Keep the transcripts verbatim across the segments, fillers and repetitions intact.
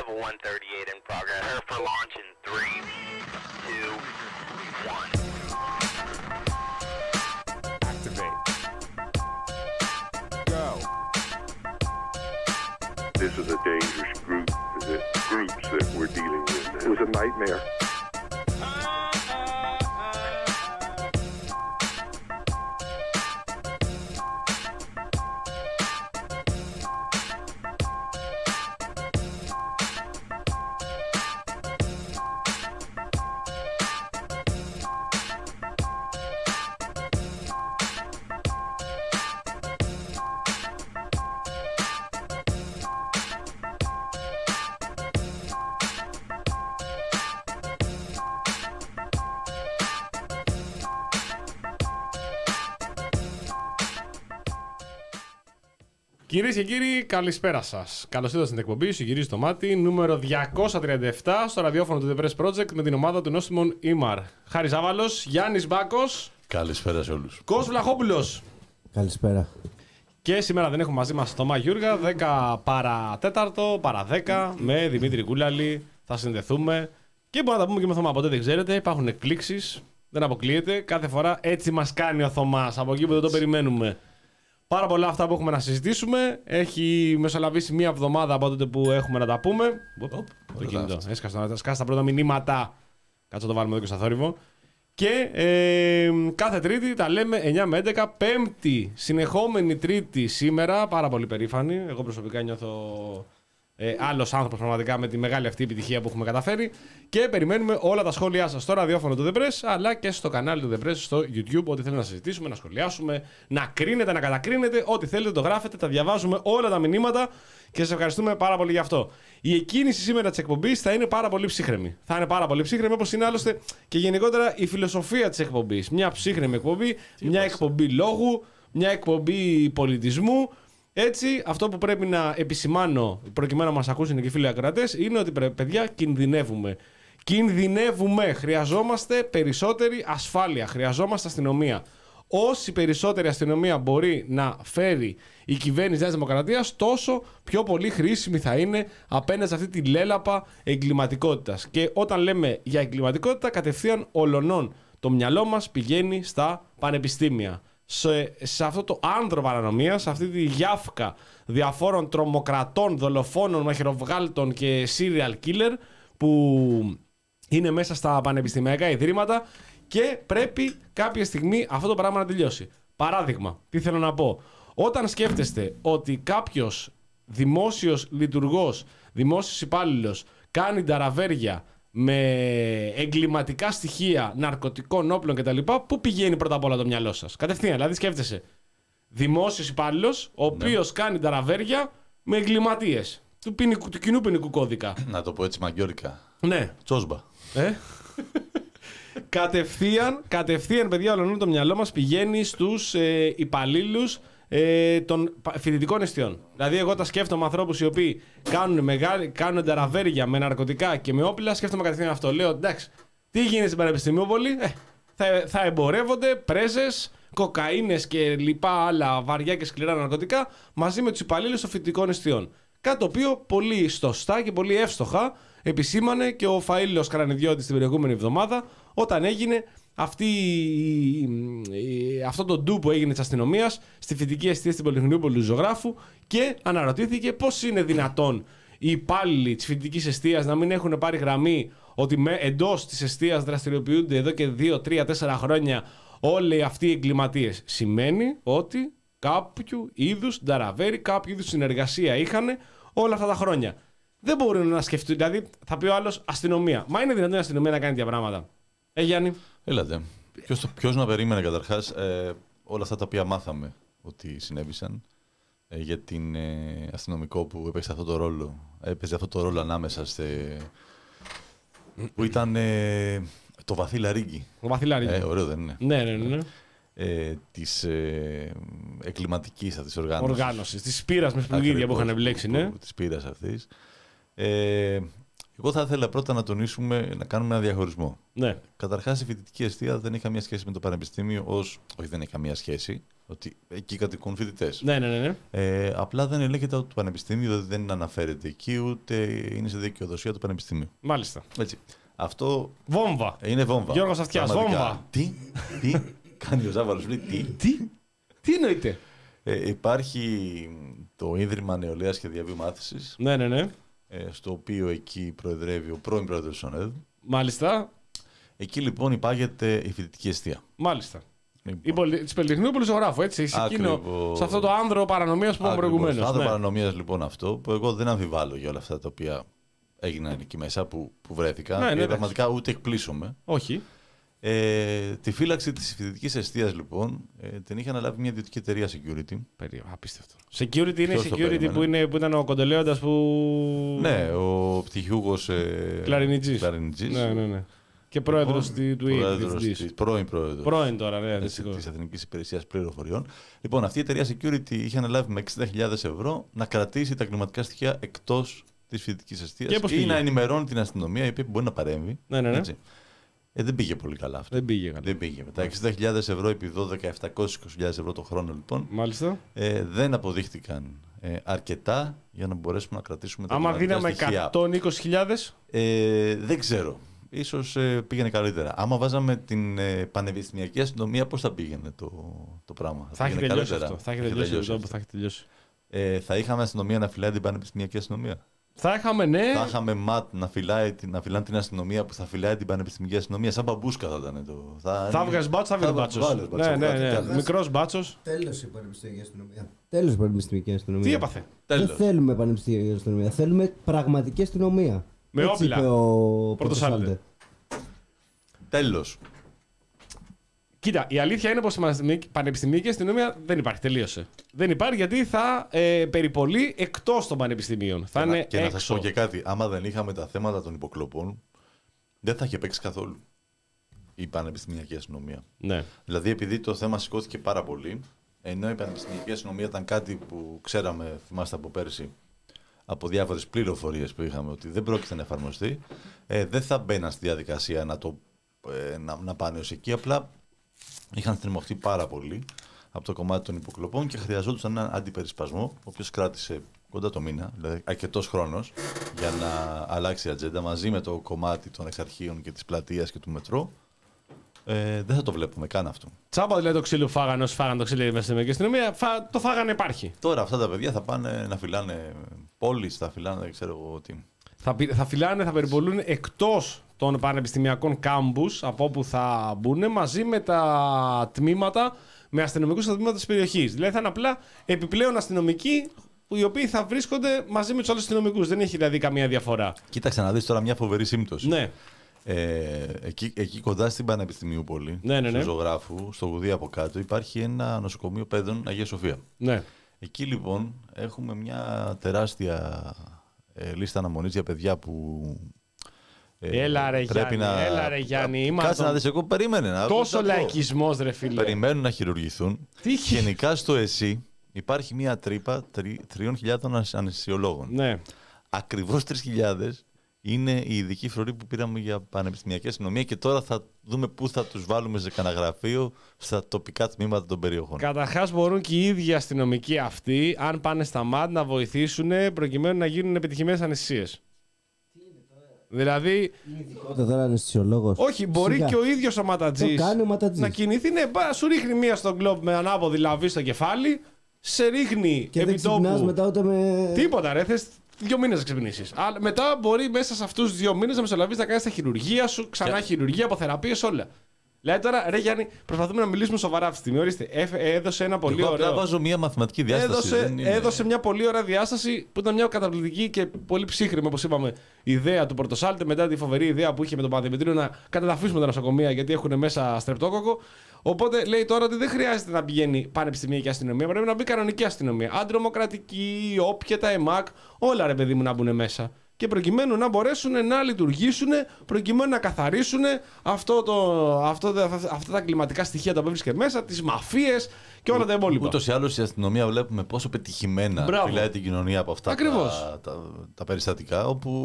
Level one thirty-eight in progress. Prepare for launch in three, two, one. Activate. Go. This is a dangerous group, the groups that we're dealing with. It was a nightmare. Κυρίες και κύριοι, καλησπέρα σας. Καλώς ήρθατε στην εκπομπή Συγγυρίζει το Μάτι, νούμερο διακόσια τριάντα επτά στο ραδιόφωνο του The Press Project με την ομάδα του νόστιμων Ήμαρ. Χάρης Άβαλος, Γιάννης Μπάκος. Καλησπέρα σε όλους. Κώστας Βλαχόπουλος. Καλησπέρα. Και σήμερα δεν έχουμε μαζί μας τον Θωμά Γιούργα, δέκα παρά τέταρτο, παρά δέκα, με Δημήτρη Κούλαλη. Θα συνδεθούμε και μπορούμε να τα πούμε και με Θωμά. Ποτέ δεν ξέρετε, υπάρχουν εκπλήξεις, δεν αποκλείεται. Κάθε φορά έτσι μας κάνει ο Θωμάς, από εκεί που δεν το περιμένουμε. Πάρα πολλά αυτά που έχουμε να συζητήσουμε. Έχει μεσολαβήσει μία εβδομάδα από τότε που έχουμε να τα πούμε. Το κινητό. Έσκασε τα πρώτα μηνύματα. Κάτσε να το βάλουμε εδώ και στο θόρυβο. Και ε, κάθε Τρίτη τα λέμε εννιά με έντεκα. Πέμπτη, συνεχόμενη Τρίτη σήμερα. Πάρα πολύ περήφανη. Εγώ προσωπικά νιώθω ε, άλλος άνθρωπος πραγματικά με τη μεγάλη αυτή επιτυχία που έχουμε καταφέρει. Και περιμένουμε όλα τα σχόλιά σας στο ραδιόφωνο του The Press, αλλά και στο κανάλι του The Press στο YouTube. Ό,τι θέλετε να συζητήσουμε, να σχολιάσουμε, να κρίνετε, να κατακρίνετε. Ό,τι θέλετε το γράφετε, τα διαβάζουμε όλα τα μηνύματα και σας ευχαριστούμε πάρα πολύ γι' αυτό. Η εκκίνηση σήμερα της εκπομπής θα είναι πάρα πολύ ψύχρεμη. Θα είναι πάρα πολύ ψύχρεμη, όπως είναι άλλωστε και γενικότερα η φιλοσοφία της εκπομπής. Μια ψύχρεμη εκπομπή, Τι μια πώς. εκπομπή λόγου, μια εκπομπή πολιτισμού. Έτσι, αυτό που πρέπει να επισημάνω, προκειμένου να μας ακούσουν και οι φίλοι ακροατές, είναι ότι παιδιά κινδυνεύουμε. Κινδυνεύουμε. Χρειαζόμαστε περισσότερη ασφάλεια. Χρειαζόμαστε αστυνομία. Όση περισσότερη αστυνομία μπορεί να φέρει η κυβέρνηση Νέας Δημοκρατίας, τόσο πιο πολύ χρήσιμη θα είναι απέναντι σε αυτή τη λέλαπα εγκληματικότητας. Και όταν λέμε για εγκληματικότητα, κατευθείαν ολονών το μυαλό μας πηγαίνει στα πανεπιστήμια. Σε, σε αυτό το άνδρο παρανομίας, σε αυτή τη γιάφκα διαφόρων τρομοκρατών, δολοφόνων, μαχαιροβγάλτων και serial killer που είναι μέσα στα πανεπιστημιακά ιδρύματα και πρέπει κάποια στιγμή αυτό το πράγμα να τελειώσει. Παράδειγμα, τι θέλω να πω. Όταν σκέφτεστε ότι κάποιος δημόσιος λειτουργός, δημόσιος υπάλληλος κάνει ταραβέρια με εγκληματικά στοιχεία, ναρκωτικών όπλων κτλ., πού πηγαίνει πρώτα απ' όλα το μυαλό σας? Κατευθείαν, δηλαδή σκέφτεσαι δημόσιος υπάλληλος, ο οποίος ναι. κάνει ταραβέρια με εγκληματίες του, ποινικού, του κοινού ποινικού κώδικα. Να το πω έτσι μαγκιόρικα. Ναι. Τσόσμπα. Ε? κατευθείαν, κατευθείαν, παιδιά, όλο το μυαλό μας πηγαίνει στους ε, υπαλλήλους ε, των φοιτητικών εστιών. Δηλαδή, εγώ τα σκέφτομαι ανθρώπους οι οποίοι κάνουν, μεγάλη, κάνουν ταραβέρια με ναρκωτικά και με όπλα, σκέφτομαι κατευθείαν αυτό. Λέω, εντάξει, τι γίνεται στην Πανεπιστημιούπολη, ε, θα, θα εμπορεύονται πρέζες, κοκαίνες και λοιπά άλλα βαριά και σκληρά ναρκωτικά μαζί με τους υπαλλήλους των φοιτητικών εστιών. Κάτι το οποίο πολύ σωστά και πολύ εύστοχα επισήμανε και ο Φαΐλος Καρανιδιώτης την προηγούμενη εβδομάδα, όταν έγινε αυτή, αυτό το ντου που έγινε της αστυνομίας στη φοιτητική εστία στην Πολυτεχνιούπολη του Ζωγράφου και αναρωτήθηκε πώς είναι δυνατόν οι υπάλληλοι της φοιτητικής εστίας να μην έχουν πάρει γραμμή ότι εντός της εστίας δραστηριοποιούνται εδώ και δύο, τρία, τέσσερα χρόνια όλοι αυτοί οι εγκληματίες. Σημαίνει ότι κάποιου είδους νταραβέρι, κάποιου είδους συνεργασία είχαν όλα αυτά τα χρόνια. Δεν μπορούν να σκεφτούν, δηλαδή θα πει ο άλλος αστυνομία. Μα είναι δυνατόν η αστυνομία να κάνει τέτοια πράγματα? Ε, Γιάννη. Έλατε. Ποιος, ποιος να περίμενε καταρχάς ε, όλα αυτά τα οποία μάθαμε ότι συνέβησαν ε, για την ε, αστυνομικό που έπαιξε αυτό το ρόλο. Έπαιζε αυτό το ρόλο ανάμεσα σε... που ήταν ε, το βαθύ λαρίγκι. Το βαθύ λαρίγκι. Ε, ωραίο δεν είναι? Ναι, ναι, ναι. Ε, της ε, εγκληματικής αυτής οργάνωσης. Οργάνωσης, της πύρας με σπουργίδια που είχαν εμπλέξει, ναι. Της πύρας αυτής. Ε, Εγώ θα ήθελα πρώτα να τονίσουμε, να κάνουμε ένα διαχωρισμό. Ναι. Καταρχάς, η φοιτητική εστία δεν έχει καμία σχέση με το πανεπιστήμιο, ως... όχι, δεν έχει καμία σχέση, ότι εκεί κατοικούν φοιτητές. Ναι, ναι, ναι. ναι. Ε, απλά δεν ελέγχεται από το πανεπιστήμιο, δηλαδή δεν αναφέρεται εκεί, ούτε είναι σε δικαιοδοσία του πανεπιστήμιου. Μάλιστα. Έτσι. Αυτό Βόμβα. είναι βόμβα. Γιώργος Αυτιάς, Πραγματικά. βόμβα. Τι, τι, κάνει ο Ζάβαρος, λέει, τι. Τι, τι εννοείται. Ε, υπάρχει το Ίδρυμα Νεολαίας και Διαβίου Μάθησης, Ναι, ναι, ναι. ε, στο οποίο εκεί προεδρεύει ο πρώην πρόεδρος της ΟΝΕΔ. Μάλιστα. Εκεί λοιπόν υπάγεται η φοιτητική εστία. Μάλιστα. Λοιπόν, Η πολυ... Της Πολυτεχνείου ζωγράφου, έτσι. Είσαι εκείνο, Ακριβώς. σε αυτό το άνδρο παρανομίας που είπαμε προηγουμένως. Το άνδρο Ναι. παρανομίας λοιπόν αυτό, που εγώ δεν αμφιβάλλω για όλα αυτά τα οποία έγιναν εκεί μέσα, που, που βρέθηκα. Ναι, ναι, και εντάξει. πραγματικά ούτε εκπλήσωμαι. Όχι. Ε, τη φύλαξη της φοιτητικής εστίας λοιπόν ε, την είχε αναλάβει μια ιδιωτική εταιρεία security. Περίεργο, απίστευτο. Security είναι Ποιος το security περίμενε? που, είναι, που ήταν ο Κοντελέοντας που. Ναι, ο πτυχιούχος ε, Κλαρινιτζής. Κλαρινιτζής. Ναι, ναι, ναι. Και πρόεδρος Λοιπόν, του ΙΕΚ. πρόεδρος της- πρώην πρόεδρος Πρώην τώρα, ναι, της, δυστυχώς. της Εθνικής Υπηρεσίας Πληροφοριών. Λοιπόν, αυτή η εταιρεία security είχε αναλάβει με εξήντα χιλιάδες ευρώ να κρατήσει τα κλιματικά στοιχεία εκτός της φοιτητικής εστίας Και πώς ή πήγε? να ενημερώνει την αστυνομία, η οποία μπορεί να παρέμβει. Ναι, ναι, ναι. Έτσι. Ε, δεν πήγε πολύ καλά αυτό. Δεν πήγε καλά. Δεν πήγε. Με τα εξήντα χιλιάδες ευρώ επί δώδεκα, επτακόσιες είκοσι χιλιάδες ευρώ το χρόνο λοιπόν, Μάλιστα. ε, δεν αποδείχτηκαν ε, αρκετά για να μπορέσουμε να κρατήσουμε τα Άμα κλιματικά δίναμε στοιχεία. εκατόν είκοσι χιλιάδες. Ε, δεν ξέρω. Ίσως ε, πήγαινε καλύτερα. Άμα βάζαμε την ε, πανεπιστημιακή αστυνομία, πώς θα πήγαινε το, το πράγμα? Θα έχει πήγαινε τελειώσει καλύτερα? αυτό. Θα έχει Είχε τελειώσει τελειώσει αυτό που αυτό. θα έχει τελειώσει. Ε, θα είχαμε αστυνομία να φυλάει την πανεπιστημιακή αστυνομία. Θα είχαμε, ναι. Θα είχαμε ΜΑΤ να, φυλάει, την- να φυλάνε την αστυνομία που θα φυλάει την πανεπιστημιακή αστυνομία. Σαν μπαμπούσκα θα ήταν το. Θα, Θα βγάζει μπάτσο, θα βγάζει μπάτσο. Ναι, ναι, ναι. Μικρό μπάτσο. Τέλος η πανεπιστημιακή αστυνομία. Τέλος η πανεπιστημιακή αστυνομία. Τι έπαθε? Δεν Τέλος. θέλουμε πανεπιστημιακή αστυνομία. Θέλουμε πραγματική αστυνομία. Με Έτσι όπλα. είπε ο Πρωτοσάλτε. Πρωτοσάλτε. Τέλος. Κοίτα, η αλήθεια είναι πως η πανεπιστημιακή αστυνομία δεν υπάρχει. Τελείωσε. Δεν υπάρχει γιατί θα ε, περιπολεί εκτός των πανεπιστημίων. Θα Και, να, είναι και να έξω. σας πω και κάτι. Άμα δεν είχαμε τα θέματα των υποκλοπών, δεν θα είχε παίξει καθόλου η πανεπιστημιακή αστυνομία. Ναι. Δηλαδή, επειδή το θέμα σηκώθηκε πάρα πολύ, ενώ η πανεπιστημιακή αστυνομία ήταν κάτι που ξέραμε, θυμάστε από πέρσι, από διάφορες πληροφορίες που είχαμε ότι δεν πρόκειται να εφαρμοστεί, ε, δεν θα μπαίναν στη διαδικασία να, το, ε, να, να πάνε ως εκεί. Απλά είχαν θερμοχτεί πάρα πολύ από το κομμάτι των υποκλοπών και χρειαζόντουσαν έναν αντιπερισπασμό, ο οποίος κράτησε κοντά το μήνα, δηλαδή αρκετός χρόνος, για να αλλάξει η ατζέντα μαζί με το κομμάτι των εξαρχείων και της πλατείας και του μετρό. Ε, δεν θα το βλέπουμε καν αυτό. Τσάμπα δηλαδή το ξύλο που φάγανε όσοι φάγανε το ξύλο η αστυνομική αστυνομία. Φα... Το φάγανε υπάρχει. Τώρα αυτά τα παιδιά θα πάνε να φυλάνε πόλεις, θα φυλάνε δεν ξέρω εγώ τι. Θα, πη- θα φυλάνε, θα περιπολούν εκτός των πανεπιστημιακών κάμπους από όπου θα μπουν μαζί με τα τμήματα, με αστυνομικούς στα τμήματα της περιοχής. Δηλαδή θα είναι απλά επιπλέον αστυνομικοί που οι οποίοι θα βρίσκονται μαζί με τους άλλους αστυνομικούς. Δεν έχει δηλαδή καμία διαφορά. Κοίταξε να δεις τώρα μια φοβερή σύμπτωση. Ναι. Ε, εκεί, εκεί κοντά στην Πανεπιστημίου Πόλη, Ναι, ναι, ναι. στο Ζωγράφου, στο Γουδί από κάτω, υπάρχει ένα νοσοκομείο παιδών Αγία Σοφία. Ναι. Εκεί λοιπόν έχουμε μια τεράστια ε, λίστα αναμονής για παιδιά που. ε, Έλα ρε πρέπει Γιάννη, να... έλα ρε Γιάννη, είμαι Κάτσε από να τον- δεις, εγώ περίμενε να Τόσο να πω. λαϊκισμός ρε φίλε. Περιμένουν να χειρουργηθούν. Τι χει- Γενικά στο ΕΣΥ υπάρχει μια τρύπα τριών χιλιάδων αναισθησιολόγων. Ναι. Ακριβώς τρεις χιλιάδες είναι η ειδική φρουρή που πήραμε για πανεπιστημιακή αστυνομία και τώρα θα δούμε πού θα τους βάλουμε σε κανένα γραφείο στα τοπικά τμήματα των περιοχών. Καταρχάς μπορούν και οι ίδιοι αστυνομικοί αυτοί, αν πάνε στα ΜΑΤ, να βοηθήσουν προκειμένου να γίνουν επιτυχημένες αναισθησίες. Δηλαδή, Ειδικότητα τώρα αναισθησιολόγος. όχι, μπορεί Σιγά. και ο ίδιος ο ματατζής Το κάνει ο ματατζής. να κινηθεί. Ναι, μπα, σου ρίχνει μία στον κλόπ με ανάποδη λαβή στο κεφάλι, σε ρίχνει Και δεν επί ξυπνάς τόπου. μετά ούτε με. Τίποτα, ρε. Θες δύο μήνες να ξυπνήσεις. Αλλά μετά μπορεί μέσα σε αυτούς τους δύο μήνες να μεσολαβείς να κάνεις τα χειρουργία σου, ξανά Και- χειρουργία, αποθεραπείες, όλα. Δηλαδή τώρα, ρε Γιάννη, προσπαθούμε να μιλήσουμε σοβαρά αυτή τη στιγμή. Ορίστε, έφε- έδωσε ένα πολύ Εγώ απλά ωραίο. βάζω μια μαθηματική διάσταση. Έδωσε, δεν είναι- έδωσε μια πολύ ωραία διάσταση που ήταν μια καταπληκτική και πολύ ψύχρεμη, όπως είπαμε, ιδέα του Πρωτοσάλτε μετά τη φοβερή ιδέα που είχε με τον Πανδημητρίο να καταδαφίσουμε τα νοσοκομεία γιατί έχουν μέσα στρεπτόκοκο. Οπότε λέει τώρα ότι δεν χρειάζεται να πηγαίνει πανεπιστημιακή αστυνομία, πρέπει να μπει κανονική αστυνομία. Αντρομοκρατική, όποια τα ΕΜΑΚ, όλα ρε παιδί μου να μπουν μέσα. Και προκειμένου να μπορέσουν να λειτουργήσουν, προκειμένου να καθαρίσουν αυτό το, αυτό, αυτά τα κλιματικά στοιχεία τα οποία βρίσκεται μέσα, τις μαφίες και όλα τα υπόλοιπα. Ούτως ή άλλως η αστυνομία βλέπουμε πόσο πετυχημένα Μπράβο. φυλάει την κοινωνία από αυτά Ακριβώς. τα, τα, τα περιστατικά, όπου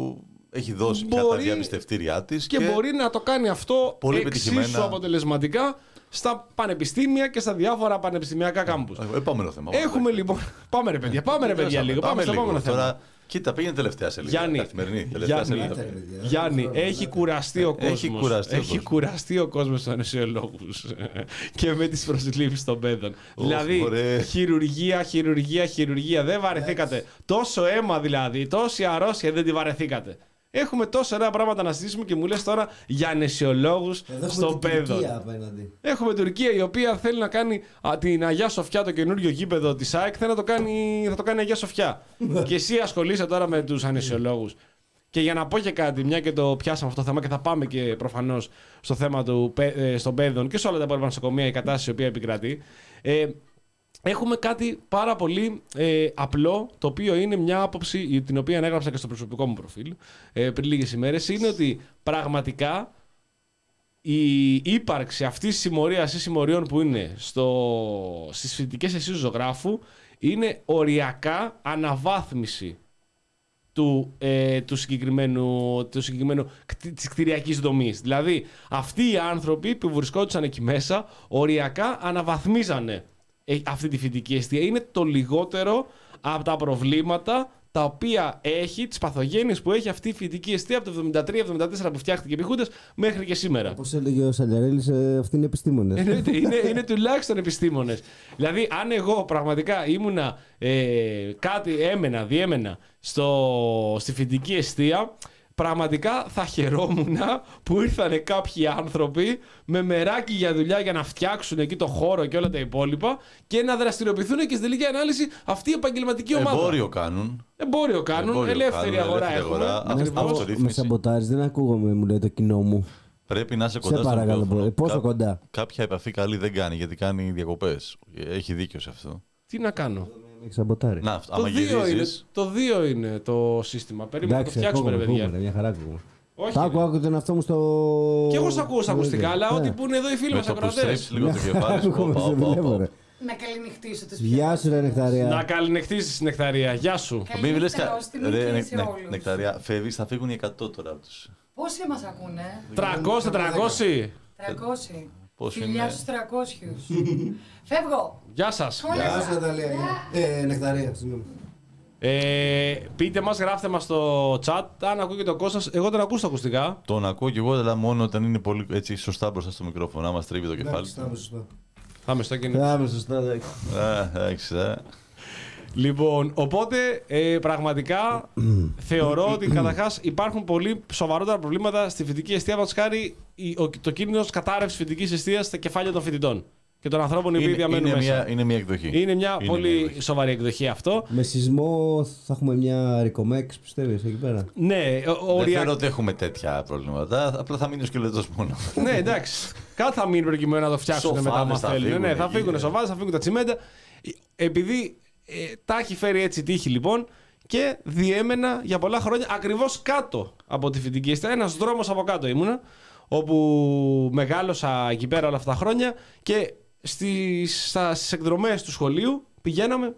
έχει δώσει μπορεί, πια τα διαπιστευτήριά της. Και, και μπορεί να το κάνει αυτό πολύ εξίσου αποτελεσματικά στα πανεπιστήμια και στα διάφορα πανεπιστημιακά κάμπους. Επόμενο θέμα. Έχουμε λοιπόν. Πάμε ρε παιδιά, πάμε ρε παιδιά λίγο. Πάμε στο επόμενο θέμα. Τώρα, κοίτα, πήγαινε τελευταία σελίδα. Γιάννη, καθημερινή, Γιάννη, σελίδα. Γιάννη, έχει κουραστεί ο κόσμος. Έχει κουραστεί, έχει κουραστεί ο κόσμος στους αναισιολόγους και με τις προσλήψεις των παιδών. Δηλαδή, μωρέ. χειρουργία, χειρουργία, χειρουργία. Δεν βαρεθήκατε. Τόσο αίμα δηλαδή, τόση αρρώστια δεν τη βαρεθήκατε. Έχουμε τόσο ωραία πράγματα να συζητήσουμε και μου λες τώρα για αναισιολόγους στο παιδό. Έχουμε Τουρκία η οποία θέλει να κάνει α, την Αγιά Σοφιά, το καινούριο γήπεδο της ΑΕΚ, θέλει να το κάνει, θα το κάνει Αγιά Σοφιά. Και εσύ ασχολείσαι τώρα με τους αναισιολόγους. Και για να πω και κάτι, μια και το πιάσαμε αυτό το θέμα και θα πάμε και προφανώς στο θέμα του, ε, των παιδών και σε όλα τα υπόλοιπα νοσοκομεία, η κατάσταση η οποία επικρατεί. Ε, Έχουμε κάτι πάρα πολύ ε, απλό, το οποίο είναι μια άποψη την οποία έγραψα και στο προσωπικό μου προφίλ ε, πριν λίγες ημέρες. Είναι ότι πραγματικά η ύπαρξη αυτής της συμμορίας ή συμμοριών που είναι στο, στις φοιτητικές αισθήσεις ζωγράφου είναι οριακά αναβάθμιση του, ε, του συγκεκριμένου, του συγκεκριμένου της κτηριακής δομής. Δηλαδή αυτοί οι άνθρωποι που βρισκόντουσαν εκεί μέσα οριακά αναβαθμίζανε αυτή τη φοιτητική αιστεία. Είναι το λιγότερο από τα προβλήματα τα οποία έχει, τις παθογένειες που έχει αυτή η φοιτητική αιστεία από το εβδομήντα τρία εβδομήντα τέσσερα που φτιάχτηκε επί Χούντας μέχρι και σήμερα. Όπως έλεγε ο Σαλιαρέλης, ε, αυτοί είναι επιστήμονες. είναι, είναι, είναι τουλάχιστον επιστήμονες. Δηλαδή, αν εγώ πραγματικά ήμουνα ε, κάτι, έμενα, διέμενα στο, στη φοιτητική αιστεία, πραγματικά θα χαιρόμουν που ήρθαν κάποιοι άνθρωποι με μεράκι για δουλειά για να φτιάξουν εκεί το χώρο και όλα τα υπόλοιπα και να δραστηριοποιηθούν και στην τελική ανάλυση αυτή η επαγγελματική ομάδα. Εμπόριο κάνουν. Εμπόριο κάνουν, Εμπόριο ελεύθερη κάνουν, αγορά ελεύθερη έχουμε. αγορά. Ακριβώς. Με σαμποτάρεις, δεν ακούγομαι, μου λέει το κοινό μου. Πρέπει να είσαι κοντά σε στο παρακαλώ, μικρόφωνο. πόσο Κά... κοντά. Κάποια επαφή καλή δεν κάνει γιατί κάνει διακοπές. Έχει δίκιο σε αυτό. Τι να κάνω. Έχει σαμποτάρει. Να, Το δύο, είναι, το δύο είναι το σύστημα. Περίμενα να το φτιάξουμε, ρε παιδιά. Μια χαρά ακούγομαι. Όχι. Θα άκου, άκου τον αυτό μου στο. Και εγώ σ' ακούω στα ακουστικά, αλλά Ναι. ό,τι που είναι εδώ οι φίλοι Με μας το που ακροατές. στρέψεις λίγο το κεφάλι σου. Ακούγομαι, Πα, σε πα, βλέπω, πα. ρε. Να καληνυχτήσω τους Γεια σου, ρε Νεκταρία. Να καληνυχτήσεις την Νεκταρία. Γεια σου. Μην μιλες κα... Καληνύχτα, στην Ρε, νίκη σε νε- όλους. Νεκταρία, φεύγεις, θα φύγουν οι εκατό τώρα από τους. Πόσοι μας ακούνε? τριακόσια, τριακόσια. τριακόσιοι. Πώς Φιλιά είναι? στους τριακόσιους. Φεύγω. Γεια σας. Γεια σου, Ναταλία. Ε, Νεκταρία, συγγνώμη. Ε, πείτε μας, γράφτε μας στο chat αν ακούγεται ο Κώστας. Εγώ δεν ακούω στα ακουστικά. Τον ακούω κι εγώ, αλλά μόνο όταν είναι πολύ έτσι σωστά μπροστά στο μικρόφωνο. Άμα στρίβει το κεφάλι. Εντάξει, θα είμαι σωστά. Θα είμαι στο κινητό. Θα είμαι σωστά, εντάξει. Α, εντάξει, ε. Λοιπόν, οπότε ε, πραγματικά θεωρώ ότι καταρχάς υπάρχουν πολύ σοβαρότερα προβλήματα στη φοιτητική αιστεία. Παραδείγματος χάρη η- ο- το κίνδυνος κατάρρευσης φοιτητικής αιστείας στα κεφάλια των φοιτητών και των ανθρώπων οι οποίοι Είναι, διαμένουν είναι, μέσα. μια, είναι μια εκδοχή. Είναι μια Είναι πολύ μια εκδοχή. σοβαρή εκδοχή αυτό. Με σεισμό θα έχουμε μια ρικομέξ, πιστεύεις, εκεί πέρα. Ναι, ο- Δεν οριακά. θέλω ότι έχουμε τέτοια προβλήματα. Απλά θα μείνει ο σκελετός μόνο. Ναι, εντάξει. Κάτι θα μείνει προκειμένου να το φτιάξουν Σοφάδες μετά. άμα θα θέλουν. φύγουν Ναι, θα εκεί, φύγουν ε. σοβάδες, θα φύγουν τα τσιμέντα. Επειδή ε, τα έχει φέρει έτσι τύχη λοιπόν και διέμενα για πολλά χρόνια ακριβώς κάτω από τη φοιτητική αιστεία. Ένας δρόμος από κάτω ήμουνα, όπου μεγάλωσα εκεί πέρα όλα αυτά τα χρόνια και στις, στα, στις εκδρομές του σχολείου πηγαίναμε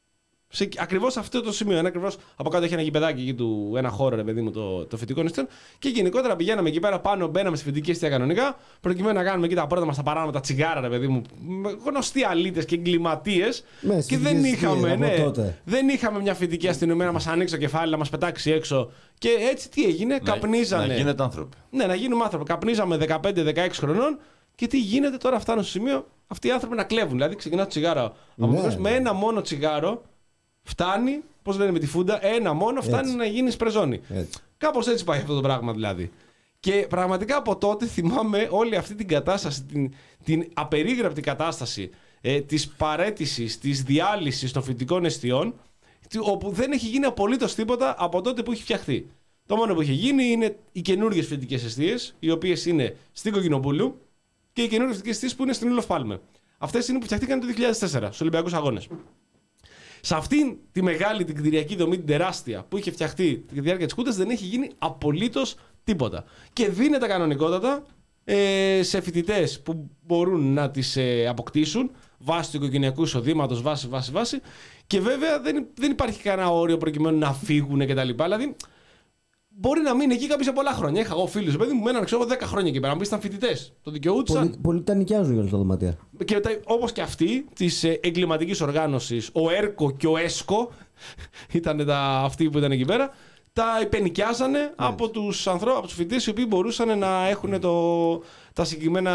σε ακριβώς αυτό το σημείο. Είναι ακριβώς από κάτω έχει ένα γηπεδάκι εκεί του, ένα χώρο, ρε παιδί μου, το, το φοιτητικό νηστείο. Και γενικότερα πηγαίναμε εκεί πέρα πάνω, μπαίναμε στη φοιτητική αιστεία κανονικά, προκειμένου να κάνουμε εκεί τα πρώτα μας τα παράνομα, τα τσιγάρα, ρε παιδί μου. με Γνωστοί αλήτες και εγκληματίες. Ναι, Και δεν στις είχαμε, φοιτητικές, ναι, από τότε. δεν είχαμε μια φοιτητική αστυνομία να μας ανοίξει το κεφάλι, να μας πετάξει έξω. Και έτσι τι έγινε, Να- καπνίζανε. Να γίνετε άνθρωποι. Ναι, να γίνουμε άνθρωποι. Καπνίζαμε δεκαπέντε δεκαέξι χρονών και τι γίνεται τώρα, φτάνω στο σημείο αυτοί οι άνθρωποι να κλέβουν. Δηλαδή, ξεκινά το τσιγάρο από Ναι, μικρός, ναι. με ένα μόνο τσιγάρο φτάνει, πώς λένε με τη φούντα, ένα μόνο φτάνει Έτσι. να γίνει πρεζόνι. Έτσι. Κάπως έτσι πάει αυτό το πράγμα δηλαδή. Και πραγματικά από τότε θυμάμαι όλη αυτή την κατάσταση, την, την απερίγραπτη κατάσταση ε, της παραίτησης, της διάλυσης των φοιτητικών εστιών, τι- όπου δεν έχει γίνει απολύτως τίποτα από τότε που έχει φτιαχτεί. Το μόνο που έχει γίνει είναι οι καινούργιες φοιτητικές εστίες, οι οποίες είναι στην Κοκκινοπούλου και οι καινούργιες φοιτητικές εστίες που είναι στην Ούλοφ Πάλμε. Αυτές είναι που φτιαχτήκαν το δύο χιλιάδες τέσσερα στους Ολυμπιακούς Αγώνες. Σε αυτήν τη μεγάλη την κτηριακή δομή, την τεράστια που είχε φτιαχτεί τη διάρκεια της Χούντας, δεν έχει γίνει απολύτως τίποτα. Και δίνεται κανονικότατα ε, σε φοιτητές που μπορούν να τις ε, αποκτήσουν βάσει του οικογενειακού εισοδήματος, βάση, βάση, βάση. Και βέβαια δεν, δεν υπάρχει κανένα όριο προκειμένου να φύγουν κτλ. Δηλαδή, μπορεί να μείνει εκεί κάποιο για πολλά χρόνια. Είχα εγώ φίλου, παιδί μου, μέναν ξέρω δέκα χρόνια εκεί πέρα. Να ήταν φοιτητές. Το δικαιούτησαν. Πολλοί, πολλοί τα νοικιάζουν για όλα τα δωμάτια. Και όπως και αυτοί τη εγκληματική οργάνωση, ο ΕΡΚΟ και ο ΕΣΚΟ, ήταν τα, αυτοί που ήταν εκεί πέρα, τα υπενοικιάζανε mm. από τους ανθρώπους, από τους φοιτητές οι οποίοι μπορούσαν να έχουν το, τα, συγκεκριμένα,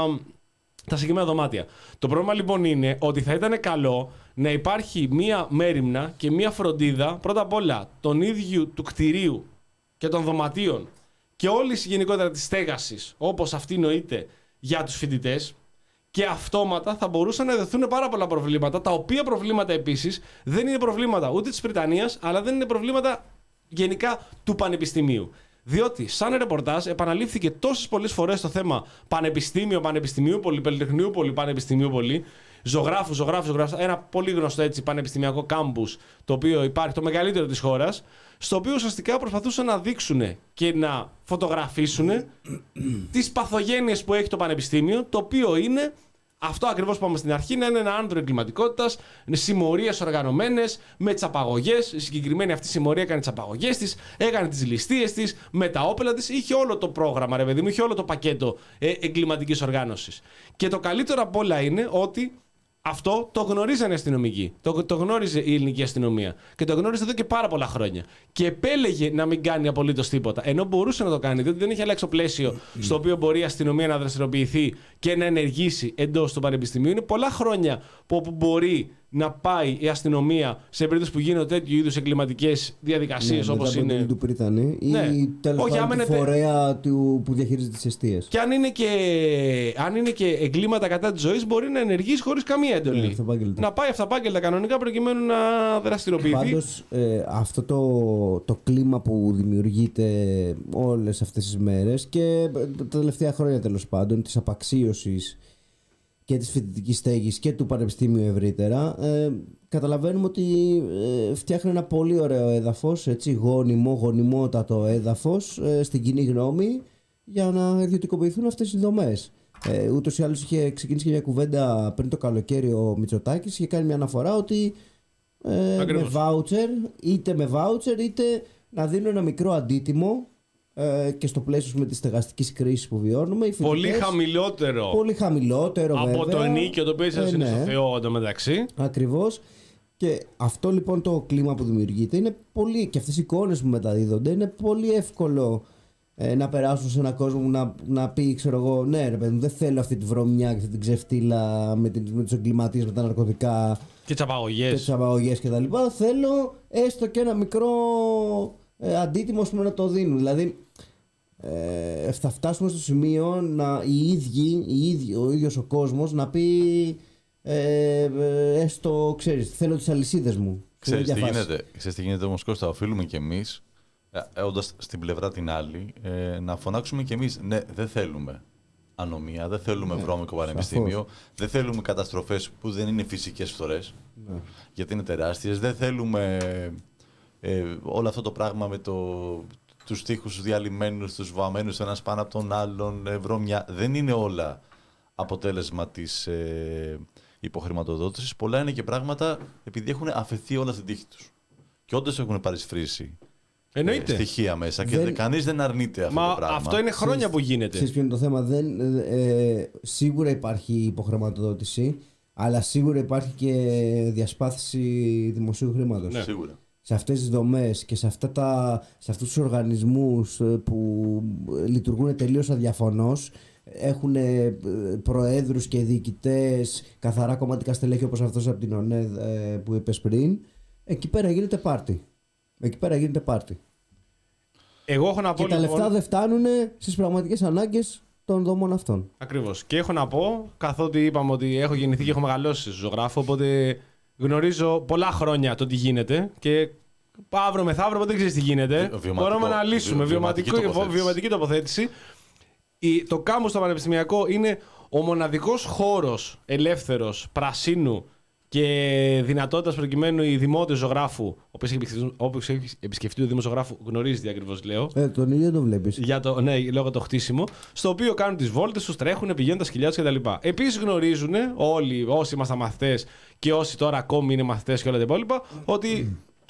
τα συγκεκριμένα δωμάτια. Το πρόβλημα λοιπόν είναι ότι θα ήταν καλό να υπάρχει μία μέριμνα και μία φροντίδα πρώτα απ' όλα τον ίδιου του κτηρίου και των δωματίων και όλη η γενικότερα της στέγασης όπως αυτή νοείται για τους φοιτητές. Και αυτόματα θα μπορούσαν να δεθούν πάρα πολλά προβλήματα, τα οποία προβλήματα επίσης δεν είναι προβλήματα ούτε της Βρυτανίας, αλλά δεν είναι προβλήματα γενικά του πανεπιστημίου. Διότι, σαν ρεπορτάζ, επαναλήφθηκε τόσες πολλές φορές το θέμα πανεπιστήμιο, πανεπιστημίου, πολυπολιτεχνείου, πολυπανεπιστημίου, πολύ. Ζωγράφου, ζωγράφου, ζωγράφου. Ένα πολύ γνωστό έτσι πανεπιστημιακό κάμπους, το οποίο υπάρχει, το μεγαλύτερο της χώρας, στο οποίο ουσιαστικά προσπαθούσαν να δείξουν και να φωτογραφίσουν τις παθογένειες που έχει το πανεπιστήμιο, το οποίο είναι αυτό ακριβώς που είπαμε στην αρχή, να είναι ένα άνδρο εγκληματικότητας, συμμορίες οργανωμένες, με τις απαγωγές. Η συγκεκριμένη αυτή συμμορία έκανε τις απαγωγές της, έκανε τις ληστείες της, με τα όπλα της, είχε όλο το πρόγραμμα, ρε παιδί μου, είχε όλο το πακέτο ε, εγκληματικής οργάνωσης. Και το καλύτερο απ' όλα είναι ότι αυτό το γνωρίζανε οι αστυνομικοί. Το, το γνώριζε η ελληνική αστυνομία. Και το γνώριζε εδώ και πάρα πολλά χρόνια. Και επέλεγε να μην κάνει απολύτως τίποτα. Ενώ μπορούσε να το κάνει, διότι δεν είχε αλλάξει το πλαίσιο στο οποίο μπορεί η αστυνομία να δραστηριοποιηθεί και να ενεργήσει εντός του πανεπιστημίου. Είναι πολλά χρόνια που όπου μπορεί να πάει η αστυνομία σε περίπτωση που γίνονται τέτοιου είδους εγκληματικές διαδικασίες, ναι, όπως είναι. Του Πρίτανη ή ναι. τέλος πάντων του φορέα του, που διαχειρίζεται τις εστίες. Και αν είναι και, αν είναι και εγκλήματα κατά της ζωής, μπορεί να ενεργήσει χωρίς καμία εντολή. Ναι, να πάει αυταπάγγελτα κανονικά προκειμένου να δραστηριοποιηθεί. Πάντως, ε, αυτό το, το κλίμα που δημιουργείται όλες αυτές τις μέρες και τα τελευταία χρόνια τέλος πάντων, της απαξίωσης και της φοιτητικής στέγης και του πανεπιστήμιου ευρύτερα, ε, καταλαβαίνουμε ότι ε, φτιάχνει ένα πολύ ωραίο έδαφος, έτσι, γόνιμο, γονιμότατο έδαφος ε, στην κοινή γνώμη για να ιδιωτικοποιηθούν αυτές οι δομές. Ε, ούτως ή άλλως είχε ξεκινήσει και μια κουβέντα πριν το καλοκαίρι ο Μητσοτάκης, είχε κάνει μια αναφορά ότι ε, με βάουτσερ, είτε με βάουτσερ είτε να δίνουν ένα μικρό αντίτιμο ε, και στο πλαίσιο με τη στεγαστική κρίση που βιώνουμε. Οι πολύ χαμηλότερο. Πολύ χαμηλότερο από βέβαια, το ενίκιο το οποίο είσαι ε, ναι. στο Θεό εντωμεταξύ. Ακριβώς. Και αυτό λοιπόν το κλίμα που δημιουργείται είναι πολύ, και αυτές οι εικόνες που μεταδίδονται είναι πολύ εύκολο ε, να περάσουν σε έναν κόσμο να, να πει, ξέρω εγώ, ναι ρε παιδί μου, δεν θέλω αυτή τη βρωμιά και αυτή την ξεφτύλα με, την, με τους εγκληματίες, με τα ναρκωτικά και τις απαγωγές και τις απαγωγές και τα λοιπά. Θέλω έστω και ένα μικρό ε, αντίτιμο πούμε, να το δίνουν. Δηλαδή ε, θα φτάσουμε στο σημείο να οι ίδιοι, οι ίδιοι, ο ίδιος ο κόσμος να πει ε, ε, έστω, ξέρεις, θέλω τις αλυσίδες μου. Ξέρεις τι γίνεται, ξέρεις τι γίνεται όμως Κώστα, οφείλουμε κι εμείς, όντας στην πλευρά την άλλη, ε, να φωνάξουμε κι εμείς, ναι, δεν θέλουμε ανομία, δεν θέλουμε ναι, βρώμικο πανεπιστήμιο, σαφώς. Δεν θέλουμε καταστροφές που δεν είναι φυσικές φθορές, ναι. γιατί είναι τεράστιες, δεν θέλουμε ε, όλο αυτό το πράγμα με το, τους τοίχους διαλυμένους, τους βαμμένους ένας πάνω από τον άλλον, ε, βρώμια, δεν είναι όλα αποτέλεσμα της ε, υποχρηματοδότησης. Πολλά είναι και πράγματα επειδή έχουν αφαιθεί όλα στην τύχη τους. Και όντως έχουν παρισφρήσει ε, στοιχεία μέσα και δεν... κανείς δεν αρνείται αυτό Μα το πράγμα. Αυτό είναι χρόνια Ξέρεις, που γίνεται. Ξέρεις ποιο είναι το θέμα. Δεν, ε, σίγουρα υπάρχει υποχρηματοδότηση, αλλά σίγουρα υπάρχει και διασπάθηση δημοσίου χρήματος. Ναι. Σίγουρα. Σε αυτές τις δομές και σε, αυτά τα, σε αυτούς τους οργανισμούς που λειτουργούν τελείως αδιαφωνώς, έχουν προέδρους και διοικητές, καθαρά κομματικά στελέχη όπως αυτός από την ΟΝΕΔ που είπες πριν, εκεί πέρα γίνεται πάρτι. Εκεί πέρα γίνεται πάρτι. Εγώ έχω να πω, και τα λοιπόν... λεφτά δεν φτάνουν στις πραγματικές ανάγκες των δομών αυτών. Ακριβώς. Και έχω να πω, καθότι είπαμε ότι έχω γεννηθεί και έχω μεγαλώσει ζωγράφο, οπότε γνωρίζω πολλά χρόνια το τι γίνεται και αύριο μεθαύριο δεν ξέρεις τι γίνεται. Μπορούμε να λύσουμε. Βιωματική τοποθέτηση. Βιωματική τοποθέτηση. Το κάμπους στο πανεπιστημιακό είναι ο μοναδικός χώρος ελεύθερος, πρασίνου και δυνατότητας προκειμένου η δημότης ζωγράφου, όπως έχει επισκεφτεί ο δημοσιογράφου, γνωρίζει τι ακριβώς λέω. Ε, τον ίδιο το βλέπεις. Για το, ναι, λόγω το χτίσιμο. Στο οποίο κάνουν τις βόλτες τους, τρέχουν, πηγαίνουν τα σκυλιά τους κτλ. Επίσης γνωρίζουν όλοι όσοι είμαστε μαθητές και όσοι τώρα ακόμη είναι μαθητές και όλα τα υπόλοιπα, ότι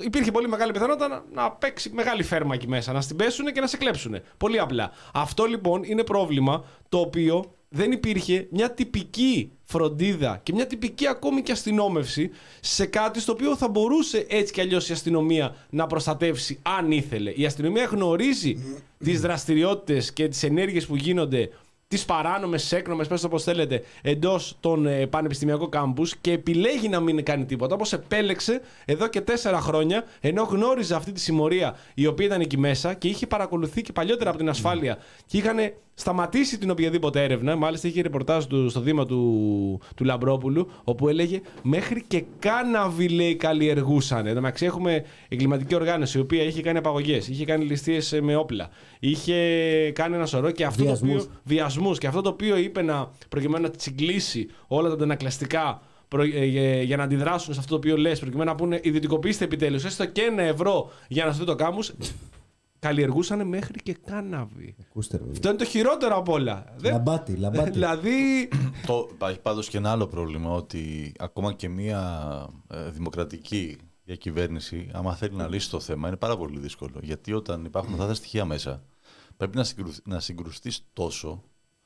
υπήρχε πολύ μεγάλη πιθανότητα να, να παίξει μεγάλη φέρμα εκεί μέσα, να στην πέσουν και να σε κλέψουν. Πολύ απλά. Αυτό λοιπόν είναι πρόβλημα το οποίο δεν υπήρχε μια τυπική φροντίδα και μια τυπική ακόμη και αστυνόμευση σε κάτι στο οποίο θα μπορούσε έτσι κι αλλιώς η αστυνομία να προστατεύσει αν ήθελε. Η αστυνομία γνωρίζει τις δραστηριότητες και τις ενέργειες που γίνονται, τις παράνομες, έκνομες, πες το όπως θέλετε, εντός των ε, πανεπιστημιακών κάμπους και επιλέγει να μην κάνει τίποτα. Όπως επέλεξε εδώ και τέσσερα χρόνια, ενώ γνώριζε αυτή τη συμμορία η οποία ήταν εκεί μέσα και είχε παρακολουθεί και παλιότερα από την ασφάλεια και είχαν σταματήσει την οποιαδήποτε έρευνα. Μάλιστα είχε ρεπορτάζ του στο Δήμα του, του Λαμπρόπουλου, όπου έλεγε μέχρι και κάναβι, λέει, καλλιεργούσαν. Εν τω μεταξύ, έχουμε εγκληματική οργάνωση η οποία είχε κάνει απαγωγές, είχε κάνει ληστείες με όπλα, είχε κάνει ένα σωρό και αυτό βιασμούς. το οποίο. Βιασμούς. Και αυτό το οποίο είπε να, προκειμένου να τσιγκλίσει όλα τα αντανακλαστικά προ, ε, για να αντιδράσουν σε αυτό το οποίο λες, προκειμένου να πούνε ιδιωτικοποιήστε επιτέλους, έστω και ένα ευρώ για να σωθεί το κάμπους. Καλλιεργούσαν μέχρι και κάναβι. Ακούστε, Αυτό είναι το χειρότερο απ' όλα. Λαμπάτι, λαμπάτι. Δηλαδή. Το, υπάρχει πάντως και ένα άλλο πρόβλημα, ότι ακόμα και μια ε, δημοκρατική διακυβέρνηση, άμα θέλει να λύσει το θέμα, είναι πάρα πολύ δύσκολο. Γιατί όταν υπάρχουν αυτά τα στοιχεία μέσα, πρέπει να, συγκρου, να συγκρουστείς τόσο,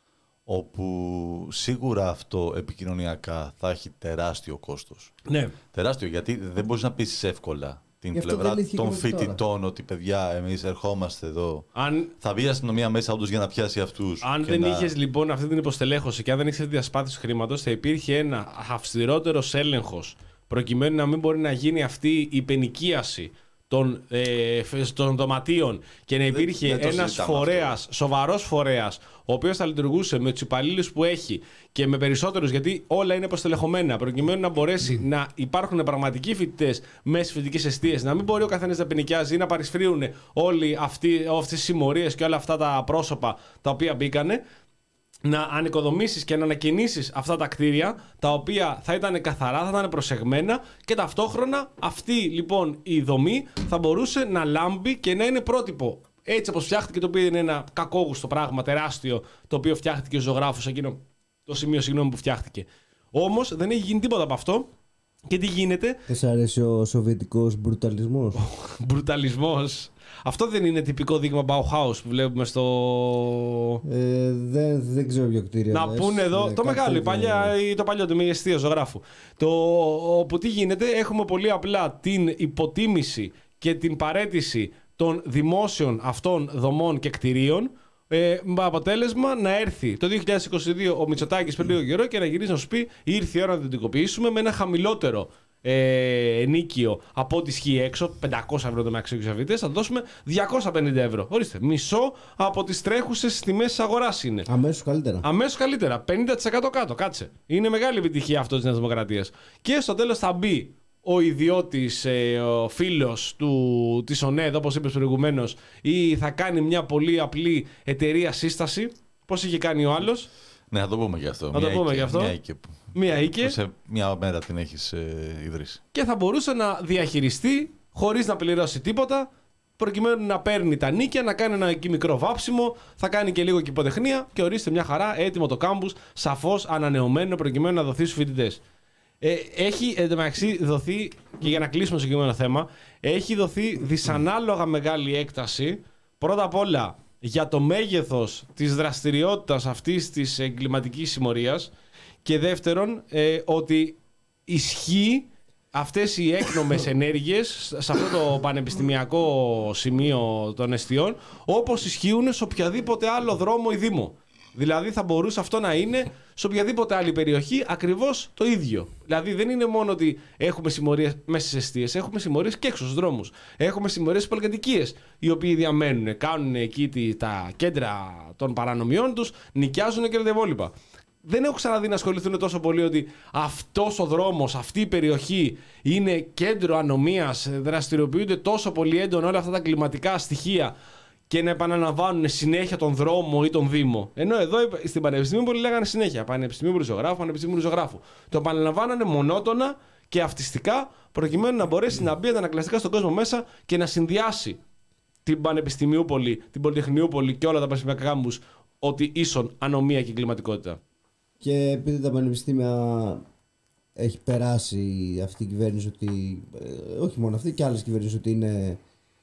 όπου σίγουρα αυτό επικοινωνιακά θα έχει τεράστιο κόστος. Ναι. Τεράστιο, γιατί δεν μπορείς να πεις εύκολα την Γι' αυτό πλευρά δεν λύθηκε των μέχρι τώρα. φοιτητών ότι παιδιά, εμείς ερχόμαστε εδώ. Αν, Θα βγει η αστυνομία μέσα όντως για να πιάσει αυτούς. αν και δεν να... είχες λοιπόν αυτή την υποστελέχωση και αν δεν είχες τη διασπάθηση του χρήματος, θα υπήρχε ένα αυστηρότερος έλεγχος προκειμένου να μην μπορεί να γίνει αυτή η πενοικίαση των, ε, των δωματίων και να υπήρχε δεν το ένας συζητάμε φορέας, σοβαρός φορέας, ο οποίος θα λειτουργούσε με τους υπαλλήλους που έχει και με περισσότερους, γιατί όλα είναι υποστελεχωμένα, προκειμένου να μπορέσει να υπάρχουν πραγματικοί φοιτητές μέσα στις φοιτητικές εστίες, να μην μπορεί ο καθένας να πενοικιάζει ή να παρισφρίουν όλοι αυτοί, αυτές τις συμμορίες και όλα αυτά τα πρόσωπα τα οποία μπήκανε. Να ανοικοδομήσεις και να ανακαινήσεις αυτά τα κτίρια, τα οποία θα ήταν καθαρά, θα ήταν προσεγμένα και ταυτόχρονα αυτή λοιπόν η δομή θα μπορούσε να λάμπει και να είναι πρότυπο. Έτσι όπως φτιάχτηκε, το οποίο είναι ένα κακόγουστο πράγμα τεράστιο, το οποίο φτιάχτηκε ο ζωγράφος εκείνο το σημείο, συγγνώμη, που φτιάχτηκε. Όμως δεν έχει γίνει τίποτα από αυτό. Και τι γίνεται? Δεν σ' αρέσει ο σοβιετικός μπρουταλισμός? Μπρουταλισμός. Αυτό δεν είναι τυπικό δείγμα Bauhaus που βλέπουμε στο. Ε, δεν, δεν ξέρω ποιο κτίριο. Να λες. πούνε εδώ. Ε, το κάτι μεγάλο, η τέτοιο. παλιά, η- το παλιό, το μεγεστείο ζωγράφου. Το, όπου τι γίνεται, έχουμε πολύ απλά την υποτίμηση και την παραίτηση των δημόσιων αυτών δομών και κτηρίων. Ε, με αποτέλεσμα να έρθει το δύο χιλιάδες είκοσι δύο ο Μητσοτάκης πριν λίγο καιρό και να γυρίσει να σου πει: ήρθε η ώρα να την ιδιωτικοποιήσουμε με ένα χαμηλότερο ε, ενίκιο από ό,τι ισχύει έξω. πεντακόσια ευρώ το μεταξύ εξαβητές, θα δώσουμε διακόσια πενήντα ευρώ. Ορίστε, μισό από τις τρέχουσες τιμές της αγοράς είναι. Αμέσως καλύτερα. Αμέσως καλύτερα. πενήντα τοις εκατό κάτω. Κάτσε. Είναι μεγάλη επιτυχία αυτό της Νέας Δημοκρατίας. Και στο τέλος θα μπει ο ιδιώτης, ε, ο φίλος του, της ΟΝΕΔ, όπως είπες προηγουμένως, ή θα κάνει μια πολύ απλή εταιρεία σύσταση. Πώς είχε κάνει ο άλλος? Ναι, θα το πούμε γι' αυτό. Να το Μια πούμε οίκη- γι' αυτό. Μια οίκη που- Μία οίκη. που σε μια μέρα την έχεις ε, ιδρύσει. Και θα μπορούσε να διαχειριστεί χωρίς να πληρώσει τίποτα, προκειμένου να παίρνει τα νίκια, να κάνει ένα εκεί μικρό βάψιμο, θα κάνει και λίγο κυποτεχνία και ορίστε μια χαρά, έτοιμο το κάμπους, σαφώς ανανεωμένο, προκειμένου να δοθεί στους φοιτητές. Ε, έχει εντωμεταξύ δοθεί, και για να κλείσουμε το συγκεκριμένο θέμα, έχει δοθεί δυσανάλογα μεγάλη έκταση, πρώτα απ' όλα για το μέγεθος της δραστηριότητας αυτής της εγκληματικής συμμορίας και δεύτερον ε, ότι ισχύει αυτές οι έκνομες ενέργειες σε αυτό το πανεπιστημιακό σημείο των εστιών όπως ισχύουν σε οποιαδήποτε άλλο δρόμο ή δήμο. Δηλαδή θα μπορούσε αυτό να είναι σε οποιαδήποτε άλλη περιοχή ακριβώς το ίδιο. Δηλαδή δεν είναι μόνο ότι έχουμε συμμορίες μέσα στις εστίες, έχουμε συμμορίες και έξω στους δρόμους. Έχουμε συμμορίες στις πολυκατοικίες, οι οποίοι διαμένουν, κάνουν εκεί τη- τα κέντρα των παρανομιών τους, νοικιάζουν και τα υπόλοιπα. Δεν έχω ξαναδεί να ασχοληθούν τόσο πολύ ότι αυτός ο δρόμος, αυτή η περιοχή είναι κέντρο ανομίας, δραστηριοποιούνται τόσο πολύ έντονα όλα αυτά τα κλιματικά στοιχεία και να επαναλαμβάνουν συνέχεια τον δρόμο ή τον Δήμο. Ενώ εδώ στην Πανεπιστημίου πολλοί λέγανε συνέχεια Πανεπιστημίου Ριζογράφου, Πανεπιστημίου Ριζογράφου. Το επαναλαμβάνανε μονότονα και αυτιστικά προκειμένου να μπορέσει να μπει αντανακλαστικά στον κόσμο μέσα και να συνδυάσει την Πανεπιστημιούπολη, την Πολυτεχνιούπολη και όλα τα πανεπιστημιακά κάμπους ότι ίσον ανομία και εγκληματικότητα. Και επειδή τα πανεπιστήμια έχει περάσει αυτή η κυβέρνηση ότι, ε, όχι μόνο αυτή και άλλες κυβερνήσεις, ότι είναι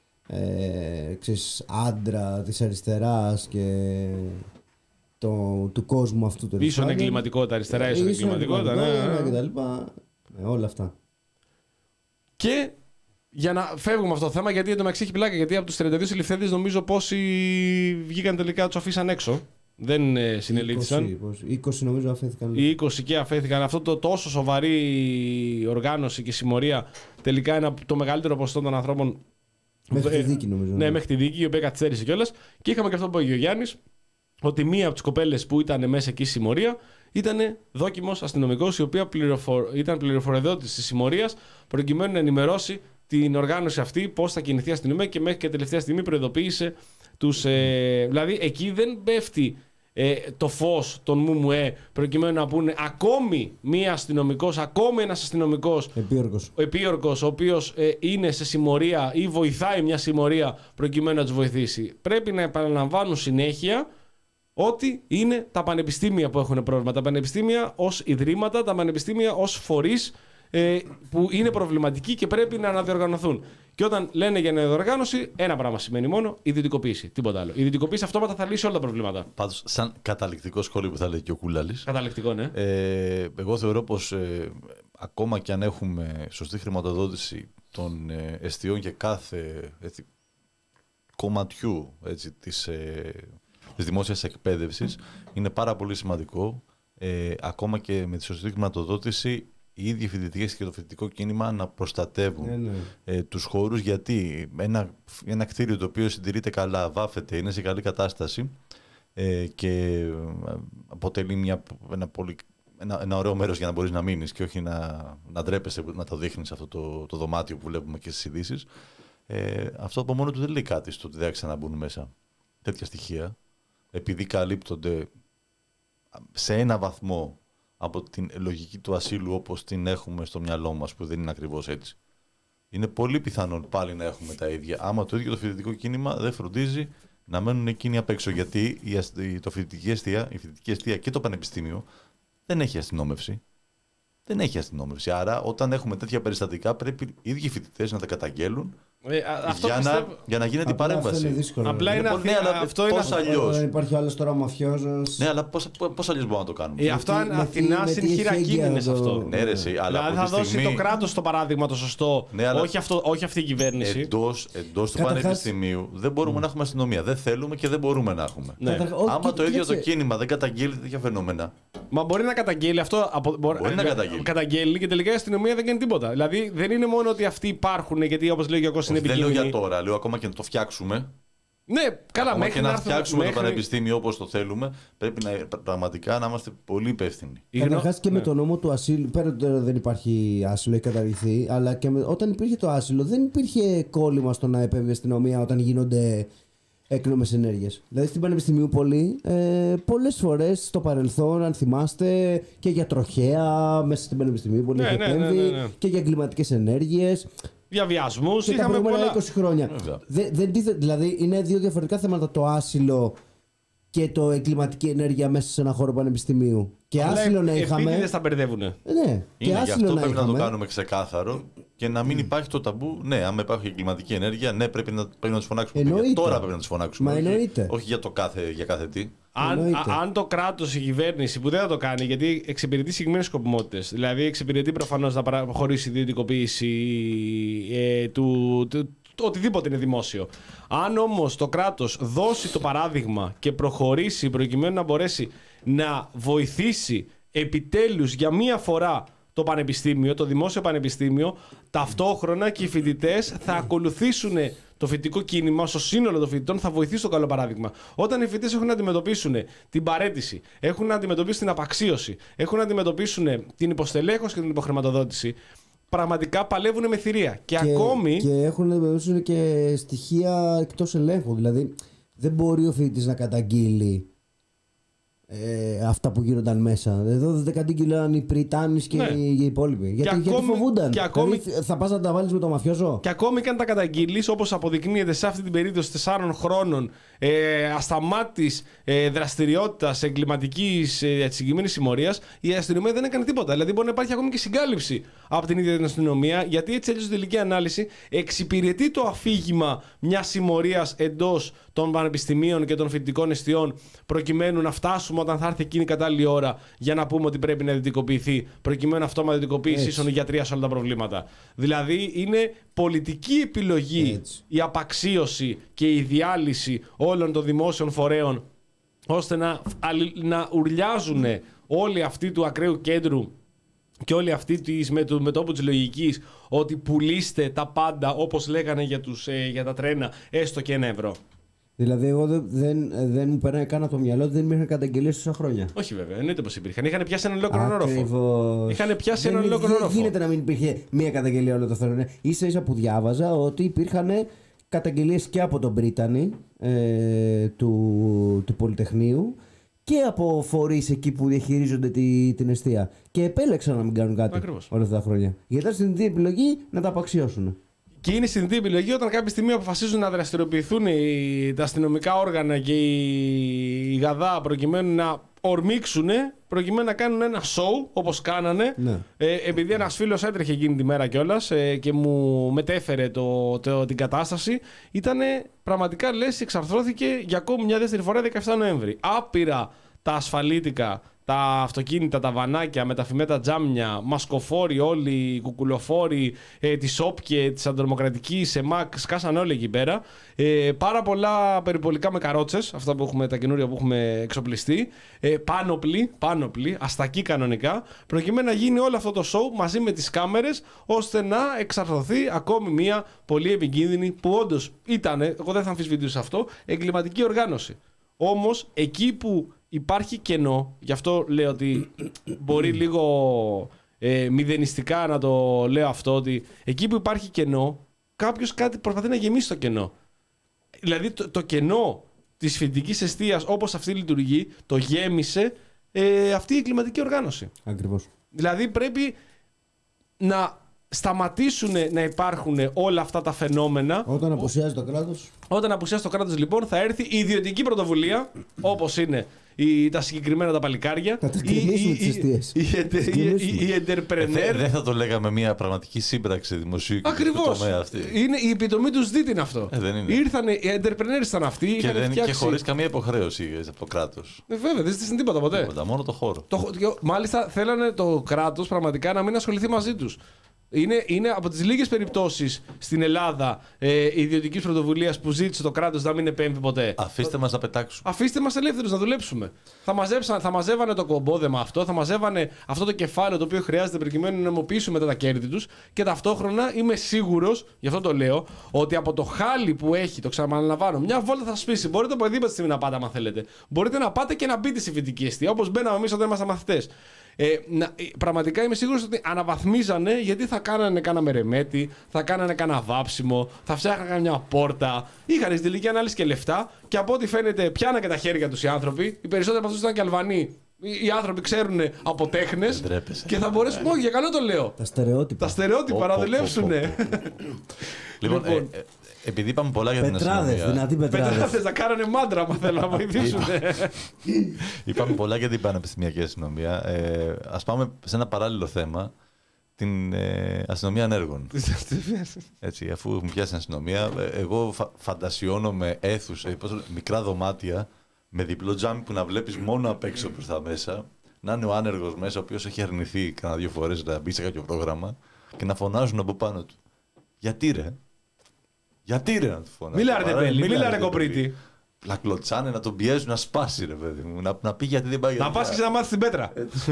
ε, ξέρεις, άντρα της αριστεράς και το, του κόσμου αυτού του Ίσον εγκληματικότητα, αριστερά, ίσον εγκληματικότητα, ναι, ναι, και τα λοιπά, ναι, όλα αυτά. Και για να φεύγουμε από αυτό το θέμα, γιατί εντωμεταξύ έχει πλάκα, γιατί από τους τριάντα δύο συλληφθέντες νομίζω πόσοι βγήκαν τελικά, τους αφήσαν έξω. Δεν ε, συνελήφθησαν. είκοσι, είκοσι νομίζω αφέθηκαν. Οι είκοσι και αφέθηκαν. Αυτό το τόσο σοβαρή οργάνωση και συμμορία τελικά είναι το μεγαλύτερο ποσοστό των ανθρώπων. Μέχρι τη δίκη νομίζω. Ναι, μέχρι τη δίκη, η οποία καθυστέρησε κιόλας. Και είχαμε και αυτό που είπε ο Γιάννης, ότι μία από τις κοπέλες που ήταν μέσα εκεί στη συμμορία ήταν δόκιμος αστυνομικός, η οποία πληροφο... ήταν πληροφοριοδότης της συμμορίας, προκειμένου να ενημερώσει την οργάνωση αυτή πώς θα κινηθεί η αστυνομία και μέχρι και τελευταία στιγμή προειδοποίησε τους. Ε... Δηλαδή εκεί δεν πέφτει ε, το φως των ΜΟΜΟΕ προκειμένου να πούνε ακόμη μία αστυνομικός, ακόμη ένας αστυνομικός Επίορκος. ο επίορκος, ο οποίος ε, είναι σε συμμορία ή βοηθάει μια συμμορία προκειμένου να τους βοηθήσει. Πρέπει να επαναλαμβάνουν συνέχεια ότι είναι τα πανεπιστήμια που έχουν πρόβλημα. Τα πανεπιστήμια ως ιδρύματα, τα πανεπιστήμια ως φορείς ε, που είναι προβληματικοί και πρέπει να αναδιοργανωθούν. Και όταν λένε για αναδιοργάνωση, ένα πράγμα σημαίνει μόνο: ιδιωτικοποίηση. Τίποτα άλλο. Η ιδιωτικοποίηση αυτόματα θα λύσει όλα τα προβλήματα. Πάντως, σαν καταληκτικό σχόλιο που θα λέει και ο Κούλαλης. Καταληκτικό, ναι. Ε, εγώ θεωρώ πως ε, ακόμα και αν έχουμε σωστή χρηματοδότηση των ε, εστιών και κάθε έτσι, κομματιού έτσι, της, ε, της δημόσιας εκπαίδευσης, είναι πάρα πολύ σημαντικό ε, ακόμα και με τη σωστή χρηματοδότηση οι ίδιοι φοιτητικές και το φοιτητικό κίνημα να προστατεύουν Ναι, ναι. ε, τους χώρους, γιατί ένα, ένα κτίριο το οποίο συντηρείται καλά, βάφεται, είναι σε καλή κατάσταση ε, και αποτελεί μια, ένα, πολύ, ένα, ένα ωραίο μέρος για να μπορείς να μείνεις και όχι να, να ντρέπεσαι να το δείχνεις αυτό το, το δωμάτιο που βλέπουμε και στις ειδήσεις. Ε, αυτό από μόνο του δεν λέει κάτι στο ότι δεν θα ξαναμπούν μέσα τέτοια στοιχεία, επειδή καλύπτονται σε ένα βαθμό από την λογική του ασύλου όπως την έχουμε στο μυαλό μας, που δεν είναι ακριβώς έτσι. Είναι πολύ πιθανόν πάλι να έχουμε τα ίδια, άμα το ίδιο το φοιτητικό κίνημα δεν φροντίζει να μένουν εκείνοι απ' έξω. Γιατί η, αστι... το φοιτητική αιστεία, η φοιτητική αιστεία και το πανεπιστήμιο δεν έχει αστυνόμευση. Δεν έχει αστυνόμευση. Άρα, όταν έχουμε τέτοια περιστατικά, πρέπει οι ίδιοι φοιτητές να τα καταγγέλουν Ε, αυτό για, πιστεύω... να, για να γίνεται η Απλά αυτό παρέμβαση. είναι δύσκολο. Απλά ρε. είναι πολύ- αθή... ναι, αλλά αυτό είναι πώς αθ- αλλιώς. Δεν υπάρχει άλλος τώρα μαφιόζος. Ναι, αλλά πώς, πώς αλλιώς μπορούμε να το κάνουμε. Ε, αυτό Με είναι τι- Αθηνά με τι είναι χείρα εχέγγυα κίνδυνες το- αυτό. Ναι, ρε, εσύ, αλλά Δηλαδή από θα τη δώσει στιγμή... το κράτος το παράδειγμα το σωστό, Ναι, αλλά- όχι, αυτό, όχι αυτή η κυβέρνηση. Εντός, εντός του Καταρχάς- πανεπιστημίου δεν μπορούμε να έχουμε αστυνομία. Δεν θέλουμε και δεν μπορούμε να έχουμε. Ναι. Καταρχά- ό, Άμα κοί- το ίδιο το κοίταξε, κίνημα δεν καταγγείλει τέτοια φαινόμενα. Μα μπορεί να καταγγείλει αυτό. Από, Μπορεί να καταγγείλει. Καταγγέλει και τελικά η αστυνομία δεν κάνει τίποτα. Δηλαδή δεν είναι μόνο ότι αυτοί υπάρχουν, γιατί όπως λέει και ο Κώστας είναι Δεν λέω για επικίνδυνοι. τώρα, λέω ακόμα και να το φτιάξουμε. Ναι, καλά, Ακόμα μέχρι και να έρθουν- φτιάξουμε μέχρι- το πανεπιστήμιο όπως το θέλουμε, πρέπει να, πραγματικά να είμαστε πολύ υπεύθυνοι. Η γνω- Καταρχάς και με ναι. το νόμο του ασύλου, πέρα ότι τώρα δεν υπάρχει άσυλο, έχει καταργηθεί, αλλά και με, όταν υπήρχε το άσυλο δεν υπήρχε κόλλημα στο να επέμβει η αστυνομία όταν γίνονται έκνομες ενέργειες. Δηλαδή στην Πανεπιστημιούπολη ε, πολλές φορές στο παρελθόν, αν θυμάστε, και για τροχέα μέσα στην Πανεπιστημιούπολη Ναι, είχε ναι, ναι, επέμβει ναι, ναι. και για εγκληματικές ενέργειες. Διαβιασμούς, Και τα είχαμε προηγούμενα πολλά. είκοσι χρόνια. Βέβαια. Δεν, δεν τίθε- δηλαδή είναι δύο διαφορετικά θέματα το άσυλο και το εγκληματική ενέργεια μέσα σε ένα χώρο πανεπιστημίου. Και Αλλά άσυλο να οι είχαμε. επίτηδες τα μπερδεύουνε. Ε, Ναι, και Είναι, γι' άσυλο αυτό να πρέπει να είχαμε. το κάνουμε ξεκάθαρο και να μην υπάρχει το ταμπού. Ναι, άμα υπάρχει εγκληματική ενέργεια, ναι, πρέπει να, πρέπει να του φωνάξουμε. Εννοείται. Για τώρα πρέπει να του φωνάξουμε. Μα όχι- εννοείται. Όχι για, το κάθε, για κάθε τι. Αν, Εννοείται. α- αν το κράτος, η κυβέρνηση που δεν θα το κάνει, γιατί εξυπηρετεί συγκεκριμένες σκοπιμότητες, δηλαδή εξυπηρετεί προφανώς να προχωρήσει η ιδιωτικοποίηση ε, του, του, του- οτιδήποτε είναι δημόσιο. Αν όμως το κράτος δώσει το παράδειγμα και προχωρήσει προκειμένου να μπορέσει να βοηθήσει επιτέλους για μία φορά το πανεπιστήμιο, το δημόσιο πανεπιστήμιο, ταυτόχρονα και οι φοιτητές θα ακολουθήσουν το φοιτητικό κίνημα, στο σύνολο των φοιτητών θα βοηθήσει το καλό παράδειγμα. Όταν οι φοιτητές έχουν να αντιμετωπίσουν την παραίτηση, έχουν να αντιμετωπίσουν την απαξίωση, έχουν να αντιμετωπίσουν την υποστελέχωση και την υποχρηματοδότηση, πραγματικά παλεύουν με θηρία. Και, ακόμη. Και έχουν να αντιμετωπίσουν και στοιχεία εκτός ελέγχου. Δηλαδή δεν μπορεί ο φοιτητής να καταγγείλει ε, αυτά που γίνονταν μέσα. Εδώ δεν κατήγγυλαν οι Πριτάνης και Ναι. οι, οι υπόλοιποι. Γιατί, ακόμη- γιατί φοβούνταν. και ακόμη- Δηλαδή, θα πας να τα βάλεις με το μαφιόζο. Και ακόμη και αν τα καταγγείλεις, όπως αποδεικνύεται σε αυτή την περίπτωση τεσσάρων χρόνων ε, ασταμάτης ε, δραστηριότητας εγκληματικής ε, συγκεκριμένης συμμορίας, η αστυνομία δεν έκανε τίποτα. Δηλαδή, μπορεί να υπάρχει ακόμη και συγκάλυψη από την ίδια την αστυνομία, γιατί έτσι αλλιώς στην τελική ανάλυση εξυπηρετεί το αφήγημα μιας συμμορίας εντός των πανεπιστημίων και των φοιτητικών εστιών, προκειμένου να φτάσουμε όταν θα έρθει εκείνη η κατάλληλη ώρα για να πούμε ότι πρέπει να δυτικοποιηθεί, προκειμένου αυτό να δυτικοποιήσει ίσον η γιατρία σε όλα τα προβλήματα. Δηλαδή, είναι πολιτική επιλογή Έτσι. η απαξίωση και η διάλυση όλων των δημόσιων φορέων, ώστε να, να ουρλιάζουν όλοι αυτοί του ακραίου κέντρου και όλοι αυτοί της, με το μετώπου της λογικής, ότι πουλήστε τα πάντα όπως λέγανε για, τους, ε, για τα τρένα, έστω και ένα ευρώ. Δηλαδή, εγώ δεν, δεν, δεν μου περνάει καν από το μυαλό ότι δεν υπήρχαν καταγγελίες τόσα χρόνια. Όχι βέβαια, εννοείται πως υπήρχαν. Είχαν πιάσει έναν ολόκληρο όροφο. Ακριβώς. Είχαν πιάσει Δεν έναν είναι- ολόκληρο Δεν όροφο. γίνεται να μην υπήρχε μία καταγγελία όλο το χρόνο. Ίσα ίσα που διάβαζα ότι υπήρχαν καταγγελίες και από τον Πρίτανη ε, του, του Πολυτεχνείου και από φορείς εκεί που διαχειρίζονται τη, την εστία. Και επέλεξαν να μην κάνουν κάτι Ακριβώς. όλα αυτά τα χρόνια. Γιατί ήταν στην επιλογή να τα απαξιώσουν. Και είναι συνειδητή επιλογή όταν κάποια στιγμή αποφασίζουν να δραστηριοποιηθούν οι, τα αστυνομικά όργανα και οι, οι γαδά προκειμένου να ορμήξουν, προκειμένου να κάνουν ένα show όπως κάνανε. Ναι. Ε, επειδή ένας φίλος έτρεχε εκείνη τη μέρα κιόλας ε, και μου μετέφερε το, το, την κατάσταση, ήταν πραγματικά λες εξαρθρώθηκε για ακόμη μια δεύτερη φορά δεκαεφτά Νοέμβρη. Άπειρα τα ασφαλίτικα, τα αυτοκίνητα, τα βανάκια με τα φημέτα τζάμια, μασκοφόροι όλοι, οι κουκουλοφόροι ε, της ΟΠΚΕ, της Αντιδημοκρατικής, ΕΜΑΚ, σκάσαν όλοι εκεί πέρα. Ε, πάρα πολλά περιπολικά με καρότσες, αυτά που έχουμε, τα καινούρια που έχουμε εξοπλιστεί. Ε, πάνωπλοι, πάνωπλοι, αστακοί κανονικά, προκειμένου να γίνει όλο αυτό το show μαζί με τις κάμερες, ώστε να εξαρθωθεί ακόμη μια πολύ επικίνδυνη, που όντως ήταν, εγώ δεν θα αμφισβητήσω αυτό, εγκληματική οργάνωση. Όμως εκεί που υπάρχει κενό, γι' αυτό λέω ότι μπορεί λίγο ε, μηδενιστικά να το λέω αυτό, ότι εκεί που υπάρχει κενό, κάποιος κάτι προσπαθεί να γεμίσει το κενό. Δηλαδή το, το κενό της φοιτητικής εστίας όπως αυτή λειτουργεί, το γέμισε ε, αυτή η εγκληματική οργάνωση. Ακριβώς. Δηλαδή πρέπει να σταματήσουν να υπάρχουν όλα αυτά τα φαινόμενα. Όταν απουσιάζει το κράτος. Όταν απουσιάσει το κράτος, λοιπόν, θα έρθει η ιδιωτική πρωτοβουλία, όπως είναι η, τα συγκεκριμένα τα παλικάρια. Θα τα οι- κρεμίσουμε οι- τις εστίες. οι- οι- τις οι- κρεμίσουμε. οι- οι Δεν entrepreneur. δεν θα το λέγαμε μια πραγματική σύμπραξη δημοσίου και ιδιωτικού Ακριβώς. τομέα αυτή. Είναι η επιτομή του ΣΔΙΤ είναι αυτό. Ε, δεν είναι. Ήρθανε, οι entrepreneurs ήταν αυτοί. Και, είχαν δεν, και φτιάξει. χωρίς καμία υποχρέωση από το κράτο. Ε, βέβαια, δεν ζήτησαν τίποτα ποτέ. Μόνο το χώρο. Το, και- μάλιστα θέλανε το κράτος πραγματικά να μην ασχοληθεί μαζί τους. Είναι, είναι από τις λίγες περιπτώσεις στην Ελλάδα ε, ιδιωτικής πρωτοβουλίας που ζήτησε το κράτος να μην επέμβει ποτέ. Αφήστε μας να πετάξουμε. Αφήστε μας ελεύθερους να δουλέψουμε. Θα, μαζέψαν, θα μαζεύανε το κομπόδεμα αυτό, θα μαζεύανε αυτό το κεφάλαιο το οποίο χρειάζεται προκειμένου να νομοποιήσουν μετά τα κέρδη τους και ταυτόχρονα είμαι σίγουρος, γι' αυτό το λέω, ότι από το χάλι που έχει, το ξαναλαμβάνω, μια βόλτα θα σπίσει. Μπορείτε από οποιαδήποτε στιγμή να πάτε, αν θέλετε. Μπορείτε να πάτε και να μπείτε στη φοιτητική εστία, όπως μπαίναμε εμείς όταν ήμασταν μαθητές. Ε, να, ε, πραγματικά είμαι σίγουρος ότι αναβαθμίζανε, γιατί θα κάνανε κάνα μερεμέτη, θα κάνανε κάνα βάψιμο, θα φτιάχνανε μια πόρτα. Είχαν στην τελική ανάλυση και λεφτά και από ό,τι φαίνεται πιάνανε και τα χέρια τους οι άνθρωποι. Οι περισσότεροι από αυτούς ήταν και Αλβανοί. Οι, οι άνθρωποι ξέρουν από τέχνες Δεν τρέπεσαι. και θα μπορέσουν. Όχι, για καλό το λέω. Τα στερεότυπα. Τα στερεότυπα Πω, να πω, πω, δουλέψουν. πω, Λοιπόν, Λοιπόν. ε, ε, επειδή είπαμε πολλά για την Πετράδες, αστυνομία. δυνατοί πετράδες. Πετράδες να κάνανε μάντρα, άμα θέλουν να βοηθήσουν. Είπαμε πολλά για την πανεπιστημιακή αστυνομία. Ε, ας πάμε σε ένα παράλληλο θέμα. Την ε, αστυνομία ανέργων. Έτσι, αφού έχουμε πιάσει την αστυνομία, ε, εγώ φα, φαντασιώνομαι αίθουσα, ε, πώς το λένε, μικρά δωμάτια με διπλό τζάμι που να βλέπεις μόνο απ' έξω προς τα μέσα. Να είναι ο άνεργος μέσα, ο οποίος έχει αρνηθεί κανένα δύο φορές να μπει σε κάποιο πρόγραμμα και να φωνάζουν από πάνω του. Γιατί ρε, γιατί ρε να του φωνάζουν. Μίλα ρε Παρά, τεμπέλη, μίλα, μίλα ρε, ρε κοπρίτη. τεμπέλη. Να κλωτσάνε, να τον πιέζουν να σπάσει ρε παιδί μου. Να, να πει γιατί δεν πάει. Να πας και να μάθεις την πέτρα.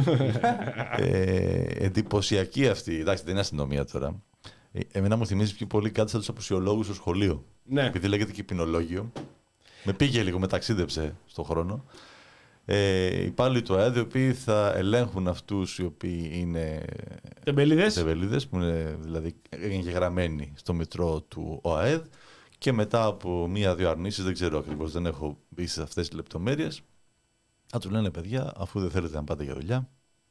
ε, εντυπωσιακή αυτή. Εντάξει, δεν είναι αστυνομία τώρα. Ε, εμένα μου θυμίζει πιο πολύ κάτι σαν τους απουσιολόγους στο σχολείο. Ναι. Επειδή λέγεται και ποινολόγιο. Με πήγε λίγο, με ταξίδεψε στον χρόνο. Ε, υπάλληλοι του ΑΕΔ, οι οποίοι θα ελέγχουν αυτούς οι οποίοι είναι Τεμπελίδες. τεμπελίδες, που είναι δηλαδή εγγεγραμμένοι στο μητρό του ΟΑΕΔ, και μετά από μία-δύο αρνήσεις, δεν ξέρω ακριβώς, δεν έχω μπει σε αυτές τις λεπτομέρειες, Θα του λένε παιδιά, αφού δεν θέλετε να πάτε για δουλειά,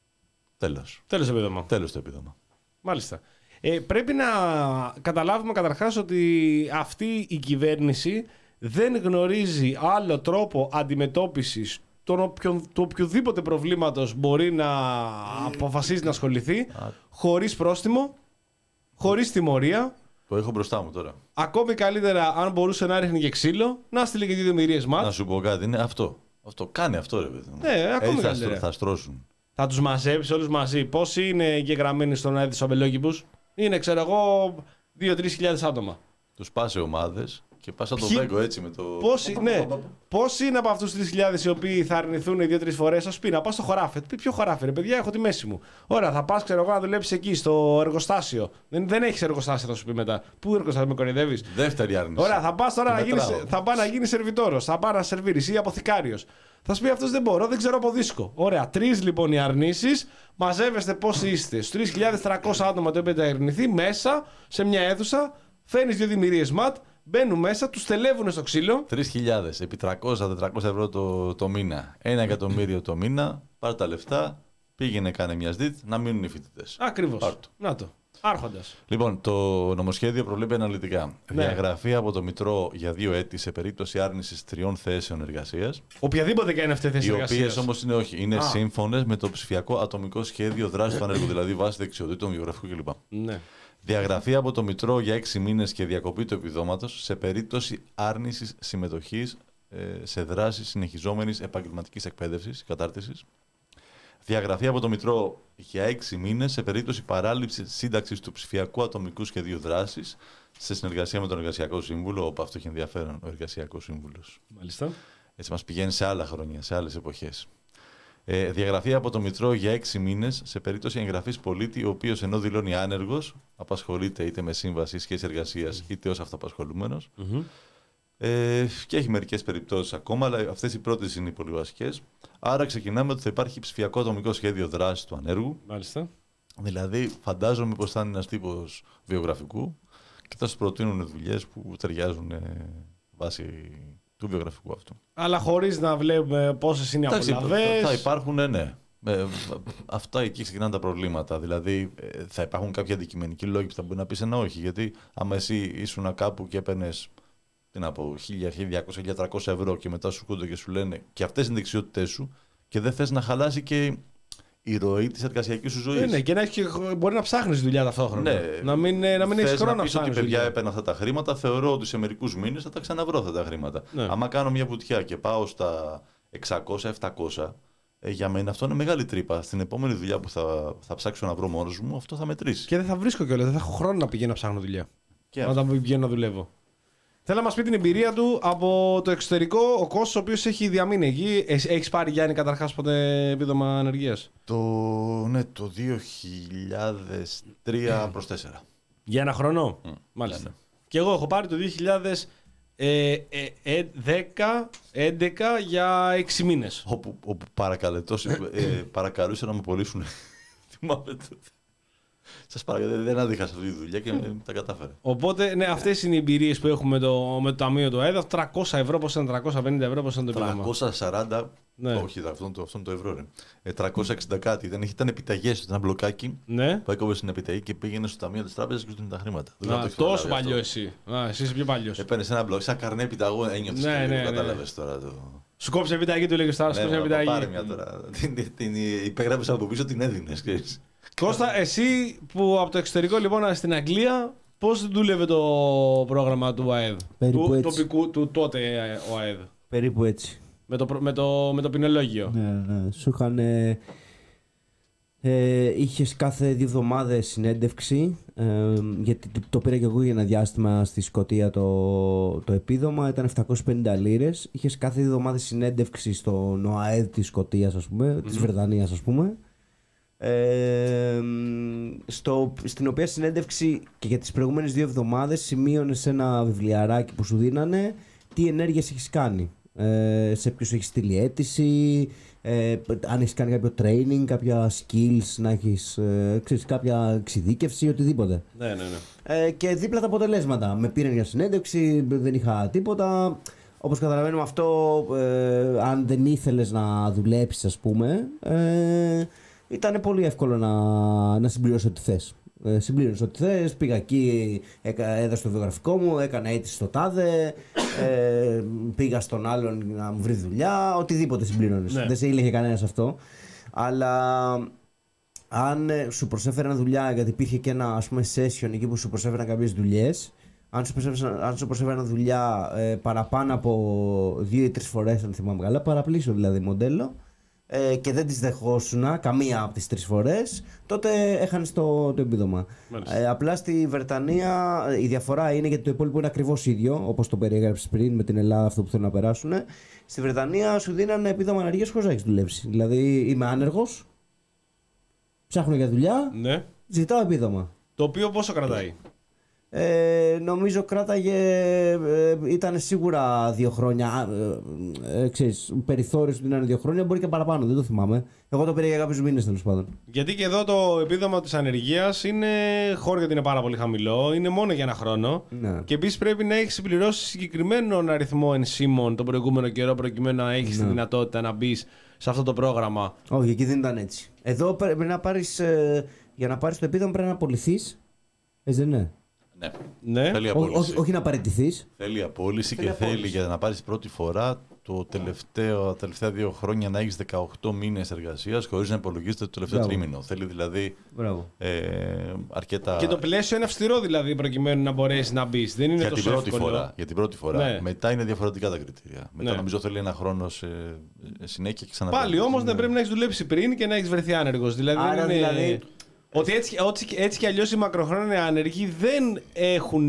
τέλος. Τέλος το επίδομα. Τέλος το επίδομα. Μάλιστα. Ε, πρέπει να καταλάβουμε καταρχάς ότι αυτή η κυβέρνηση δεν γνωρίζει άλλο τρόπο αντιμετώπισης τον οποιο, του οποιοδήποτε προβλήματος μπορεί να αποφασίσει να ασχοληθεί, χωρίς πρόστιμο, χωρίς τιμωρία. Το έχω μπροστά μου τώρα. Ακόμη καλύτερα, αν μπορούσε να ρίχνει και ξύλο, να στείλει και δύο μυρίες ματ. Να σου πω κάτι, είναι αυτό. Αυτό κάνει αυτό, ρε παιδί μου. Ναι, ακόμη Έτσι θα, καλύτερα. στρώ, θα στρώσουν. Θα τους μαζέψει όλους μαζί. Πόσοι είναι εγγεγραμμένοι στον ΑΕΔ στους αμπελόκηπους? Είναι, ξέρω εγώ, δύο τρεις χιλιάδες άτομα. Τους πας σε ομάδες και πας σαν το Ποιοι- Βέγκο έτσι με το. Πόσοι, ναι. Πόσοι είναι από αυτούς τους τρεις χιλιάδες οι οποίοι θα αρνηθούν δύο τρεις φορές? Θα σου πει να πας στο χωράφι. Τι ποιο χωράφι, ρε παιδιά, έχω τη μέση μου. Ωραία, θα πας, ξέρω εγώ, να δουλέψεις εκεί στο εργοστάσιο. Δεν, δεν έχεις εργοστάσιο, θα σου πει μετά. Πού εργοστάσιο, με κοροϊδεύεις? Δεύτερη άρνηση. Ωραία, θα πας τώρα να γίνεις, μετράω. θα πάει να γίνει σερβιτόρος, θα πάει να σερβίρεις ή αποθηκάριος. Θα σου πει αυτός δεν μπορώ, δεν ξέρω από δίσκο. Ωραία, τρεις λοιπόν οι αρνήσεις. Μαζεύεστε πόσοι είστε. Στους τρεις χιλιάδες τριακόσια άτομα το έχετε αρνηθεί μέσα σε μια αίθουσα. Φέρνεις δύο δημιουργίες ματ, μπαίνουν μέσα, τους τελεύουν στο ξύλο. τρεις χιλιάδες επί τριακόσια με τετρακόσια ευρώ το, το μήνα. Ένα εκατομμύριο το μήνα. Πάρ' τα λεφτά. Πήγαινε, κάνε μια ΣΔΙΤ να μείνουν οι φοιτητές. Ακριβώς. Πάρ' το. Να το. Άρχοντας. Λοιπόν, το νομοσχέδιο προβλέπει αναλυτικά. Ναι. Διαγραφή από το Μητρό για δύο έτη σε περίπτωση άρνησης τριών θέσεων εργασίας. Οποιαδήποτε και είναι αυτή η θέση Οι εργασίας. οποίες όμως είναι, όχι, είναι Α. σύμφωνες με το ψηφιακό ατομικό σχέδιο δράσης του ανέργου, δηλαδή βάση δεξιοτήτων, βιογραφικού κλπ. Ναι. Διαγραφή από το Μητρό για έξι μήνες και διακοπή του επιδόματος σε περίπτωση άρνησης συμμετοχής ε, σε δράση συνεχιζόμενης επαγγελματικής εκπαίδευσης, κατάρτισης. Διαγραφή από το Μητρό για έξι μήνες σε περίπτωση παράληψης σύνταξης του ψηφιακού ατομικού σχεδίου δράσης σε συνεργασία με τον Εργασιακό Σύμβουλο, όπου αυτό έχει ενδιαφέρον ο Εργασιακός Σύμβουλος. Μάλιστα. Έτσι μας πηγαίνει σε άλλα χρόνια, σε άλλες εποχές. Ε, διαγραφή από το Μητρό για έξι μήνες σε περίπτωση εγγραφής πολίτη, ο οποίος ενώ δηλώνει άνεργος, απασχολείται είτε με σύμβαση σχέση εργασίας είτε ως αυτοαπασχολούμενος. Mm-hmm. Ε, και έχει μερικές περιπτώσεις ακόμα, αλλά αυτές οι πρώτες είναι οι πολύ βασικές. Άρα ξεκινάμε ότι θα υπάρχει ψηφιακό ατομικό σχέδιο δράσης του ανέργου. Μάλιστα. Δηλαδή, φαντάζομαι πως θα είναι ένας τύπος βιογραφικού και θα σου προτείνουν δουλειές που ταιριάζουν ε, βάσει του βιογραφικού αυτού. Αλλά χωρίς να βλέπουμε πόσες είναι οι Εντάξει, απολαβές. θα υπάρχουν, ναι, ναι. Ε, αυτά εκεί ξεκινάνε τα προβλήματα. Δηλαδή, ε, θα υπάρχουν κάποιοι αντικειμενικοί λόγοι που θα μπορεί να πει ένα όχι. Γιατί άμα εσύ ήσουν κάπου και έπαιρνε, τι να πω, χίλια, χίλια διακόσια, χίλια τριακόσια ευρώ και μετά σου κούνται και σου λένε και αυτές είναι οι δεξιότητές σου και δεν θες να χαλάσει και η ροή της εργασιακής σου ζωής. Ναι, ναι, και να έχει, μπορεί να ψάχνεις δουλειά ταυτόχρονα. Ναι. Να μην, να μην έχεις Θες χρόνο να να πεις ότι ψάχνεις παιδιά δουλειά. έπαιρνα αυτά τα χρήματα, θεωρώ ότι σε μερικούς μήνες θα τα ξαναβρω αυτά τα χρήματα. Ναι. Άμα κάνω μια βουτιά και πάω στα εξακόσια επτακόσια, ε, για μένα αυτό είναι μεγάλη τρύπα. Στην επόμενη δουλειά που θα, θα ψάξω να βρω μόνος μου, αυτό θα μετρήσει. Και δεν θα βρίσκω κιόλας, δεν θα έχω χρόνο να πηγαίνω να ψάχνω δουλειά. Και Όταν πηγαίνω να δουλεύω. Θέλω να μας πει την εμπειρία του από το εξωτερικό, ο Κώστας ο οποίος έχει διαμείνει εκεί. Έχεις πάρει, Γιάννη, καταρχάς ποτέ επίδομα ανεργίας? Το, ναι, το δύο χιλιάδες τρία προς τέσσερα. Για ένα χρόνο. Mm. Μάλιστα. Ναι, ναι. Και εγώ έχω πάρει το δύο χιλιάδες δέκα έντεκα για έξι μήνες. Όπου, όπου παρακαλετός, ε, παρακαλούσαν να με πωλήσουν. Θυμάμαι τότε. Σας παρακαλώ, δεν άντυχα σε αυτή τη δουλειά και ε, τα κατάφερα. Οπότε, ναι, αυτές είναι οι εμπειρίες που έχουμε με το, με το ταμείο του ΑΕΔ. τριακόσια ευρώ, πώς είναι τριακόσια πενήντα ευρώ, πώς είναι το επίδομα. τριακόσια σαράντα, Ναι. όχι, αυτό είναι το, αυτό είναι το ευρώ. Ρε. Ε, τριακόσια εξήντα κάτι. Ήταν, ήταν επιταγές, ήταν ένα μπλοκάκι Ναι. που έκοβε στην επιταγή και πήγαινε στο ταμείο της τράπεζας και του δίνει τα χρήματα. Δεν Α, το έχεις τόσο καταλάβει παλιό αυτό. εσύ. Α, εσύ είσαι πιο παλιός. Έπαιρνες ένα μπλοκ, σαν καρνέ επιταγών, ένιωθες Ναι, και ναι, λίγο, ναι. κατάλαβες τώρα το. Σου κόψε επιταγή, του λέγε τώρα, σου Ναι, κόψε μα, επιταγή. πάρε μια τώρα. Την, την, την υπέγραφες από πίσω, την έδινες. ξέρεις. Κώστα, εσύ που από το εξωτερικό λοιπόν στην Αγγλία, πώς δούλευε το πρόγραμμα του ΑΕΔ? Περίπου του, έτσι. τοπικού, του τότε ο ΑΕΔ. Περίπου έτσι. Με το, προ- με το, με το ποινολόγιο. Ναι, ναι. Σου είχαν. Ε, ε, είχες κάθε δύο εβδομάδες συνέντευξη. Ε, γιατί το, το πήρα και εγώ για ένα διάστημα στη Σκωτία το, το επίδομα. Ήταν επτακόσιες πενήντα λίρες. Είχες κάθε δύο εβδομάδες συνέντευξη στον ΟΑΕΔ της Σκωτίας, ας πούμε, mm-hmm. της Βρετανίας, ας πούμε. Ε, στο, στην οποία συνέντευξη και για τις προηγούμενες δύο εβδομάδες σημείωνες ένα βιβλιαράκι που σου δίνανε τι ενέργειες έχεις κάνει, ε, σε ποιους έχεις στείλει αίτηση, ε, αν έχεις κάνει κάποιο training, κάποια skills, να έχεις ε, ξέρεις, κάποια εξειδίκευση, οτιδήποτε. Ναι, ναι, ναι. Ε, και δίπλα τα αποτελέσματα. Με πήραν για συνέντευξη, δεν είχα τίποτα. όπως καταλαβαίνουμε αυτό, ε, αν δεν ήθελες να δουλέψεις, ας πούμε, ε, ήταν πολύ εύκολο να, να συμπληρώσεις ό,τι θες. Ε, συμπλήρωσε ό,τι θες, πήγα εκεί, έκα, έδωσα το βιογραφικό μου, έκανα αίτηση στο τάδε, ε, πήγα στον άλλον να μου βρει δουλειά, οτιδήποτε συμπλήρωνες. Ναι. Δεν σε ήλεγε κανένας αυτό. Αλλά αν ε, σου προσέφεραν δουλειά, γιατί υπήρχε και ένα, ας πούμε, session εκεί που σου προσέφεραν κάποιες δουλειές, αν σου προσέφεραν, αν σου προσέφεραν δουλειά ε, παραπάνω από δύο ή τρεις φορές, αν θυμάμαι καλά, παραπλήσιο δηλαδή μοντέλο, ε, και δεν τις δεχόσουνα καμία από τις τρεις φορές, τότε έχανες το, το επίδομα. Ε, απλά στη Βρετανία η διαφορά είναι, γιατί το υπόλοιπο είναι ακριβώς ίδιο, όπως το περιέγραψες πριν με την Ελλάδα, αυτό που θέλουν να περάσουν. Στη Βρετανία σου δίνανε επίδομα ανεργίας χωρίς να έχεις δουλέψει. Δηλαδή είμαι άνεργος, ψάχνω για δουλειά, Ναι. ζητάω επίδομα. Το οποίο πόσο κρατάει? Ε, νομίζω κράταγε, ε, ήταν σίγουρα δύο χρόνια. Ε, ε, ξέρεις, περιθώριο σου δίνανε δύο χρόνια, μπορεί και παραπάνω, δεν το θυμάμαι. Εγώ το πήρα για κάποιους μήνες, τέλος πάντων. Γιατί και εδώ το επίδομα της ανεργίας είναι χώρο, γιατί είναι πάρα πολύ χαμηλό, είναι μόνο για ένα χρόνο. Ναι. Και επίσης πρέπει να έχεις συμπληρώσει συγκεκριμένον αριθμό ενσύμων τον προηγούμενο καιρό, προκειμένου να έχεις τη δυνατότητα να μπεις σε αυτό το πρόγραμμα. Όχι, εκεί δεν ήταν έτσι. Εδώ πρέπει να πάρεις, ε, για να πάρεις το επίδομα πρέπει να απολυθείς. Έτσι δεν είναι? Ναι. Ναι. Θέλει Ό, απόλυση. όχι, όχι να παραιτηθείς. Θέλει απόλυση Θέλει και θέλει απόλυση. για να πάρεις πρώτη φορά το τελευταίο, τα τελευταία δύο χρόνια να έχεις δεκαοκτώ μήνες εργασίας χωρίς να υπολογίζεται το τελευταίο Μπράβο. τρίμηνο. Θέλει δηλαδή Μπράβο. ε, αρκετά. Και το πλαίσιο είναι αυστηρό δηλαδή, προκειμένου να μπορέσει να μπει. Δεν είναι για, τόσο την πρώτη εύκολο. φορά, για την πρώτη φορά. Ναι. Μετά είναι διαφορετικά τα κριτήρια. Μετά Ναι. νομίζω θέλει ένα χρόνο σε συνέχεια και ξαναπέρα. Πάλι όμως δεν πρέπει να έχει δουλέψει πριν και να έχει βρεθεί άνεργος. Δηλαδή, Άρα, δεν είναι... δηλαδή- Ότι έτσι, έτσι, έτσι κι αλλιώς οι μακροχρόνια άνεργοι δεν έχουν.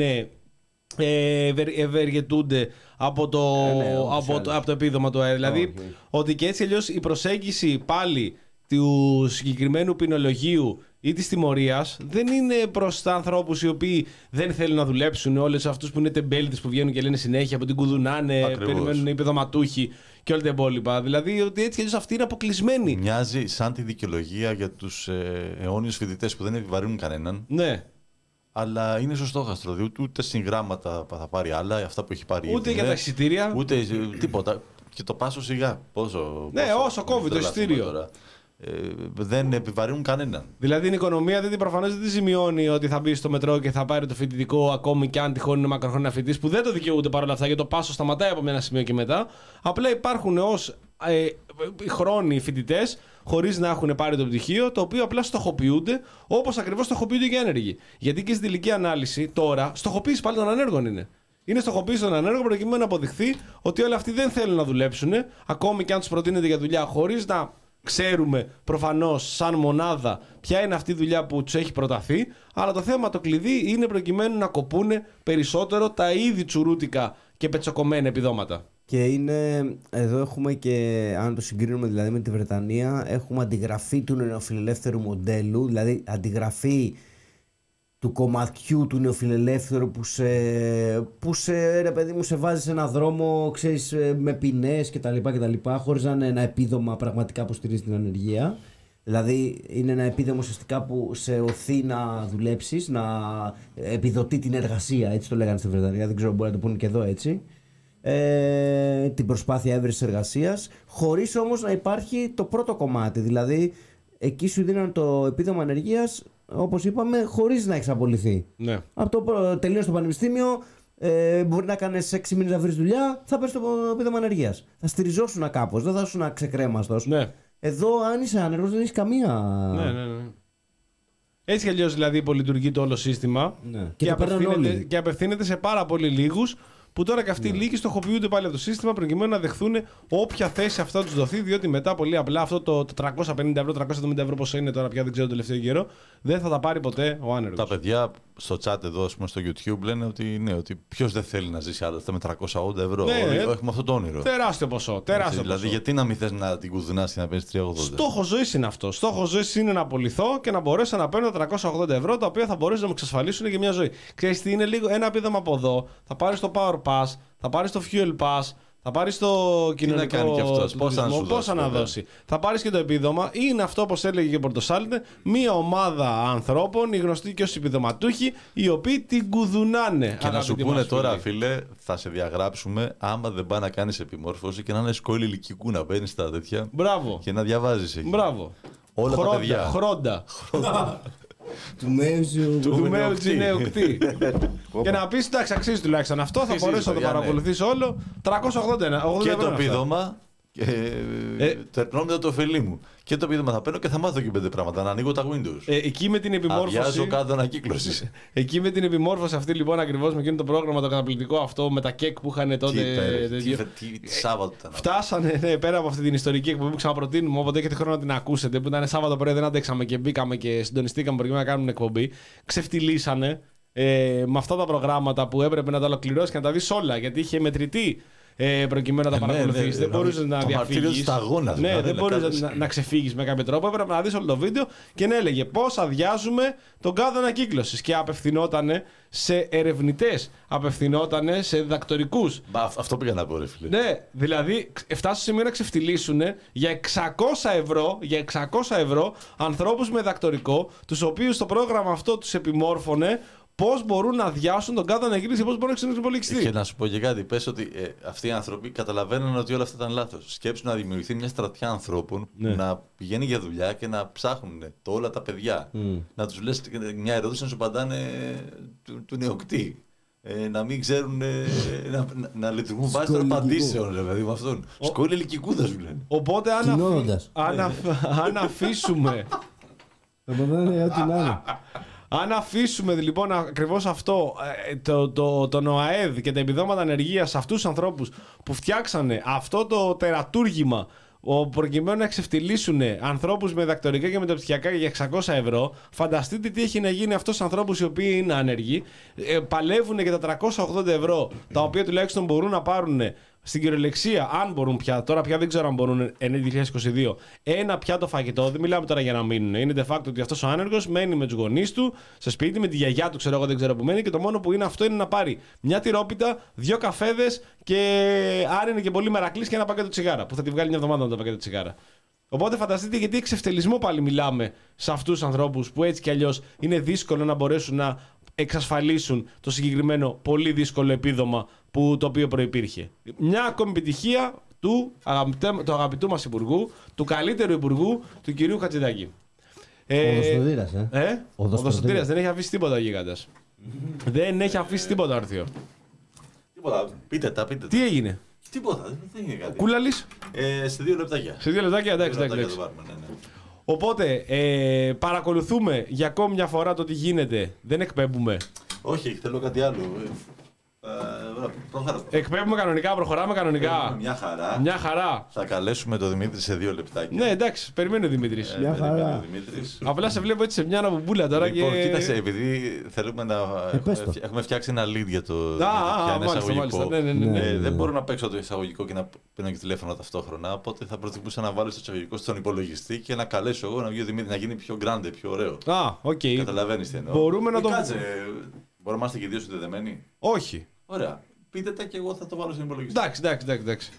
Ε, ευερ- ευεργετούνται από το, Ε, ναι, όπως από, το, άλλως. από το επίδομα του ΑΕΡ. Δηλαδή, Όχι. ότι και έτσι αλλιώς η προσέγγιση πάλι του συγκεκριμένου ποινολογίου ή της τιμωρίας δεν είναι προς τα ανθρώπους οι οποίοι δεν θέλουν να δουλέψουν, όλες αυτούς που είναι τεμπέληδες που βγαίνουν και λένε συνέχεια από την κουδουνάνε, Ακριβώς. περιμένουν οι επιδοματούχοι και όλα τα υπόλοιπα. Δηλαδή ότι έτσι κι αλλιώς αυτοί είναι αποκλεισμένοι. Μοιάζει σαν τη δικαιολογία για τους ε, αιώνιους φοιτητές που δεν επιβαρύνουν κανέναν. Ναι. Αλλά είναι σωστόχαστρο. Διότι ούτε συγγράμματα θα πάρει άλλα, αυτά που έχει πάρει Ούτε ήδη, για ναι. τα εισιτήρια. Ούτε ε, τίποτα. Και το πάσο σιγά. Πόσο. Ναι, πόσο όσο κόβει το τρελαθούμε εισιτήριο. τώρα. Ε, δεν επιβαρύνουν κανέναν. Δηλαδή την οικονομία δεν την προφανώς δεν τη ζημιώνει ότι θα μπει στο μετρό και θα πάρει το φοιτητικό, ακόμη και αν τυχόν είναι μακροχρόνια φοιτητής, που δεν το δικαιούται παρόλα αυτά, γιατί το πάσο σταματάει από ένα σημείο και μετά. Απλά υπάρχουν ως ε, χρόνιοι φοιτητές χωρίς να έχουν πάρει το πτυχίο, το οποίο απλά στοχοποιούνται όπως ακριβώς στοχοποιούνται και οι άνεργοι. Γιατί και στην τελική ανάλυση τώρα στοχοποίηση πάλι των ανέργων είναι. Είναι στοχοποίηση των ανέργων προκειμένου να αποδειχθεί ότι όλοι αυτοί δεν θέλουν να δουλέψουν, ακόμη και αν τους προτείνεται για δουλειά, χωρίς να ξέρουμε προφανώς σαν μονάδα ποια είναι αυτή η δουλειά που τους έχει προταθεί. Αλλά το θέμα, το κλειδί, είναι προκειμένου να κοπούνε περισσότερο τα ήδη τσουρούτικα και πετσοκομμένα επιδόματα. Και είναι, εδώ έχουμε και, αν το συγκρίνουμε δηλαδή με τη Βρετανία, έχουμε αντιγραφή του νεοφιλελεύθερου μοντέλου, δηλαδή αντιγραφή του κομματιού του νεοφιλελεύθερου που σε, που σε, ρε παιδί μου, σε βάζει σε ένα δρόμο, ξέρεις, με ποινές κτλ, κτλ, χωρίς να είναι ένα επίδομα πραγματικά που στηρίζει την ανεργία. Δηλαδή είναι ένα επίδομα ουσιαστικά που σε οθεί να δουλέψεις, να επιδοτεί την εργασία, έτσι το λέγανε στη Βρετανία, δεν ξέρω, μπορεί να το πούνε και εδώ έτσι. Ε, την προσπάθεια έβρεσης εργασίας, χωρίς όμως να υπάρχει το πρώτο κομμάτι. Δηλαδή, εκεί σου δίναν το επίδομα ανεργίας, όπως είπαμε, χωρίς να έχεις απολυθεί. Ναι. Από το προ- τελείως στο πανεπιστήμιο, ε, μπορεί να κάνεις έξι μήνες να βρεις δουλειά, θα πες το επίδομα ανεργίας. Θα στηριζόσουν κάπως, δεν θα ήσουν ξεκρέμαστος. Ναι. Εδώ, αν είσαι άνεργος, δεν έχεις καμία. Ναι, ναι, ναι. Έτσι κι αλλιώς δηλαδή υπολειτουργεί το όλο σύστημα Ναι. και, Και το παίρνουν απευθύνεται, όλοι. και απευθύνεται σε πάρα πολύ λίγους, που τώρα και αυτοί οι λίγοι στοχοποιούνται πάλι από το σύστημα προκειμένου να δεχθούν όποια θέση αυτό τους δοθεί, διότι μετά πολύ απλά αυτό το, το τριακόσια πενήντα ευρώ, τριακόσια εβδομήντα ευρώ πόσο είναι τώρα πια, δεν ξέρω το τελευταίο καιρό, δεν θα τα πάρει ποτέ ο άνεργος. Τα παιδιά στο chat εδώ, ας πούμε, στο YouTube λένε ότι, ναι, ότι ποιος δεν θέλει να ζήσει άλλα με τριακόσια ογδόντα ευρώ. Ναι, Όλοι ε, έχουμε αυτό το όνειρο. Τεράστιο ποσό. Τεράστιο Έτσι, δηλαδή, ποσό. γιατί να μην θες να την κουδουνάς και να παίρνεις τριακόσια ογδόντα. Στόχο ζωή είναι αυτό. Στόχο ζωή είναι να απολυθώ και να μπορέσω να παίρνω τα τριακόσια ογδόντα ευρώ, τα οποία θα μπορέσουν να μου εξασφαλίσουν για μια ζωή. Ξέρεις τι είναι, λίγο ένα επίδομα από εδώ, θα πάρει το Power Pass, θα πάρει το Fuel Pass, Θα πάρει το κοινωνικό κάνει κι αυτός, πόσα να σου πόσα δώσει, να βέβαια. δώσει. Θα πάρει και το επίδομα. Είναι αυτό, όπως έλεγε και ο Πορτοσάλτε, μία ομάδα ανθρώπων, οι γνωστοί και ως επιδοματούχοι, οι οποίοι την κουδουνάνε. Και να σου αγαπητοί πούνε μας τώρα, φίλοι. φίλε, θα σε διαγράψουμε άμα δεν πάει να κάνει επιμόρφωση και να είναι σκόλη ηλικικού να μπαίνει στα τέτοια Μπράβο. και να διαβάζει εκεί. Μπράβο. Όλα τα Χρόντα, παιδιά. Χρόντα. Του Μέουζιου. Του μέου τζινέου κτή. Και να πει εντάξει, αξίζει τουλάχιστον αυτό. Θα Αξίζει, μπορέσω να το παιδιά, ναι. παρακολουθήσω όλο. τριακόσια ογδόντα Και ευρώ το είναι αυτά. επίδομα. Και Ε. το ερπνό μετά το ωφελή μου. Και το επίδομα θα παίρνω και θα μάθω και πέντε πράγματα. Να ανοίγω τα Windows. Ε, εκεί με την επιμόρφωση. Αδειάζω κάτω ανακύκλωση. Εκεί με την επιμόρφωση αυτή λοιπόν ακριβώς με εκείνο το πρόγραμμα το καταπληκτικό αυτό με τα κεκ που είχαν τότε. τέτοιο. Τι Σάββατο ήταν. Φτάσανε ναι, πέρα από αυτή την ιστορική εκπομπή που ξαναπροτείνουμε, όποτε έχετε χρόνο να την ακούσετε, που ήταν Σάββατο πρωί, δεν αντέξαμε και μπήκαμε και συντονιστήκαμε προκειμένου να κάνουμε εκπομπή. Ξεφτυλίσανε ε, με αυτά τα προγράμματα που έπρεπε να τα ολοκληρώσει και να τα δει όλα, γιατί είχε μετρητή. Ε, προκειμένου να τα Ε, ναι, παρακολουθήσει. ναι, δεν μπορούσε να το μαρτύριο διαφύγει. του σταγόνα, Ναι, δηλαδή, δεν να μπορούσε κάνεις. να, να ξεφύγει με κάποιο τρόπο. Έπρεπε να δει όλο το βίντεο και να έλεγε πώς αδειάζουμε τον κάδο ανακύκλωση. Και απευθυνότανε σε ερευνητές, απευθυνότανε σε διδακτορικούς. Μπα, αυτό πήγα να πω, ρε φίλε. Ναι, δηλαδή φτάσουν στο σημείο να ξεφτυλίσουν για εξακόσια ευρώ, για εξακόσια ευρώ ανθρώπους με διδακτορικό, τους οποίους το πρόγραμμα αυτό τους επιμόρφωνε πώς μπορούν να αδειάσουν τον κάδο ανακύκλωση και πώς μπορούν να εξοπλιστεί. Και να σου πω και κάτι, πες ότι ε, αυτοί οι άνθρωποι καταλαβαίνουν ότι όλα αυτά ήταν λάθος. Σκέψου να δημιουργηθεί μια στρατιά ανθρώπων Ναι. που να πηγαίνει για δουλειά και να ψάχνουν το όλα τα παιδιά. Να τους λες μια ερώτηση να σου απαντάνε του, του νεοκτή. Ε, να μην ξέρουν ε, να, να, να λειτουργούν βάσει των Σκολικού. απαντήσεων, ρε παιδί με αυτόν. Σκόλη ηλικικού θα σου λένε. Οπότε αν, αφή- Κοινώνοντας. αν, αφ- αν αφήσουμε Από εδώ είναι ό,τι να είναι. Αν αφήσουμε λοιπόν ακριβώς αυτό, ε, το, το, το ΝΟΑΕΔ και τα επιδόματα ανεργίας σε αυτούς τους ανθρώπους που φτιάξανε αυτό το τερατούργημα ο, προκειμένου να εξευτυλίσουν ανθρώπους με διδακτορικά και μεταπτυχιακά για εξακόσια ευρώ, φανταστείτε τι έχει να γίνει αυτούς τους ανθρώπους οι οποίοι είναι άνεργοι, ε, παλεύουν για τα τριακόσια ογδόντα ευρώ, τα οποία τουλάχιστον μπορούν να πάρουν στην κυριολεξία, αν μπορούν πια, τώρα πια δεν ξέρω αν μπορούν εν δύο χιλιάδες είκοσι δύο, ένα πιάτο φαγητό, δεν μιλάμε τώρα για να μείνουν. Είναι de facto ότι αυτός ο άνεργος μένει με τους γονείς του, σε σπίτι, με τη γιαγιά του, ξέρω εγώ, δεν ξέρω που μένει, και το μόνο που είναι αυτό είναι να πάρει μια τυρόπιτα, δύο καφέδες και αν είναι και πολύ μερακλής και ένα πακέτο τσιγάρα, που θα τη βγάλει μια εβδομάδα με το πακέτο τσιγάρα. Οπότε φανταστείτε γιατί εξευτελισμό πάλι μιλάμε σε αυτούς τους ανθρώπους που έτσι κι αλλιώς είναι δύσκολο να μπορέσουν να εξασφαλίσουν το συγκεκριμένο πολύ δύσκολο επίδομα που, το οποίο προϋπήρχε. Μια ακόμη επιτυχία του, αγαπητέ, του αγαπητού μας Υπουργού, του καλύτερου Υπουργού, του κυρίου Χατζηδάκη. Ο Δοστοδύρας, ε. Ε, Ο ο Δοστοδύρας. Δοστοδύρας δεν έχει αφήσει τίποτα ο γίγαντας. Δεν έχει αφήσει τίποτα όρθιο. Τίποτα, πείτε τα, πείτε τα. Τι έγινε, Τίποτα, δεν, δεν είναι κάτι. Κούλαλης, Ε, σε δύο λεπτάκια. σε δύο λεπτάκια, εντάξει, Δύο εντάξει. λεπτάκια εντάξει. το πάρουμε, ναι, ναι. Οπότε, ε, παρακολουθούμε για ακόμη μια φορά το τι γίνεται. Δεν εκπέμπουμε. Όχι, θέλω κάτι άλλο. Ε, ε, προχώρα- Εκπέμπουμε κανονικά, προχωράμε κανονικά. Μια χαρά. Μια χαρά. Θα καλέσουμε τον Δημήτρη σε δύο λεπτάκια. Ναι, εντάξει, περιμένει ο Δημήτρης. Ε, Μια περιμένει χαρά. ο Δημήτρης. Απλά σε βλέπω έτσι σε μια αναπομπούλα τώρα Λοιπόν, και. κοίταξε, επειδή θέλουμε να. Ε, πες το. έχουμε- Έχουμε φτιάξει ένα lead για το. Α, για α, ένα μάλιστα, εισαγωγικό. μάλιστα. Ναι, ναι, ναι, Ε, ναι. δεν μπορώ να παίξω το εισαγωγικό και να παίρνω και τηλέφωνο ταυτόχρονα. Οπότε θα προτιμούσα να βάλω στο εισαγωγικό στον υπολογιστή και να καλέσω εγώ να βγει ο Δημήτρη να γίνει πιο grande, πιο ωραίο. Α, οκ. Καταλαβαίνει τι εννοώ. Μπορούμε να Ε, το- Κάτσε. Μπορούμε να είμαστε και οι δύο συνδεδεμένοι. Όχι. Ωραία. Πείτε τα και εγώ θα το βάλω στον υπολογιστή. Εντάξει, εντάξει, εντάξει. εντάξει.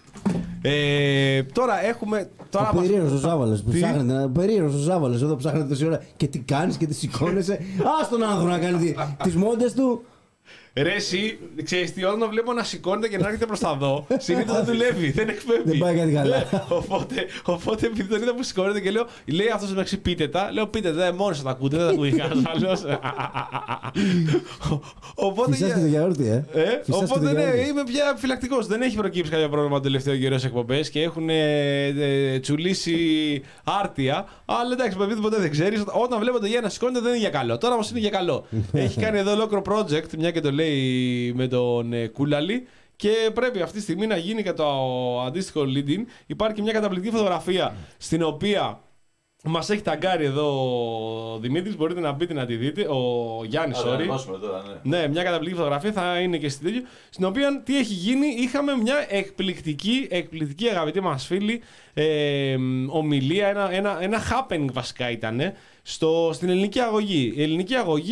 Ε, τώρα έχουμε. Τώρα Ο μας- περίεργος ο Ζάβαλος που Τι? ψάχνετε. Ο περίεργος ο Ζάβαλος εδώ ψάχνετε τόση ώρα. Και τι κάνεις και τι σηκώνεσαι. Ας τον άνθρωπο να κάνει τις μόντες του. Ρε, εσύ, ξέρεις τι, όταν βλέπω να σηκώνεται και να έρχεται προς τα δω, συνήθως δεν δουλεύει, δεν εκπέμπει. Δεν πάει κάτι καλά. Ναι, οπότε, οπότε, επειδή τον είδα που σηκώνεται και λέω, λέει αυτός μεταξύ πείτε τα, λέω πείτε τα, μόνος θα τα ακούτε, δεν τα ακούει κανένας άλλος. Οπότε, Φυσάς και το γιαούρτι, ε. Ε, Φυσάς και το οπότε ναι, γιαούρτι. είμαι πια επιφυλακτικό. Δεν έχει προκύψει κάποιο πρόβλημα το τελευταίο καιρό σε εκπομπές και έχουν ε, ε, τσουλήσει άρτια. Αλλά εντάξει, παιδί ποτέ δεν ξέρει. Όταν βλέπω το Γιάννα να σηκώνεται δεν είναι για καλό. Τώρα όμω είναι για καλό. Έχει κάνει εδώ ολόκληρο project, μια και το λέει με τον ε, Κούλαλη. Και πρέπει αυτή τη στιγμή να γίνει και το αντίστοιχο lead-in. Υπάρχει και μια καταπληκτική φωτογραφία στην οποία μας έχει ταγκάρει εδώ ο Δημήτρης. Μπορείτε να μπείτε να τη δείτε. Ο Γιάννης, Άρα, να sorry. ανεβάσουμε τώρα, ναι. Ναι, μια καταπληκτική φωτογραφία θα είναι και στην τέτοιο. Στην οποία τι έχει γίνει, είχαμε μια εκπληκτική, εκπληκτική αγαπητοί μας φίλοι ε, ομιλία, ένα, ένα, ένα happening βασικά ήταν στο, στην ελληνική αγωγή. Η ελληνική αγωγή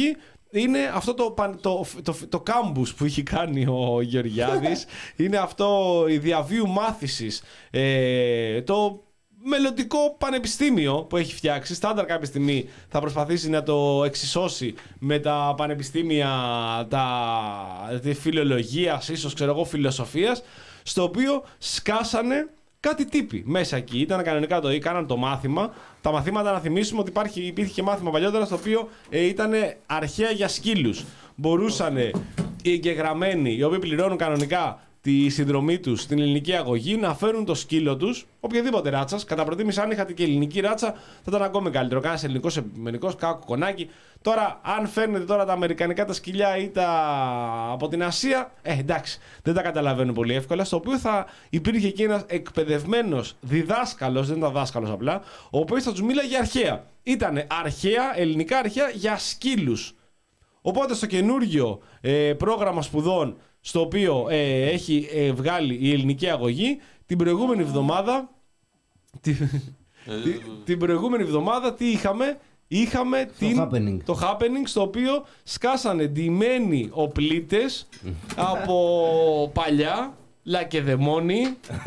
είναι αυτό το, το, το, το, το κάμπους που έχει κάνει ο Γεωργιάδης. Είναι αυτό η διαβίου μάθησης. Ε, το μελλοντικό πανεπιστήμιο που έχει φτιάξει. Στάνταρ κάποια στιγμή θα προσπαθήσει να το εξισώσει με τα πανεπιστήμια τα, τη φιλολογίας, ίσως ξέρω εγώ φιλοσοφίας, στο οποίο σκάσανε κάτι τύποι μέσα εκεί. Ήταν κανονικά το ή κάναν το μάθημα. Τα μαθήματα, να θυμίσουμε ότι υπάρχει, υπήρχε και μάθημα παλιότερα στο οποίο ε, ήταν αρχαία για σκύλους. Μπορούσαν οι εγγεγραμμένοι, οι οποίοι πληρώνουν κανονικά τη συνδρομή τους στην ελληνική αγωγή, να φέρουν το σκύλο τους, οποιαδήποτε ράτσα. Κατά προτίμηση, αν είχατε και ελληνική ράτσα, θα ήταν ακόμη καλύτερο. Κάνα ελληνικό επιμενικό, κάκο κονάκι. Τώρα, αν φέρνετε τώρα τα αμερικανικά τα σκυλιά ή τα από την Ασία, ε, εντάξει, δεν τα καταλαβαίνουν πολύ εύκολα. Στο οποίο θα υπήρχε και ένας εκπαιδευμένος διδάσκαλος, δεν ήταν δάσκαλος απλά, ο οποίος θα τους μίλαγε αρχαία. Ήτανε αρχαία, ελληνικά αρχαία για σκύλους. Οπότε στο καινούργιο ε, πρόγραμμα σπουδών, στο οποίο ε, έχει ε, βγάλει η ελληνική αγωγή, την προηγούμενη εβδομάδα, τη, τη, την προηγούμενη εβδομάδα τι είχαμε, είχαμε το την, happening. το happening, στο οποίο σκάσανε ντυμένοι οπλίτες από παλιά, Λακεδαιμόνι,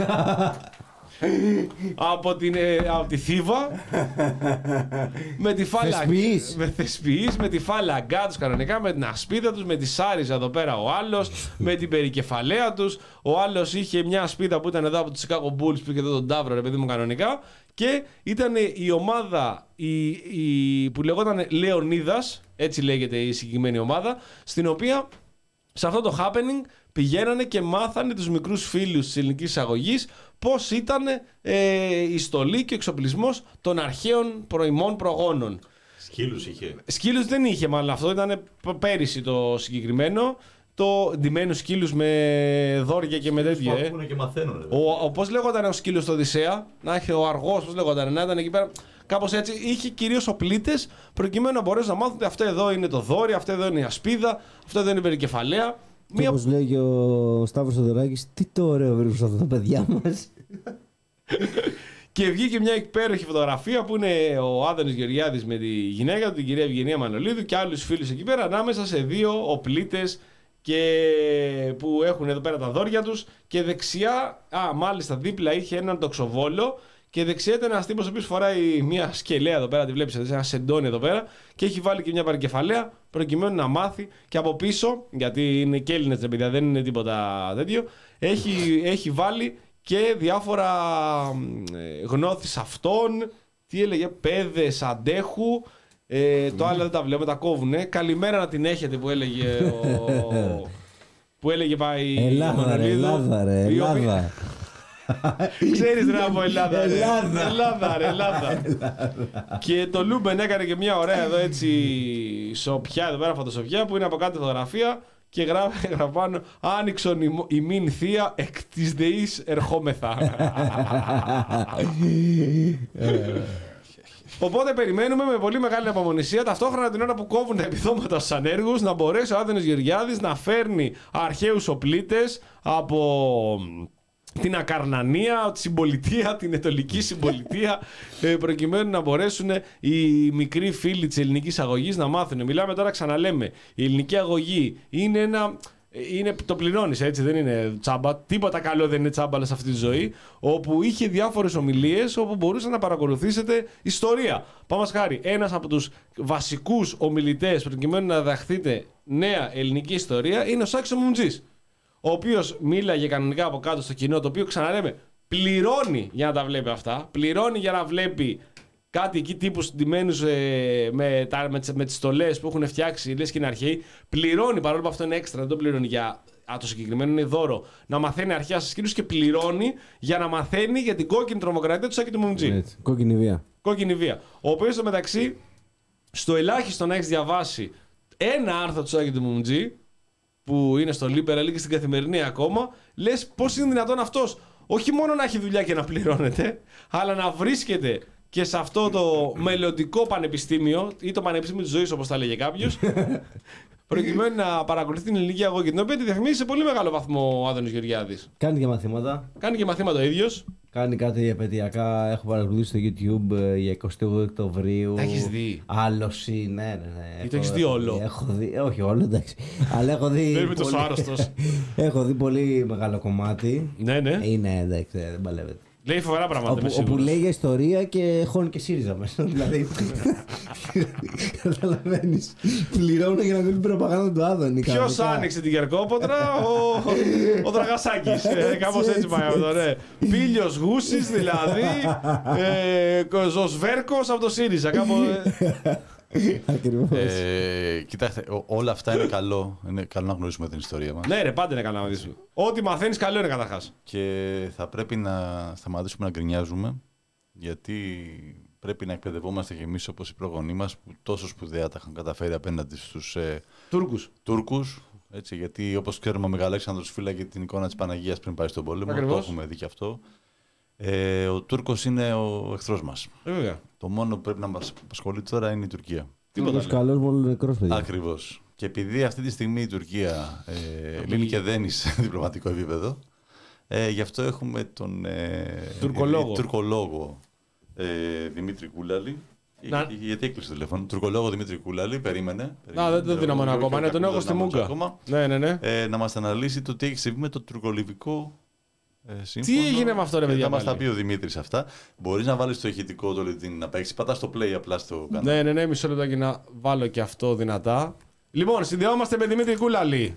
από, την, ε, από τη Θήβα, με τη φάλα Θεσποιείς. με, θεσποιείς, με τη φάλαγκά τους κανονικά, με την ασπίδα τους, με τη σάριζα εδώ πέρα ο άλλος, με την περικεφαλαία τους. Ο άλλος είχε μια ασπίδα που ήταν εδώ από τους Chicago Bulls που είχε εδώ τον Ταύρο, ρε παιδί μου, κανονικά. Και ήταν η ομάδα η, η, που λεγόταν Λεωνίδας, έτσι λέγεται η συγκεκριμένη ομάδα, στην οποία σε αυτό το happening πηγαίνανε και μάθανε τους μικρούς φίλους της ελληνικής εισαγωγής πώς ήταν ε, η στολή και ο εξοπλισμός των αρχαίων προημών προγόνων. Σκύλους είχε. Σκύλους δεν είχε, μάλλον αυτό ήταν πέρυσι το συγκεκριμένο. Το ντυμένους σκύλους με δόρια και με τέτοια. Ε. Και μαθαίνουν, ο, ο, πώς λέγονταν ο σκύλος στο Οδυσσέα, να έχει ο αργός, πώς λέγονταν, να ήταν εκεί πέρα. Κάπως έτσι, είχε κυρίως οπλίτες προκειμένου να μπορέσουν να μάθουν ότι αυτό εδώ είναι το δόρυ, αυτό εδώ είναι η ασπίδα, αυτό εδώ είναι η περικεφαλαία. Και Μία... όπως λέγει ο Σταύρος Θοδωράκης, τι το ωραίο βρίσκουν σε αυτά τα παιδιά μας. Και βγήκε μια υπέροχη φωτογραφία που είναι ο Άδωνης Γεωργιάδης με τη γυναίκα του, την κυρία Ευγενία Μανολίδου, και άλλους φίλους εκεί πέρα, ανάμεσα σε δύο οπλίτες και που έχουν εδώ πέρα τα δόρια τους. Και δεξιά, α, μάλιστα δίπλα είχε έναν τοξοβόλο. Και δεξιά ήταν ένας τύπος ο οποίος φοράει μια σκελέα εδώ πέρα, τη βλέπεις, ένα σεντόνι εδώ πέρα, και έχει βάλει και μια παρικεφαλαία προκειμένου να μάθει. Και από πίσω, γιατί είναι και Έλληνες, παιδιά, δεν είναι τίποτα τέτοιο, έχει, έχει βάλει και διάφορα ε, γνώθεις αυτών. Τι έλεγε, παιδες αντέχου. Ε, το άλλο δεν τα βλέπω, τα κόβουνε. Καλημέρα να την έχετε, που έλεγε ο, που έλεγε πάει Ελλάδα, ρε, Ελλάδα, ρε, Ελλάδα. Ξέρεις ρε από Ελλάδα, ρε. Ελλάδα. Ελλάδα, ρε, Ελλάδα. Και το Λούμπεν έκανε και μια ωραία εδώ έτσι σοπιά, εδώ πέρα φωτοσοπιά, που είναι από κάτω φωτογραφία και γράφει πάνω «Άνοιξον ημίν θεία εκ της δεής ερχόμεθα». Οπότε περιμένουμε με πολύ μεγάλη απομονησία, ταυτόχρονα την ώρα που κόβουν τα επιδόματα στους ανέργους, να μπορέσει ο Άδωνης Γεωργιάδης να φέρνει αρχαίους οπλίτες από την Ακαρνανία, τη συμπολιτεία, την Ετωλική συμπολιτεία, προκειμένου να μπορέσουν οι μικροί φίλοι της ελληνικής αγωγής να μάθουν. Μιλάμε τώρα, ξαναλέμε, η ελληνική αγωγή είναι ένα... Είναι, το πληρώνεις, έτσι, δεν είναι τσάμπα. Τίποτα καλό δεν είναι τσάμπα σε αυτή τη ζωή. Όπου είχε διάφορες ομιλίες όπου μπορούσατε να παρακολουθήσετε ιστορία. Πάμε χάρη, ένας από τους βασικούς ομιλητές προκειμένου να διδαχθείτε νέα ελληνική ιστορία είναι ο Σάκης ο Μουμτζής, ο οποίος μίλαγε κανονικά από κάτω στο κοινό, το οποίο, ξαναλέμε, πληρώνει για να τα βλέπει αυτά. Πληρώνει για να βλέπει κάτι εκεί τύπους ντυμένους ε, με, τα, με, με τις στολές που έχουν φτιάξει, λες και είναι αρχαίοι. Πληρώνει, παρόλο που αυτό είναι έξτρα, δεν το πληρώνει για α, το συγκεκριμένο, είναι δώρο. Να μαθαίνει αρχαία στις σκηνούς, και πληρώνει για να μαθαίνει για την κόκκινη τρομοκρατία του Σάκη του Μουμτζή. Κόκκινη βία. Κόκκινη βία. Ο οποίος στο μεταξύ, στο ελάχιστο να έχεις διαβάσει ένα άρθρο του Σάκη του Μουμτζή, που είναι στο Liberal και στην Καθημερινή ακόμα, λες πώς είναι δυνατόν αυτός όχι μόνο να έχει δουλειά και να πληρώνεται, αλλά να βρίσκεται και σε αυτό το μελλοντικό πανεπιστήμιο ή το πανεπιστήμιο της ζωής, όπως θα λέγε κάποιος, προκειμένου να παρακολουθεί την ελληνική αγωγή, την οποία τη διαφημίζει σε πολύ μεγάλο βαθμό ο Άδωνης Γεωργιάδης. Κάνει και μαθήματα. Κάνει και μαθήματα ο ίδιος. Κάνει κάτι επαιτειακά. Έχω παρακολουθήσει στο YouTube ε, για εικοστή όγδοη Οκτωβρίου. Τα έχεις δει? Άλωση, ναι, ναι. ναι. Ή το έχεις δει όλο? Έχω δει, όχι όλο, εντάξει. Αλλά έχω δει. Δεν είμαι τόσο άρρωστος. Έχω δει πολύ μεγάλο κομμάτι. Ναι, ναι. Είναι, εντάξει, δεν παλεύεται. Λέει φοβερά πράγματα, είμαι Όπου, όπου σίγουρος. λέει για ιστορία και χώνει και ΣΥΡΙΖΑ μέσα. Δηλαδή. Καταλαβαίνεις. Πληρώνω για να δει την προπαγάνδα του Άδωνη. Ποιος άνοιξε την Κερκόποτρα? Ο, ο Δραγασάκης. Ε, κάπως έτσι πάει αυτό, ναι. Πήλιος Γούσης, δηλαδή. Ε, Ζωσβέρκος από το ΣΥΡΙΖΑ. Κάπου. Ακριβώς. Ε, κοιτάξτε, ό- όλα αυτά είναι καλό. Είναι καλό να γνωρίσουμε την ιστορία μας. Ναι, ρε, πάντα είναι καλά να δεις. Ό,τι μαθαίνεις καλό είναι καταρχάς. Και θα πρέπει να σταματήσουμε να γκρινιάζουμε, γιατί πρέπει να εκπαιδευόμαστε κι εμείς όπως οι προγονείς μας που τόσο σπουδαία τα είχαν καταφέρει απέναντι στους ε, Τούρκους. Τούρκους. Έτσι, γιατί όπως ξέρουμε ο Μεγαλέξανδρος φύλαγε την εικόνα της Παναγίας πριν πάει στον πόλεμο. Ακριβώς. Το έχουμε δει κι αυτό. Ε, ο Τούρκος είναι ο εχθρός μας. Ε, βέβαια. Το μόνο που πρέπει να μας απασχολεί τώρα είναι η Τουρκία. Τίποτα Τίποτα άλλο. καλό, μόνο νεκρός, παιδιά. Ακριβώς. Και επειδή αυτή τη στιγμή η Τουρκία ε, λύνει και δένει σε διπλωματικό επίπεδο, ε, γι' αυτό έχουμε τον ε, Τουρκολόγο. ε, τουρκολόγο ε, Δημήτρη Κούλαλη. Να- Γιατί, γιατί έκλεισε το τηλέφωνο. Τουρκολόγο Δημήτρη Κούλαλη, περίμενε. Να, δεν το δίναμε ακόμα. Ναι, τον έχω στη Μούγκα. Ακόμα, Ναι, ναι, ναι. ε, να μας αναλύσει το τι έχει συμβεί με το τουρκολιβικό ε, σύμφωνο. Τι έγινε με αυτό, ρε Και παιδιά, Θα μας τα πάλι? πει ο Δημήτρης αυτά. Μπορείς να βάλεις το ηχητικό το LinkedIn να παίξεις. Πατάς το play απλά στο κανάλι. Ναι, ναι, ναι, μισό λεπτό να βάλω και αυτό δυνατά. Λοιπόν, συνδεόμαστε με Δημήτρη Κούλαλη.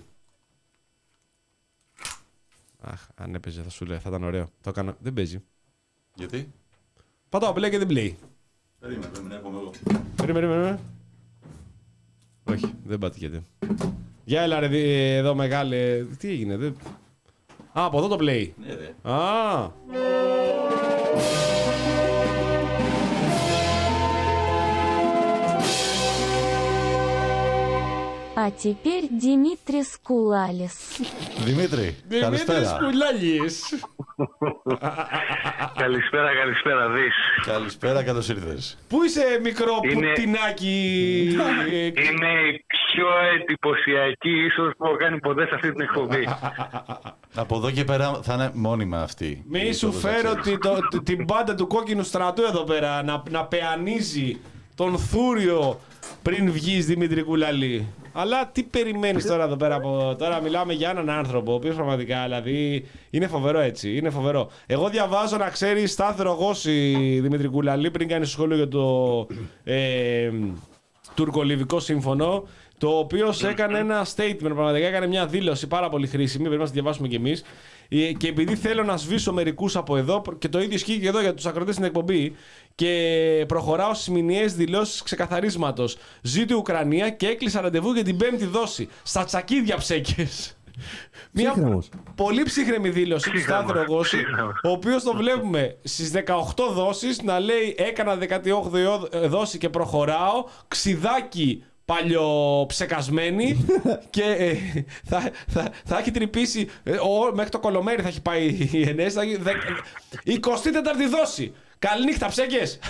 Αχ, αν έπαιζε θα σου λέω, θα ήταν ωραίο. Το έκανα. Δεν παίζει. Γιατί? Πατάω play και δεν play. Περίμενε, περίμενε, έρχομαι εγώ. Περίμενε, περίμενε. Όχι, δεν πατήκεται. Για έλα ρε δι- εδώ μεγάλε. Τι έγινε, δεν... Α, από εδώ το play. Ναι, ρε. Α, А теперь Димитрис Кулалис. Δημήτρη, Δημήτρης καλησπέρα. Κουλάλης. Καλησπέρα, καλησπέρα, δεις. Καλησπέρα, καλώς ήρθες. Πού είσαι μικρό Είναι- πουτινάκι? Είναι η πιο εντυπωσιακή ίσως που έχω κάνει ποτέ σε αυτή την εκπομπή. Από εδώ και πέρα θα είναι μόνιμα αυτή. Μη σου φέρω τη- το- τη- την μπάντα του κόκκινου στρατού εδώ πέρα να, να πεανίζει τον Θούριο πριν βγεις, Δημήτρη Κουλαλή. Αλλά τι περιμένεις τώρα εδώ πέρα από... Τώρα μιλάμε για έναν άνθρωπο, ο οποίος πραγματικά δηλαδή είναι φοβερό έτσι, είναι φοβερό. Εγώ διαβάζω να ξέρεις στάθερο γόση, Δημήτρη Κουλαλή, πριν κάνεις σχόλιο για το ε, τουρκολιβικό σύμφωνο, το οποίο έκανε ένα statement, πραγματικά έκανε μια δήλωση πάρα πολύ χρήσιμη, πρέπει να τη διαβάσουμε κι εμείς. Ε, Και επειδή θέλω να σβήσω μερικούς από εδώ, και το ίδιο ισχύει και εδώ για τους ακροτές στην εκπομπή, και προχωράω στις μηνιαίες δηλώσεις ξεκαθαρίσματος. Ζήτω η Ουκρανία και έκλεισα ραντεβού για την πέμπτη δόση. Στα τσακίδια ψέκες. Μια Ψύχρεμος. πολύ ψύχρεμη δήλωση του Ψύχρεμος, Στάθερο Γόση, ψύχρεμος. ο οποίος το βλέπουμε στις δεκαοκτώ δόσεις να λέει έκανα δεκαοκτώ δόση και προχωράω, ξιδάκι παλιοψεκασμένη και ε, θα, θα, θα έχει τρυπήσει ε, ο, μέχρι το κολομέρι θα έχει πάει η Ενέση, θα έχει δε, εικοστή τέταρτη δόση. Καληνύχτα ψέκες.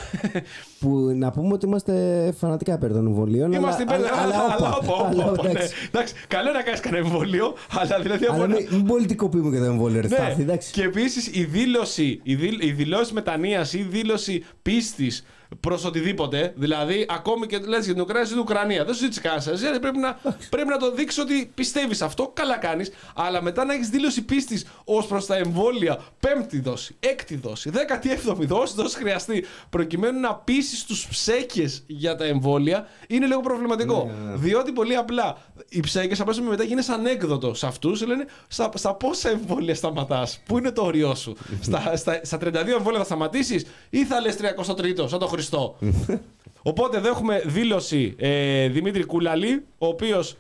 Που να πούμε ότι είμαστε φανατικά υπέρ των εμβολίων. Είμαστε υπέρ, αλλά, αλλά, αλλά όπα, όπα, όπα, αλλά, όπα, ναι. εντάξει. Εντάξει, καλό να κάνεις κανένα εμβόλιο, αλλά δηλαδή από Αλλά ένα- μην, μην πολιτικοποιούμε και το εμβόλιο, ρε Ναι. Στάθη, εντάξει. Και επίσης η δήλωση, η, δήλ, η δηλώση μετανοίας ή η δήλωση πίστης προς οτιδήποτε, δηλαδή ακόμη και λες για την Ουκρανία, στην Ουκρανία, δεν σου ζήτησε κανένα εσύ, πρέπει να, πρέπει να το δείξεις ότι πιστεύεις αυτό, καλά κάνεις, αλλά μετά να έχεις δήλωση πίστης ως προς τα εμβόλια, πέμπτη δόση, έκτη δόση, δέκατη έβδομη δόση, δόση χρειαστεί, προκειμένου να πείσεις τους ψέκες για τα εμβόλια, είναι λίγο προβληματικό. Διότι πολύ απλά οι ψέκες αμέσως μετά γίνεις ανέκδοτο σε αυτούς, λένε στα, στα πόσα εμβόλια σταματάς, πού είναι το όριό σου, στα, στα, στα τριάντα δύο εμβόλια θα σταματήσεις ή θα λες τριακοστό τρίτο, σαν τον Χριστό. Οπότε εδώ έχουμε δήλωση ε, Δημήτρη Κούλαλη, ο οποίος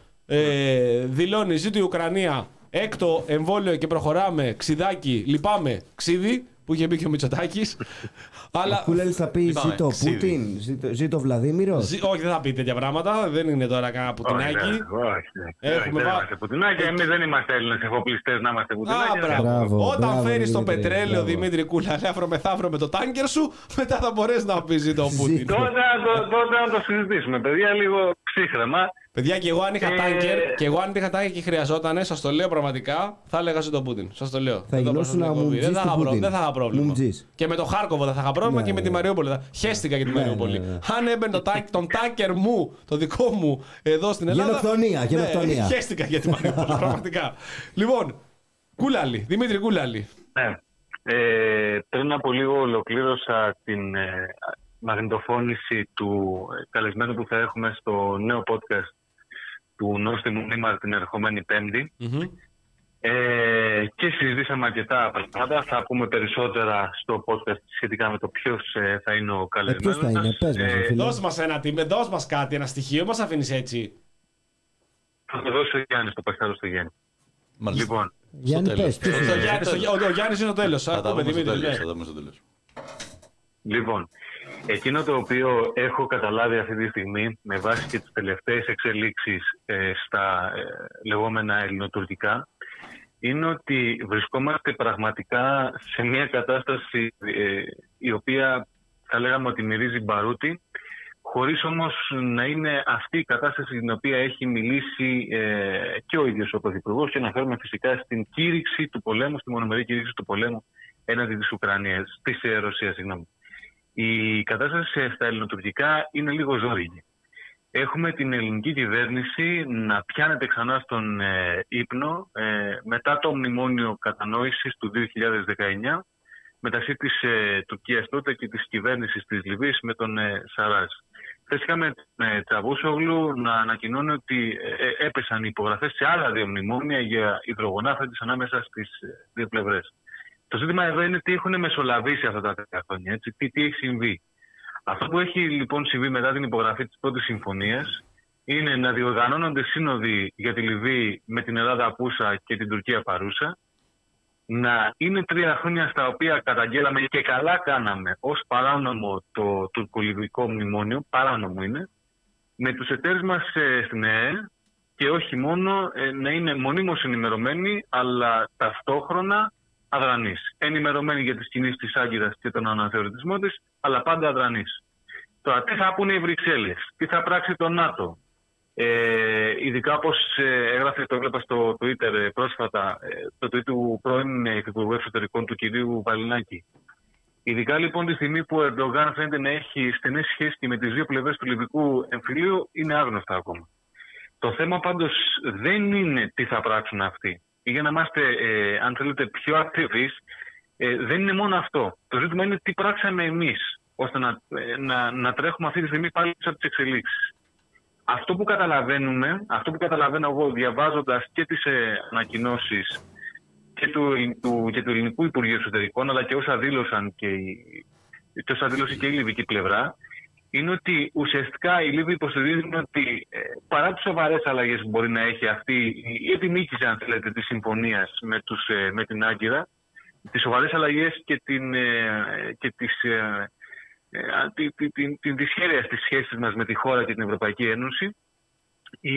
ε, δηλώνει ζήτω η Ουκρανία έκτο εμβόλιο και προχωράμε, ξιδάκι, λυπάμαι, ξίδι, που είχε μπει και ο Μητσοτάκης. Αλλά Κούλαλης θα πει Είπαμε, ζήτω ξύδι. Πούτιν, ζήτω, ζήτω Βλαδίμηρος. ζη- όχι, δεν θα πει τέτοια πράγματα, δεν είναι τώρα κανένα πουτινάκι. Όχι, ναι. Έχουμε δεν βά- είμαστε πουτινάκια. Εμείς δεν είμαστε Έλληνες εφοπλιστές να είμαστε Α, πουτινάκια. μπράβο. Μπράβο, Όταν μπράβο, φέρεις το Δημήτρη, πετρέλαιο, μπράβο. Δημήτρη Κούλαλη, αύριο μεθαύριο με το τάνκερ σου, μετά θα μπορέσει να πει το Πούτιν. Τότε, να το- τότε να το συζητήσουμε, παιδιά, λίγο ψύχρεμα. Παιδιά, και εγώ αν είχα Ε, τάνκερ και εγώ αν είχα τάνκερ και χρειαζότανε, σας το λέω πραγματικά, θα έλεγα στον Πούτιν. Σας το λέω. Θα Εδώ γινώσουν προς την εκπομπή. αμουτζής Δεν θα του είχα προ- Πούτιν. δεν θα είχα πρόβλημα. Μουμτζής. Και με το Χάρκοβο δεν θα είχα πρόβλημα Ναι, και με τη ναι. Μαριούπολη. θα- Χαίστηκα για τη Ναι, Μαριούπολη. ναι, ναι. Αν έμπαινε το τάκ- τον τάκερ μου, το δικό μου, εδώ στην Ελλάδα. Γενοκτονία, γενοκτονία. Ναι, χαίστηκα για τη Μαριούπολη, πραγματικά. Λοιπόν, Κούλαλη, Δημήτρη Κούλαλη. Ναι. Ε, πριν από λίγο ολοκλήρωσα την ε, μαγνητοφώνηση του ε, καλεσμένου που θα έχουμε στο νέο podcast του Νόστιμου Μήμαρ την ερχομένη Πέμπτη. Μμμ. Ε, και συζητήσαμε αρκετά πράγματα. Θα πούμε περισσότερα στο podcast σχετικά με το ποιος ε, θα είναι ο Ε, καλεσμένος. ποιος θα είναι, πες μας, ρε φίλε. Δώσ' μας ένα τιμε, δώσ' μας κάτι, ένα στοιχείο, μας αφήνεις έτσι. Θα το δώσει ο Γιάννης, το παχτάρω στο Γιάννη. Μάλιστα. Λοιπόν, Γιάννη, τέλος. πες, ποιος Ε, είναι. Ο Ε, Γιάννης, τέλος. ο, ο Γιάννης είναι στο τέλος. Θα τα Ακούμε, πούμε στο Δημήτρη. τέλος. ναι. Θα τα πούμε στο τέλος. Λοιπόν, εκείνο το οποίο έχω καταλάβει αυτή τη στιγμή με βάση και τις τελευταίες εξελίξεις ε, στα ε, λεγόμενα ελληνοτουρκικά είναι ότι βρισκόμαστε πραγματικά σε μια κατάσταση ε, η οποία θα λέγαμε ότι μυρίζει μπαρούτι, χωρίς όμως να είναι αυτή η κατάσταση στην οποία έχει μιλήσει ε, και ο ίδιος ο Πρωθυπουργός, και αναφέρομαι φυσικά στην κήρυξη του πολέμου, στη μονομερή κήρυξη του πολέμου έναντι της Ουκρανίας, της ε, Ρωσίας, συγγνώμη. Η κατάσταση στα ελληνοτουρκικά είναι λίγο ζόρικη. Έχουμε την ελληνική κυβέρνηση να πιάνεται ξανά στον ε, ύπνο ε, μετά το μνημόνιο κατανόησης του δύο χιλιάδες δεκαεννιά μεταξύ της ε, Τουρκίας τότε και της κυβέρνησης της Λιβύης με τον ε, Σαράζ. Χθες είχαμε ε, Τσαβούσογλου να ανακοινώνει ότι ε, έπεσαν οι υπογραφές σε άλλα δύο μνημόνια για υδρογονάφρεντες ανάμεσα στις ε, δύο πλευρές. Το ζήτημα εδώ είναι τι έχουν μεσολαβήσει αυτά τα τρία χρόνια, έτσι, τι, τι έχει συμβεί. Αυτό που έχει λοιπόν συμβεί μετά την υπογραφή της πρώτης συμφωνίας είναι να διοργανώνονται σύνοδοι για τη Λιβύη με την Ελλάδα απούσα και την Τουρκία παρούσα, να είναι τρία χρόνια στα οποία καταγγέλαμε και καλά κάναμε ως παράνομο το τουρκολιβικό μνημόνιο, παράνομο είναι, με τους εταίρους μας ε, στην ΕΕ και όχι μόνο ε, να είναι μονίμως ενημερωμένοι, αλλά ταυτόχρονα αδρανής. Ενημερωμένοι για τις κινήσεις της Άγκυρας και τον αναθεωρητισμό της, αλλά πάντα αδρανής. Τώρα, τι θα πούνε οι Βρυξέλλες, τι θα πράξει το ΝΑΤΟ. Ε, ειδικά όπως ε, έγραφε, το έβλεπα στο Twitter ε, πρόσφατα, ε, το tweet του πρώην Υφυπουργού Εξωτερικών του κυρίου Βαλινάκη. Ειδικά λοιπόν τη στιγμή που ο Ερντογάν φαίνεται να έχει στενές σχέσεις και με τις δύο πλευρές του λιβικού εμφυλίου, είναι άγνωστα ακόμα. Το θέμα πάντως δεν είναι τι θα πράξουν αυτοί. Για να είμαστε, ε, αν θέλετε, πιο ακριβείς, ε, δεν είναι μόνο αυτό. Το ζήτημα είναι τι πράξαμε εμείς, ώστε να, ε, να, να τρέχουμε αυτή τη στιγμή πάλι από τις εξελίξεις. Αυτό που καταλαβαίνουμε, αυτό που καταλαβαίνω εγώ διαβάζοντας και τις ε, ανακοινώσεις και του, του, και του Ελληνικού Υπουργείου Εξωτερικών, αλλά και όσα δήλωσαν και η, και όσα δήλωσε και η λιβική πλευρά, είναι ότι ουσιαστικά οι Λίβοι υποστηρίζουν ότι ε, παρά τις σοβαρές αλλαγές που μπορεί να έχει αυτή η επιμήκυση, αν θέλετε, της συμφωνίας με, τους, ε, με την Άγκυρα, τις σοβαρές αλλαγές και την, ε, και τις, ε, ε, την, την, την, την δυσχέρεια στις σχέσεις μας με τη χώρα και την Ευρωπαϊκή Ένωση, η,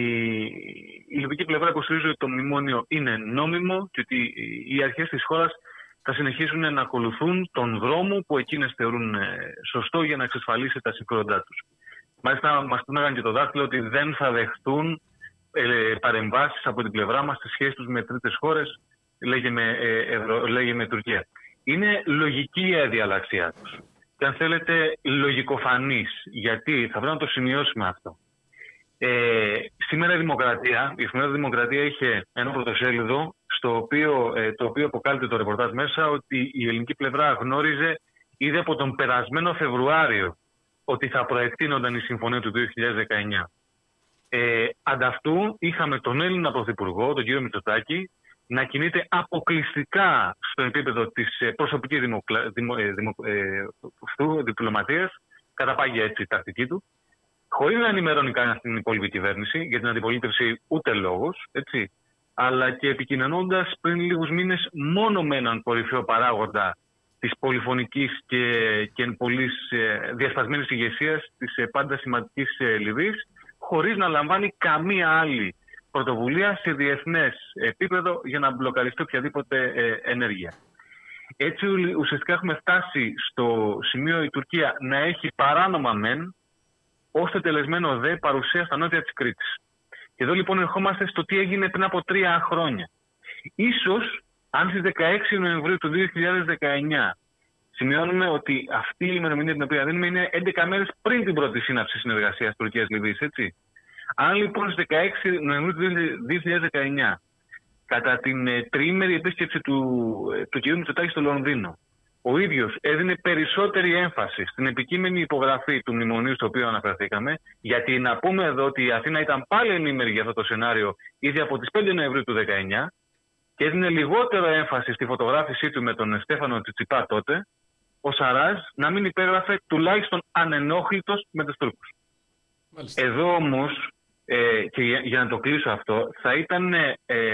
η λιβική πλευρά υποστηρίζει ότι το μνημόνιο είναι νόμιμο και ότι οι αρχές της χώρας θα συνεχίσουν να ακολουθούν τον δρόμο που εκείνες θεωρούν σωστό για να εξασφαλίσει τα συμφέροντά τους. Μάλιστα, μας πίναγαν και το δάχτυλο ότι δεν θα δεχτούν ε, παρεμβάσεις από την πλευρά μας στις σχέσεις τους με τρίτες χώρες, λέγε με, ε, Ευρω... λέγε με Τουρκία. Είναι λογική η αδιαλαξία τους. Και αν θέλετε, λογικοφανής. Γιατί θα πρέπει να το σημειώσουμε αυτό. Ε, σήμερα η Δημοκρατία, η εφημερίδα Δημοκρατία είχε ένα πρωτοσέλιδο στο οποίο, ε, το οποίο αποκάλυπτε το ρεπορτάζ μέσα ότι η ελληνική πλευρά γνώριζε ήδη από τον περασμένο Φεβρουάριο ότι θα προεκτείνονταν η συμφωνία του δύο χιλιάδες δεκαεννιά. Ε, ανταυτού είχαμε τον Έλληνα Πρωθυπουργό, τον κύριο Μητσοτάκη, να κινείται αποκλειστικά στο επίπεδο της προσωπικής δημοκλα... δημο... δημο... ε, διπλωματίας, κατά πάγια έτσι η τακτική του, χωρίς να ενημερώνει κανένα την υπόλοιπη κυβέρνηση, για την αντιπολίτευση ούτε λόγος, έτσι, αλλά και επικοινωνώντας πριν λίγους μήνες μόνο με έναν κορυφαίο παράγοντα της πολυφωνικής και, και πολύ διασπασμένης ηγεσίας της πάντα σημαντικής Λιβύης, χωρίς να λαμβάνει καμία άλλη πρωτοβουλία σε διεθνές επίπεδο για να μπλοκαριστεί οποιαδήποτε ενέργεια. Έτσι ουσιαστικά έχουμε φτάσει στο σημείο η Τουρκία να έχει παράνομα μεν ως τελεσμένο δε παρουσία στα νότια της Κρήτης. Και εδώ λοιπόν ερχόμαστε στο τι έγινε πριν από τρία χρόνια. Ίσως, αν στις δεκαέξι Νοεμβρίου του δύο χιλιάδες δεκαεννιά σημειώνουμε ότι αυτή η ημερομηνία την οποία δίνουμε είναι έντεκα μέρες πριν την πρώτη σύναψη συνεργασίας Τουρκίας-Λιβύης, έτσι. Αν λοιπόν στις δεκαέξι Νοεμβρίου του δύο χιλιάδες δεκαεννιά, κατά την ε, τριήμερη επίσκεψη του, ε, του κ. Μητσοτάκη στο Λονδίνο, ο ίδιος έδινε περισσότερη έμφαση στην επικείμενη υπογραφή του μνημονίου στο οποίο αναφερθήκαμε, γιατί να πούμε εδώ ότι η Αθήνα ήταν πάλι ενήμερη για αυτό το σενάριο ήδη από τις πέντε Νοεμβρίου του δεκαεννιά και έδινε λιγότερο έμφαση στη φωτογράφησή του με τον Στέφανο Τσιτσιπά τότε, ο Σαράζ να μην υπέγραφε τουλάχιστον ανενόχλητος με τους Τούρκους. Μάλιστα. Εδώ όμως, ε, και για, για να το κλείσω αυτό, θα ήταν ε, ε,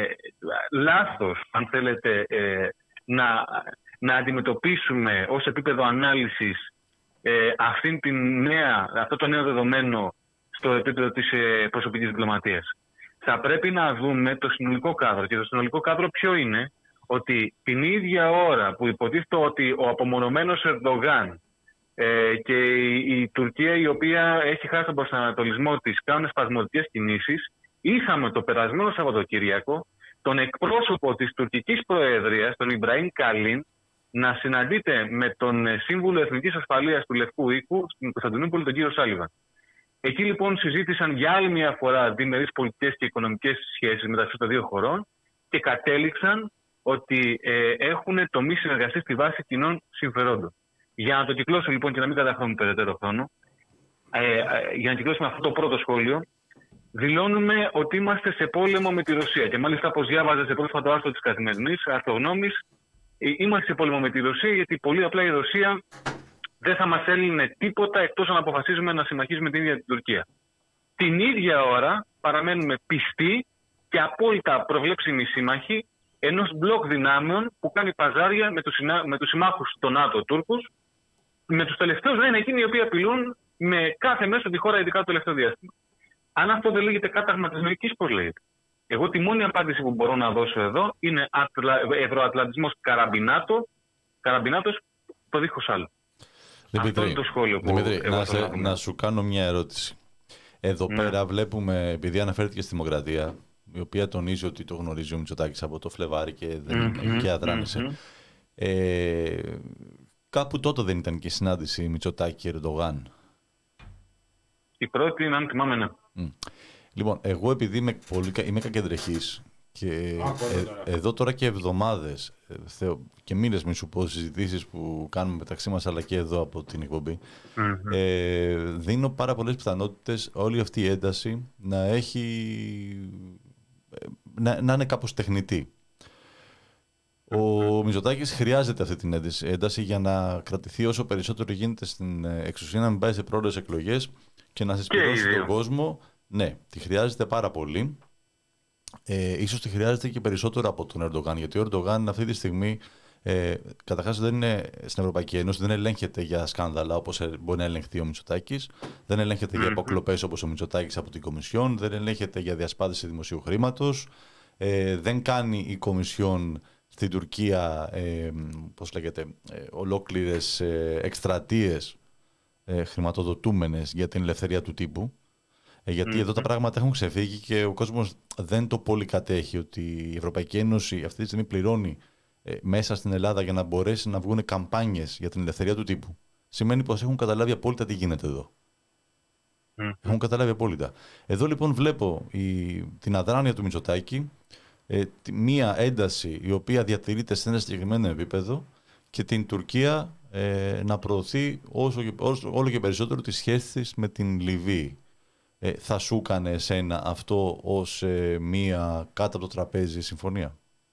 λάθος, αν θέλετε, ε, να, να αντιμετωπίσουμε ως επίπεδο ανάλυσης ε, αυτήν την νέα, αυτό το νέο δεδομένο στο επίπεδο της ε, προσωπικής διπλωματίας. Θα πρέπει να δούμε το συνολικό κάδρο. Και το συνολικό κάδρο ποιο είναι? Ότι την ίδια ώρα που υποτίθεται ότι ο απομονωμένος Ερντογάν ε, και η, η Τουρκία, η οποία έχει χάσει τον προσανατολισμό της, κάνουν σπασμωδικές κινήσεις, είχαμε το περασμένο Σαββατοκύριακο τον εκπρόσωπο της τουρκικής προεδρίας, τον Ιμπραήμ Καλίν, να συναντείται με τον Σύμβουλο Εθνικής Ασφαλείας του Λευκού Οίκου στην Κωνσταντινούπολη, τον κύριο Σάλιβαν. Εκεί λοιπόν συζήτησαν για άλλη μια φορά διμερείς πολιτικές και οικονομικές σχέσεις μεταξύ των δύο χωρών και κατέληξαν ότι ε, έχουν τομείς συνεργασίας στη βάση κοινών συμφερόντων. Για να το κυκλώσω λοιπόν και να μην καταχρώνουμε περαιτέρω χρόνο, ε, ε, για να κυκλώσουμε αυτό το πρώτο σχόλιο, δηλώνουμε ότι είμαστε σε πόλεμο με τη Ρωσία. Και μάλιστα, όπως διάβαζα σε πρόσφατο άρθρο της Καθημερινής, άρθρο Γνώμης, ε, είμαστε σε πόλεμο με τη Ρωσία, γιατί πολύ απλά η Ρωσία δεν θα μας έλυνε τίποτα εκτός αν αποφασίζουμε να συμμαχίσουμε την ίδια την Τουρκία. Την ίδια ώρα παραμένουμε πιστοί και απόλυτα προβλέψιμοι σύμμαχοι ενός μπλοκ δυνάμεων που κάνει παζάρια με τους, συνα... με τους συμμάχους των ΝΑΤΟ Τούρκους, με τους τελευταίους να είναι εκείνοι οι οποίοι απειλούν με κάθε μέσο τη χώρα, ειδικά το τελευταίο διάστημα. Αν αυτό δεν λέγεται κάταγμα της λογικής, πώς λέγεται? Εγώ τη μόνη απάντηση που μπορώ να δώσω εδώ είναι ατλα... ευρωατλαντισμός καραμπινάτο, καραμπινάτος, το δίχως άλλο. Δημήτρη, αυτό είναι το σχόλιο που Δημήτρη, να, σε, να σου κάνω μια ερώτηση. Εδώ ναι. πέρα βλέπουμε, επειδή αναφέρθηκε στη Δημοκρατία, η οποία τονίζει ότι το γνωρίζει ο Μητσοτάκης από το Φλεβάρι και, δεν, mm-hmm, και αδράνησε. Mm-hmm. Ε, κάπου τότε δεν ήταν και η συνάντηση Μητσοτάκη και Ερντογάν? Η πρώτη, αν θυμάμαι, ναι. Mm. Λοιπόν, εγώ επειδή είμαι, πολύ, είμαι κακεντρεχής και ε, εδώ τώρα και εβδομάδες ε, και μήνες, μην σου πω, συζητήσεις που κάνουμε μεταξύ μας αλλά και εδώ από την εκπομπή, mm-hmm. ε, δίνω πάρα πολλές πιθανότητες όλη αυτή η ένταση να έχει... Να, να είναι κάπως τεχνητή. Ο Μητσοτάκης χρειάζεται αυτή την ένταση για να κρατηθεί όσο περισσότερο γίνεται στην εξουσία, να μην πάει σε πρόορες εκλογές και να συσπηρώσει τον κόσμο. Ναι, τη χρειάζεται πάρα πολύ. Ε, ίσως τη χρειάζεται και περισσότερο από τον Ερντογάν, γιατί ο Ερντογάν αυτή τη στιγμή ε, καταρχάς δεν είναι στην Ευρωπαϊκή Ένωση, δεν ελέγχεται για σκάνδαλα όπως μπορεί να ελεγχθεί ο Μητσοτάκης, δεν ελέγχεται για υποκλοπές όπως ο Μητσοτάκης από την Κομισιόν, δεν ελέγχεται για διασπάθηση δημοσίου χρήματος, ε, δεν κάνει η Κομισιόν στην Τουρκία ε, πώς λέγεται, ε, ολόκληρες ε, εκστρατείες ε, χρηματοδοτούμενες για την ελευθερία του τύπου. Γιατί mm-hmm. εδώ τα πράγματα έχουν ξεφύγει και ο κόσμος δεν το πολύ κατέχει, ότι η Ευρωπαϊκή Ένωση αυτή τη στιγμή πληρώνει ε, μέσα στην Ελλάδα για να μπορέσει να βγουν καμπάνιες για την ελευθερία του τύπου. Σημαίνει πως έχουν καταλάβει απόλυτα τι γίνεται εδώ. Mm-hmm. Έχουν καταλάβει απόλυτα. Εδώ λοιπόν βλέπω η, την αδράνεια του Μητσοτάκη, ε, τη, μία ένταση η οποία διατηρείται σε ένα συγκεκριμένο επίπεδο και την Τουρκία ε, να προωθεί όσο και, όσο, όλο και περισσότερο τις σχέσεις με την Λιβύη. Ε, θα σου έκανε εσένα αυτό ως ε, μία κάτω από το τραπέζι συμφωνία?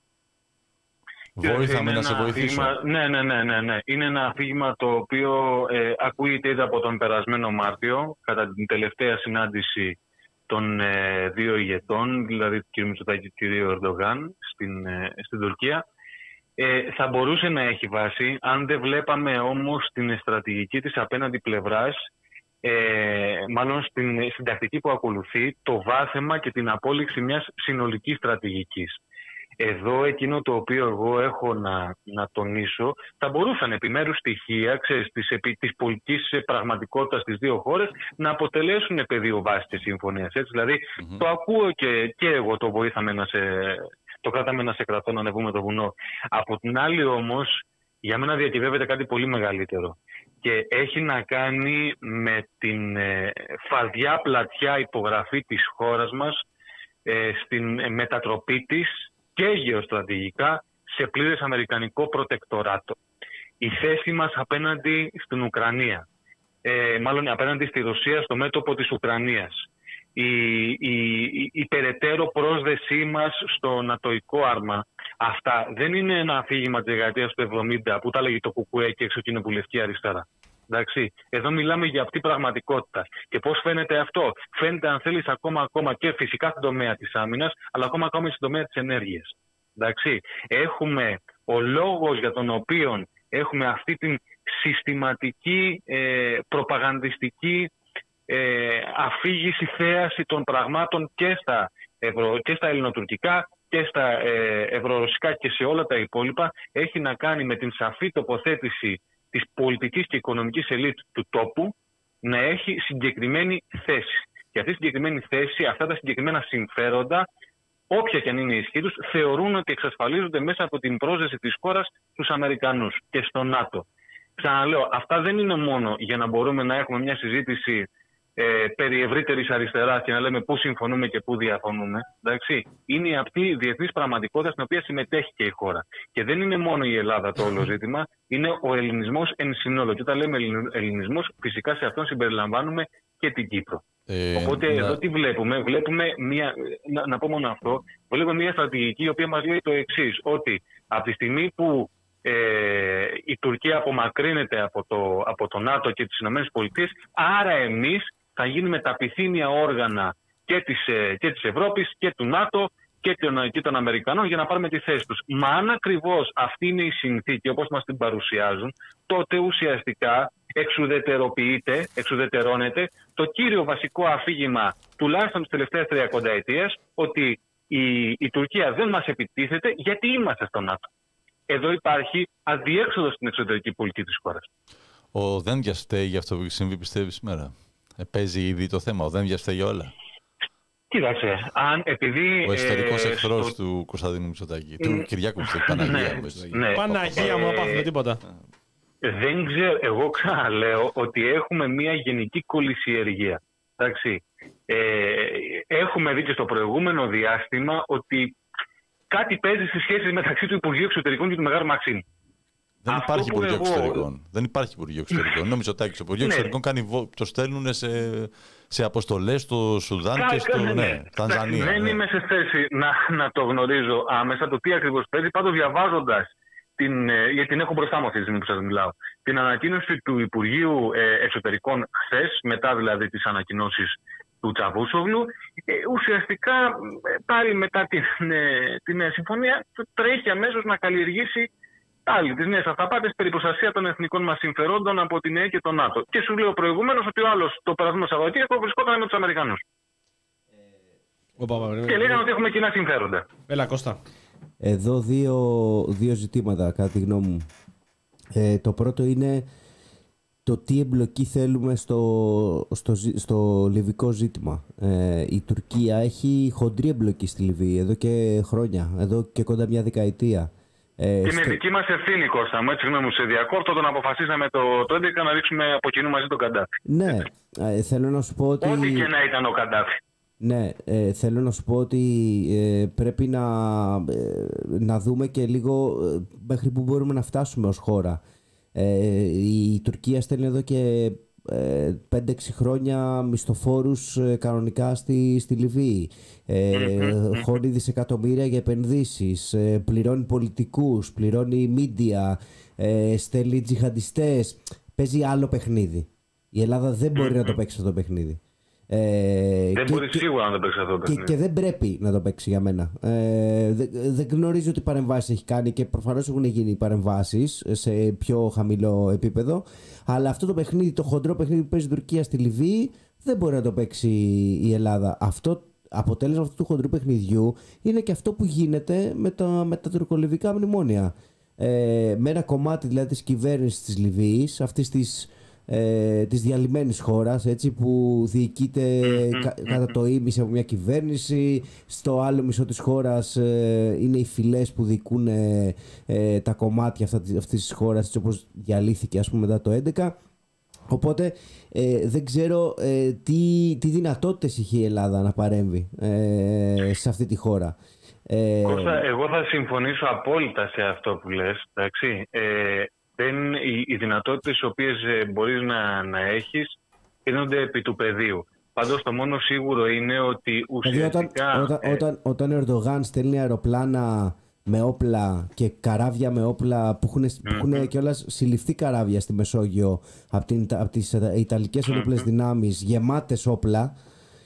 Βοήθαμε να σε βοηθήσω. Αφήγημα, ναι, ναι, ναι, ναι, ναι. Είναι ένα αφήγημα το οποίο ε, ακούγεται ήδη από τον περασμένο Μάρτιο, κατά την τελευταία συνάντηση των ε, δύο ηγετών, δηλαδή του κ. Μητσοτάκη και του κ. Ερντογάν στην, ε, στην Τουρκία. Ε, θα μπορούσε να έχει βάση, αν δεν βλέπαμε όμως την στρατηγική της απέναντι πλευράς, Ε, μάλλον στην, στην τακτική που ακολουθεί, το βάθεμα και την απόλυξη μιας συνολικής στρατηγικής. Εδώ εκείνο το οποίο εγώ έχω να, να τονίσω, θα μπορούσαν επιμέρους στοιχεία, ξέρεις, της, επί, της πολιτικής πραγματικότητας στις δύο χώρες να αποτελέσουν πεδίο βάσης της συμφωνίας. Έτσι, δηλαδή, mm-hmm. το ακούω και, και εγώ το βοήθαμε να σε, το κράταμε να σε κρατώ να ανεβούμε το βουνό. Από την άλλη όμως, για μένα διακυβεύεται κάτι πολύ μεγαλύτερο και έχει να κάνει με την ε, φαδιά πλατιά υπογραφή της χώρας μας ε, στην μετατροπή της και γεωστρατηγικά σε πλήρες αμερικανικό προτεκτοράτο. Η θέση μας απέναντι στην Ουκρανία, ε, μάλλον απέναντι στη Ρωσία στο μέτωπο της Ουκρανίας, η, η, η, η περαιτέρω πρόσδεσή μας στο νατοϊκό άρμα, αυτά δεν είναι ένα αφήγημα της δεκαετίας του εβδομήντα που τα λέγει το Κουκουέ και εξωκοινοβουλευτική αριστερά. Εντάξει. Εδώ μιλάμε για αυτή πραγματικότητα. Και πώς φαίνεται αυτό? Φαίνεται, αν θέλεις, ακόμα, ακόμα και φυσικά στην τομέα της άμυνας, αλλά ακόμα, ακόμα στην τομέα της ενέργειας. Εντάξει. Έχουμε ο λόγος για τον οποίο έχουμε αυτή την συστηματική ε, προπαγανδιστική ε, αφήγηση, θέαση των πραγμάτων και στα, ευρω, και στα ελληνοτουρκικά και στα ε, ευρωρωσικά και σε όλα τα υπόλοιπα, έχει να κάνει με την σαφή τοποθέτηση της πολιτικής και οικονομικής ελίτ του τόπου να έχει συγκεκριμένη θέση. Και αυτή η συγκεκριμένη θέση, αυτά τα συγκεκριμένα συμφέροντα, όποια και αν είναι η ισχύ τους, θεωρούν ότι εξασφαλίζονται μέσα από την πρόσδεση της χώρας στους Αμερικανούς και στο ΝΑΤΟ. Ξαναλέω, αυτά δεν είναι μόνο για να μπορούμε να έχουμε μια συζήτηση ε, περί ευρύτερης αριστεράς και να λέμε πού συμφωνούμε και πού διαφωνούμε. Εντάξει. Είναι αυτή η διεθνής πραγματικότητα στην οποία συμμετέχει και η χώρα. Και δεν είναι μόνο η Ελλάδα το όλο ζήτημα, είναι ο ελληνισμός εν συνόλο. Και όταν λέμε ελληνισμός, φυσικά σε αυτόν συμπεριλαμβάνουμε και την Κύπρο. Ε, Οπότε να... εδώ τι βλέπουμε? Βλέπουμε μια, να, να πω μόνο αυτό, βλέπουμε μια στρατηγική η οποία μας λέει το εξής, ότι από τη στιγμή που ε, η Τουρκία απομακρύνεται από το, από το ΝΑΤΟ και τις ΗΠΑ, άρα εμείς θα γίνουμε τα πυθύνια όργανα και της, και της Ευρώπης και του ΝΑΤΟ και των, και των Αμερικανών για να πάρουμε τη θέση τους. Μα αν ακριβώς αυτή είναι η συνθήκη όπως μας την παρουσιάζουν, τότε ουσιαστικά εξουδετεροποιείται, εξουδετερώνεται το κύριο βασικό αφήγημα τουλάχιστον της τελευταίας τριακονταετίας, ότι η, η Τουρκία δεν μας επιτίθεται γιατί είμαστε στο ΝΑΤΟ. Εδώ υπάρχει αδιέξοδο στην εξωτερική πολιτική της χώρας. Ο Δένδιας φταίει για αυτό που συμβεί, πιστεύεις, σήμερα? Ε, παίζει ήδη το θέμα, ο Δένδιας φταίει για όλα? Κοίταξε, αν επειδή... Ο εσωτερικός ε, εχθρός στο... του Κωνσταντίνου Μητσοτάκη, του Κυριάκου Μητσοτάκη, Παναγία. Ναι, ναι. Παναγία μου, απάθουμε τίποτα. Δεν ξέρω, εγώ ξαναλέω ότι έχουμε μια γενική κολυσιεργία. Εντάξει. Ε, έχουμε δει και στο προηγούμενο διάστημα ότι κάτι παίζει στις σχέσεις μεταξύ του Υπουργείου Εξωτερικών και του Μεγάλου Μαξίμ. Δεν Αυτό υπάρχει Υπουργείο εγώ... Εξωτερικών. Δεν υπάρχει Υπουργείο Εξωτερικών. Είναι ο Μητσοτάκης. Το Υπουργείο Εξωτερικών κάνει, το στέλνουν σε, σε αποστολές στο Σουδάν Κα, και στο ναι, ναι, Τανζανία. Δεν ναι. είμαι σε θέση να, να το γνωρίζω άμεσα το τι ακριβώς παίζει. Πάντως διαβάζοντας, την, γιατί την έχω μπροστά μου αυτή τη στιγμή που σας μιλάω, την ανακοίνωση του Υπουργείου Εξωτερικών χθες, μετά δηλαδή τις ανακοινώσεις του Τσαβούσογλου, ε, ουσιαστικά πάλι μετά την, ε, την ε, συμφωνία τρέχει αμέσως να καλλιεργήσει πάλι τις νέες αυταπάτες περί προστασία των εθνικών μας συμφερόντων από την ΕΕ και τον ΝΑΤΟ. Και σου λέω προηγουμένως ότι ο άλλος το περασμένο Σαββατοκύριακο βρισκόταν με τους Αμερικανούς. Ε... Και λέγανε ότι έχουμε κοινά συμφέροντα. Έλα, Κώστα. Εδώ δύο, δύο ζητήματα, κατά τη γνώμη μου. Ε, το πρώτο είναι το τι εμπλοκή θέλουμε στο, στο, στο λιβικό ζήτημα. Ε, η Τουρκία έχει χοντρή εμπλοκή στη Λιβύη εδώ και χρόνια, εδώ και κοντά μια δεκαετία. Ε, και στο... με δική μας ευθύνη, Κώστα μου, έτσι γνώμη μου, σε διακόπτω, τον αποφασίσαμε το, το έντεκα να ρίξουμε από κοινού μαζί τον Καντάφη. Ναι, ε, θέλω να σου πω ότι... Ό,τι και να ήταν ο Καντάφη. Ναι, ε, θέλω να σου πω ότι ε, πρέπει να, ε, να δούμε και λίγο ε, μέχρι που μπορούμε να φτάσουμε ως χώρα. Ε, η Τουρκία στέλνει εδώ και ε, πέντε έξι χρόνια μισθοφόρους ε, κανονικά στη, στη Λιβύη. Ε, χώνει δισεκατομμύρια για επενδύσεις, ε, πληρώνει πολιτικούς, πληρώνει μίντια, ε, στέλνει τζιχαντιστές. Παίζει άλλο παιχνίδι. Η Ελλάδα δεν μπορεί να το παίξει αυτό το παιχνίδι. Ε, δεν και, μπορεί και, σίγουρα να το παίξει αυτό το παιχνίδι. Και, και δεν πρέπει να το παίξει για μένα. Ε, δεν, δεν γνωρίζω τι παρεμβάσεις έχει κάνει και προφανώς έχουν γίνει παρεμβάσεις σε πιο χαμηλό επίπεδο. Αλλά αυτό το παιχνίδι, το χοντρό παιχνίδι που παίζει η Τουρκία στη Λιβύη, δεν μπορεί να το παίξει η Ελλάδα. Αυτό, αποτέλεσμα αυτού του χοντρού παιχνιδιού είναι και αυτό που γίνεται με τα, με τα τουρκολιβικά μνημόνια. Ε, με ένα κομμάτι δηλαδή της κυβέρνησης της Λιβύης, αυτής της, ε, της διαλυμένης χώρας, έτσι, που διοικείται κα, κατά το ίμιση από μια κυβέρνηση. Στο άλλο μισό της χώρας ε, είναι οι φυλές που διοικούν ε, ε, τα κομμάτια αυτά, αυτής της χώρας, έτσι όπως διαλύθηκε, ας πούμε, μετά το έντεκα. Οπότε ε, δεν ξέρω ε, τι, τι δυνατότητες είχε η Ελλάδα να παρέμβει ε, σε αυτή τη χώρα. Ε... Κώστα, εγώ θα συμφωνήσω απόλυτα σε αυτό που λες. Εντάξει. Ε, δεν, οι, οι δυνατότητες τις οποίες ε, μπορείς να, να έχεις γίνονται επί του πεδίου. Πάντως το μόνο σίγουρο είναι ότι ουσιαστικά... Όταν, όταν, ε, όταν, όταν ο Ερντογάν στέλνει αεροπλάνα με όπλα και καράβια με όπλα που έχουν, που έχουν mm-hmm. κιόλας συλληφθεί καράβια στη Μεσόγειο από, την, από τις Ιταλικές ενόπλες mm-hmm. δυνάμεις γεμάτες όπλα,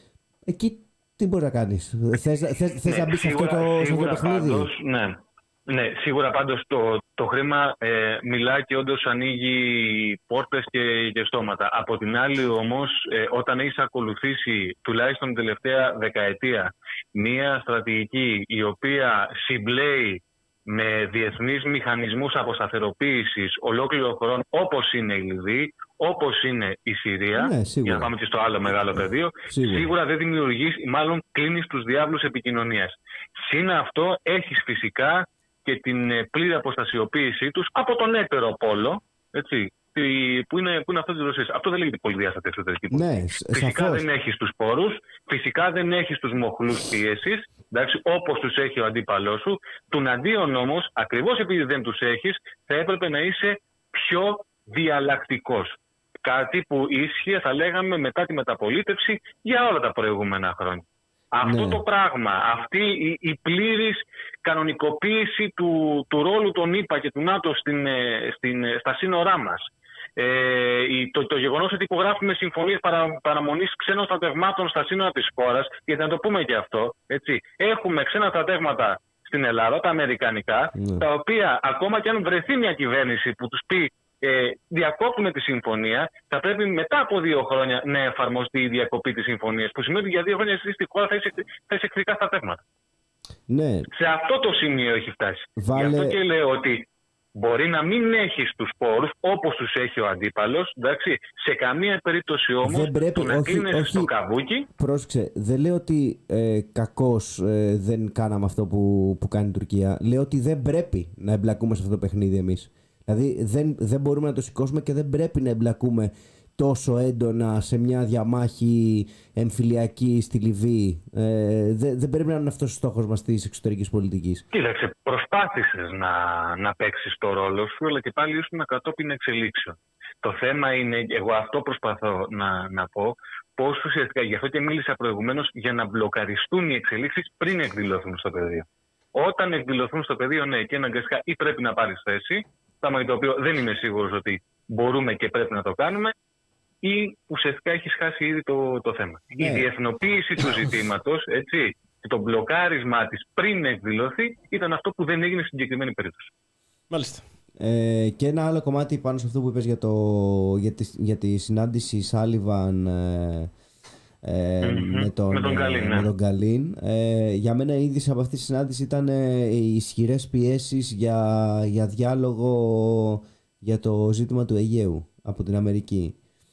εκεί τι μπορεί να κάνεις? Θες, θες, θες ναι, να μπεις σε αυτό το, το παιχνίδι? Πάντως, ναι. ναι, σίγουρα πάντως το, το χρήμα ε, μιλάει και όντως ανοίγει πόρτες και, και στόματα. Από την άλλη όμως, ε, όταν έχεις ακολουθήσει τουλάχιστον την τελευταία δεκαετία μία στρατηγική η οποία συμπλέει με διεθνείς μηχανισμούς αποσταθεροποίησης ολόκληρων χωρών όπως είναι η Λιβύη, όπως είναι η Συρία, ναι, για να πάμε και στο άλλο μεγάλο πεδίο, σίγουρα, σίγουρα δεν δημιουργείς, μάλλον κλείνεις τους διάβλους επικοινωνίας. Συν αυτό έχεις φυσικά και την πλήρη αποστασιοποίησή τους από τον έτερο πόλο, έτσι, που είναι, που είναι αυτό της Ρωσίας. Αυτό δεν λέγεται πολυδιάστατη εξωτερική πολιτική. Ναι, φυσικά σαφώς. δεν έχεις τους πόρους, φυσικά δεν έχεις τους μοχλούς πίεσης, όπως τους έχει ο αντίπαλός σου. Τουναντίον όμως, ακριβώς επειδή δεν τους έχεις, θα έπρεπε να είσαι πιο διαλλακτικός. Κάτι που ίσχυε, θα λέγαμε, μετά τη μεταπολίτευση για όλα τα προηγούμενα χρόνια. Αυτό ναι. το πράγμα, αυτή η, η πλήρης κανονικοποίηση του, του ρόλου των ΗΠΑ και του ΝΑΤΟ στην, στην, στα σύνορά μας, ε, το, το γεγονός ότι υπογράφουμε συμφωνίες παρα, παραμονής ξένων στρατευμάτων στα σύνορα της χώρας, γιατί να το πούμε και αυτό, έτσι, έχουμε ξένα στρατεύματα στην Ελλάδα, τα αμερικανικά, ναι. τα οποία ακόμα και αν βρεθεί μια κυβέρνηση που τους πει Ε, διακόπτουμε τη συμφωνία, θα πρέπει μετά από δύο χρόνια να εφαρμοστεί η διακοπή της συμφωνίας. Που σημαίνει ότι για δύο χρόνια εσύ στη χώρα θα είσαι, θα είσαι εχθρικά στρατεύματα. Ναι. Σε αυτό το σημείο έχει φτάσει. Βάλε... Γι' αυτό και λέω ότι μπορεί να μην έχεις τους πόρους όπως τους έχει ο αντίπαλος. Εντάξει. Σε καμία περίπτωση όμως δεν πρέπει, το να όχι, κλείνεσαι όχι, στο καβούκι. Πρόσεξε, δεν λέω ότι ε, κακώς ε, δεν κάναμε αυτό που, που κάνει η Τουρκία. Λέω ότι δεν πρέπει να εμπλακούμε σε αυτό το παιχνίδι εμείς. Δηλαδή δεν, δεν μπορούμε να το σηκώσουμε και δεν πρέπει να εμπλακούμε τόσο έντονα σε μια διαμάχη εμφυλιακή στη Λιβύη. Ε, δεν, δεν πρέπει να είναι αυτός ο στόχος μας της εξωτερικής πολιτικής. Κοίταξε, προσπάθησες να, να παίξεις το ρόλο σου, αλλά και πάλι ήσουν κατόπιν εξελίξεων. Το θέμα είναι, εγώ αυτό προσπαθώ να, να πω, πώς ουσιαστικά, γι' αυτό και μίλησα προηγουμένως, για να μπλοκαριστούν οι εξελίξεις πριν εκδηλωθούν στο πεδίο. Όταν εκδηλωθούν στο πεδίο, ναι, και αναγκαστικά ή πρέπει να πάρεις θέση, πράγμα το οποίο δεν είμαι σίγουρος ότι μπορούμε και πρέπει να το κάνουμε, ή ουσιαστικά έχεις χάσει ήδη το, το θέμα. Ναι. Η διεθνοποίηση του ζητήματος, έτσι, και το μπλοκάρισμά της πριν εκδηλωθεί, ήταν αυτό που δεν έγινε στην συγκεκριμένη περίπτωση. Μάλιστα. Ε, και ένα άλλο κομμάτι πάνω σε αυτό που είπες για, το, για, τη, για τη συνάντηση Σάλιβαν ε, ε, mm-hmm. με τον, με τον Γκαλίν. Ναι. Με τον Γκαλίν. Ε, για μένα η είδηση από αυτή τη συνάντηση ήταν ε, οι ισχυρές πιέσεις για, για διάλογο για το ζήτημα του Αιγαίου από την Αμερική.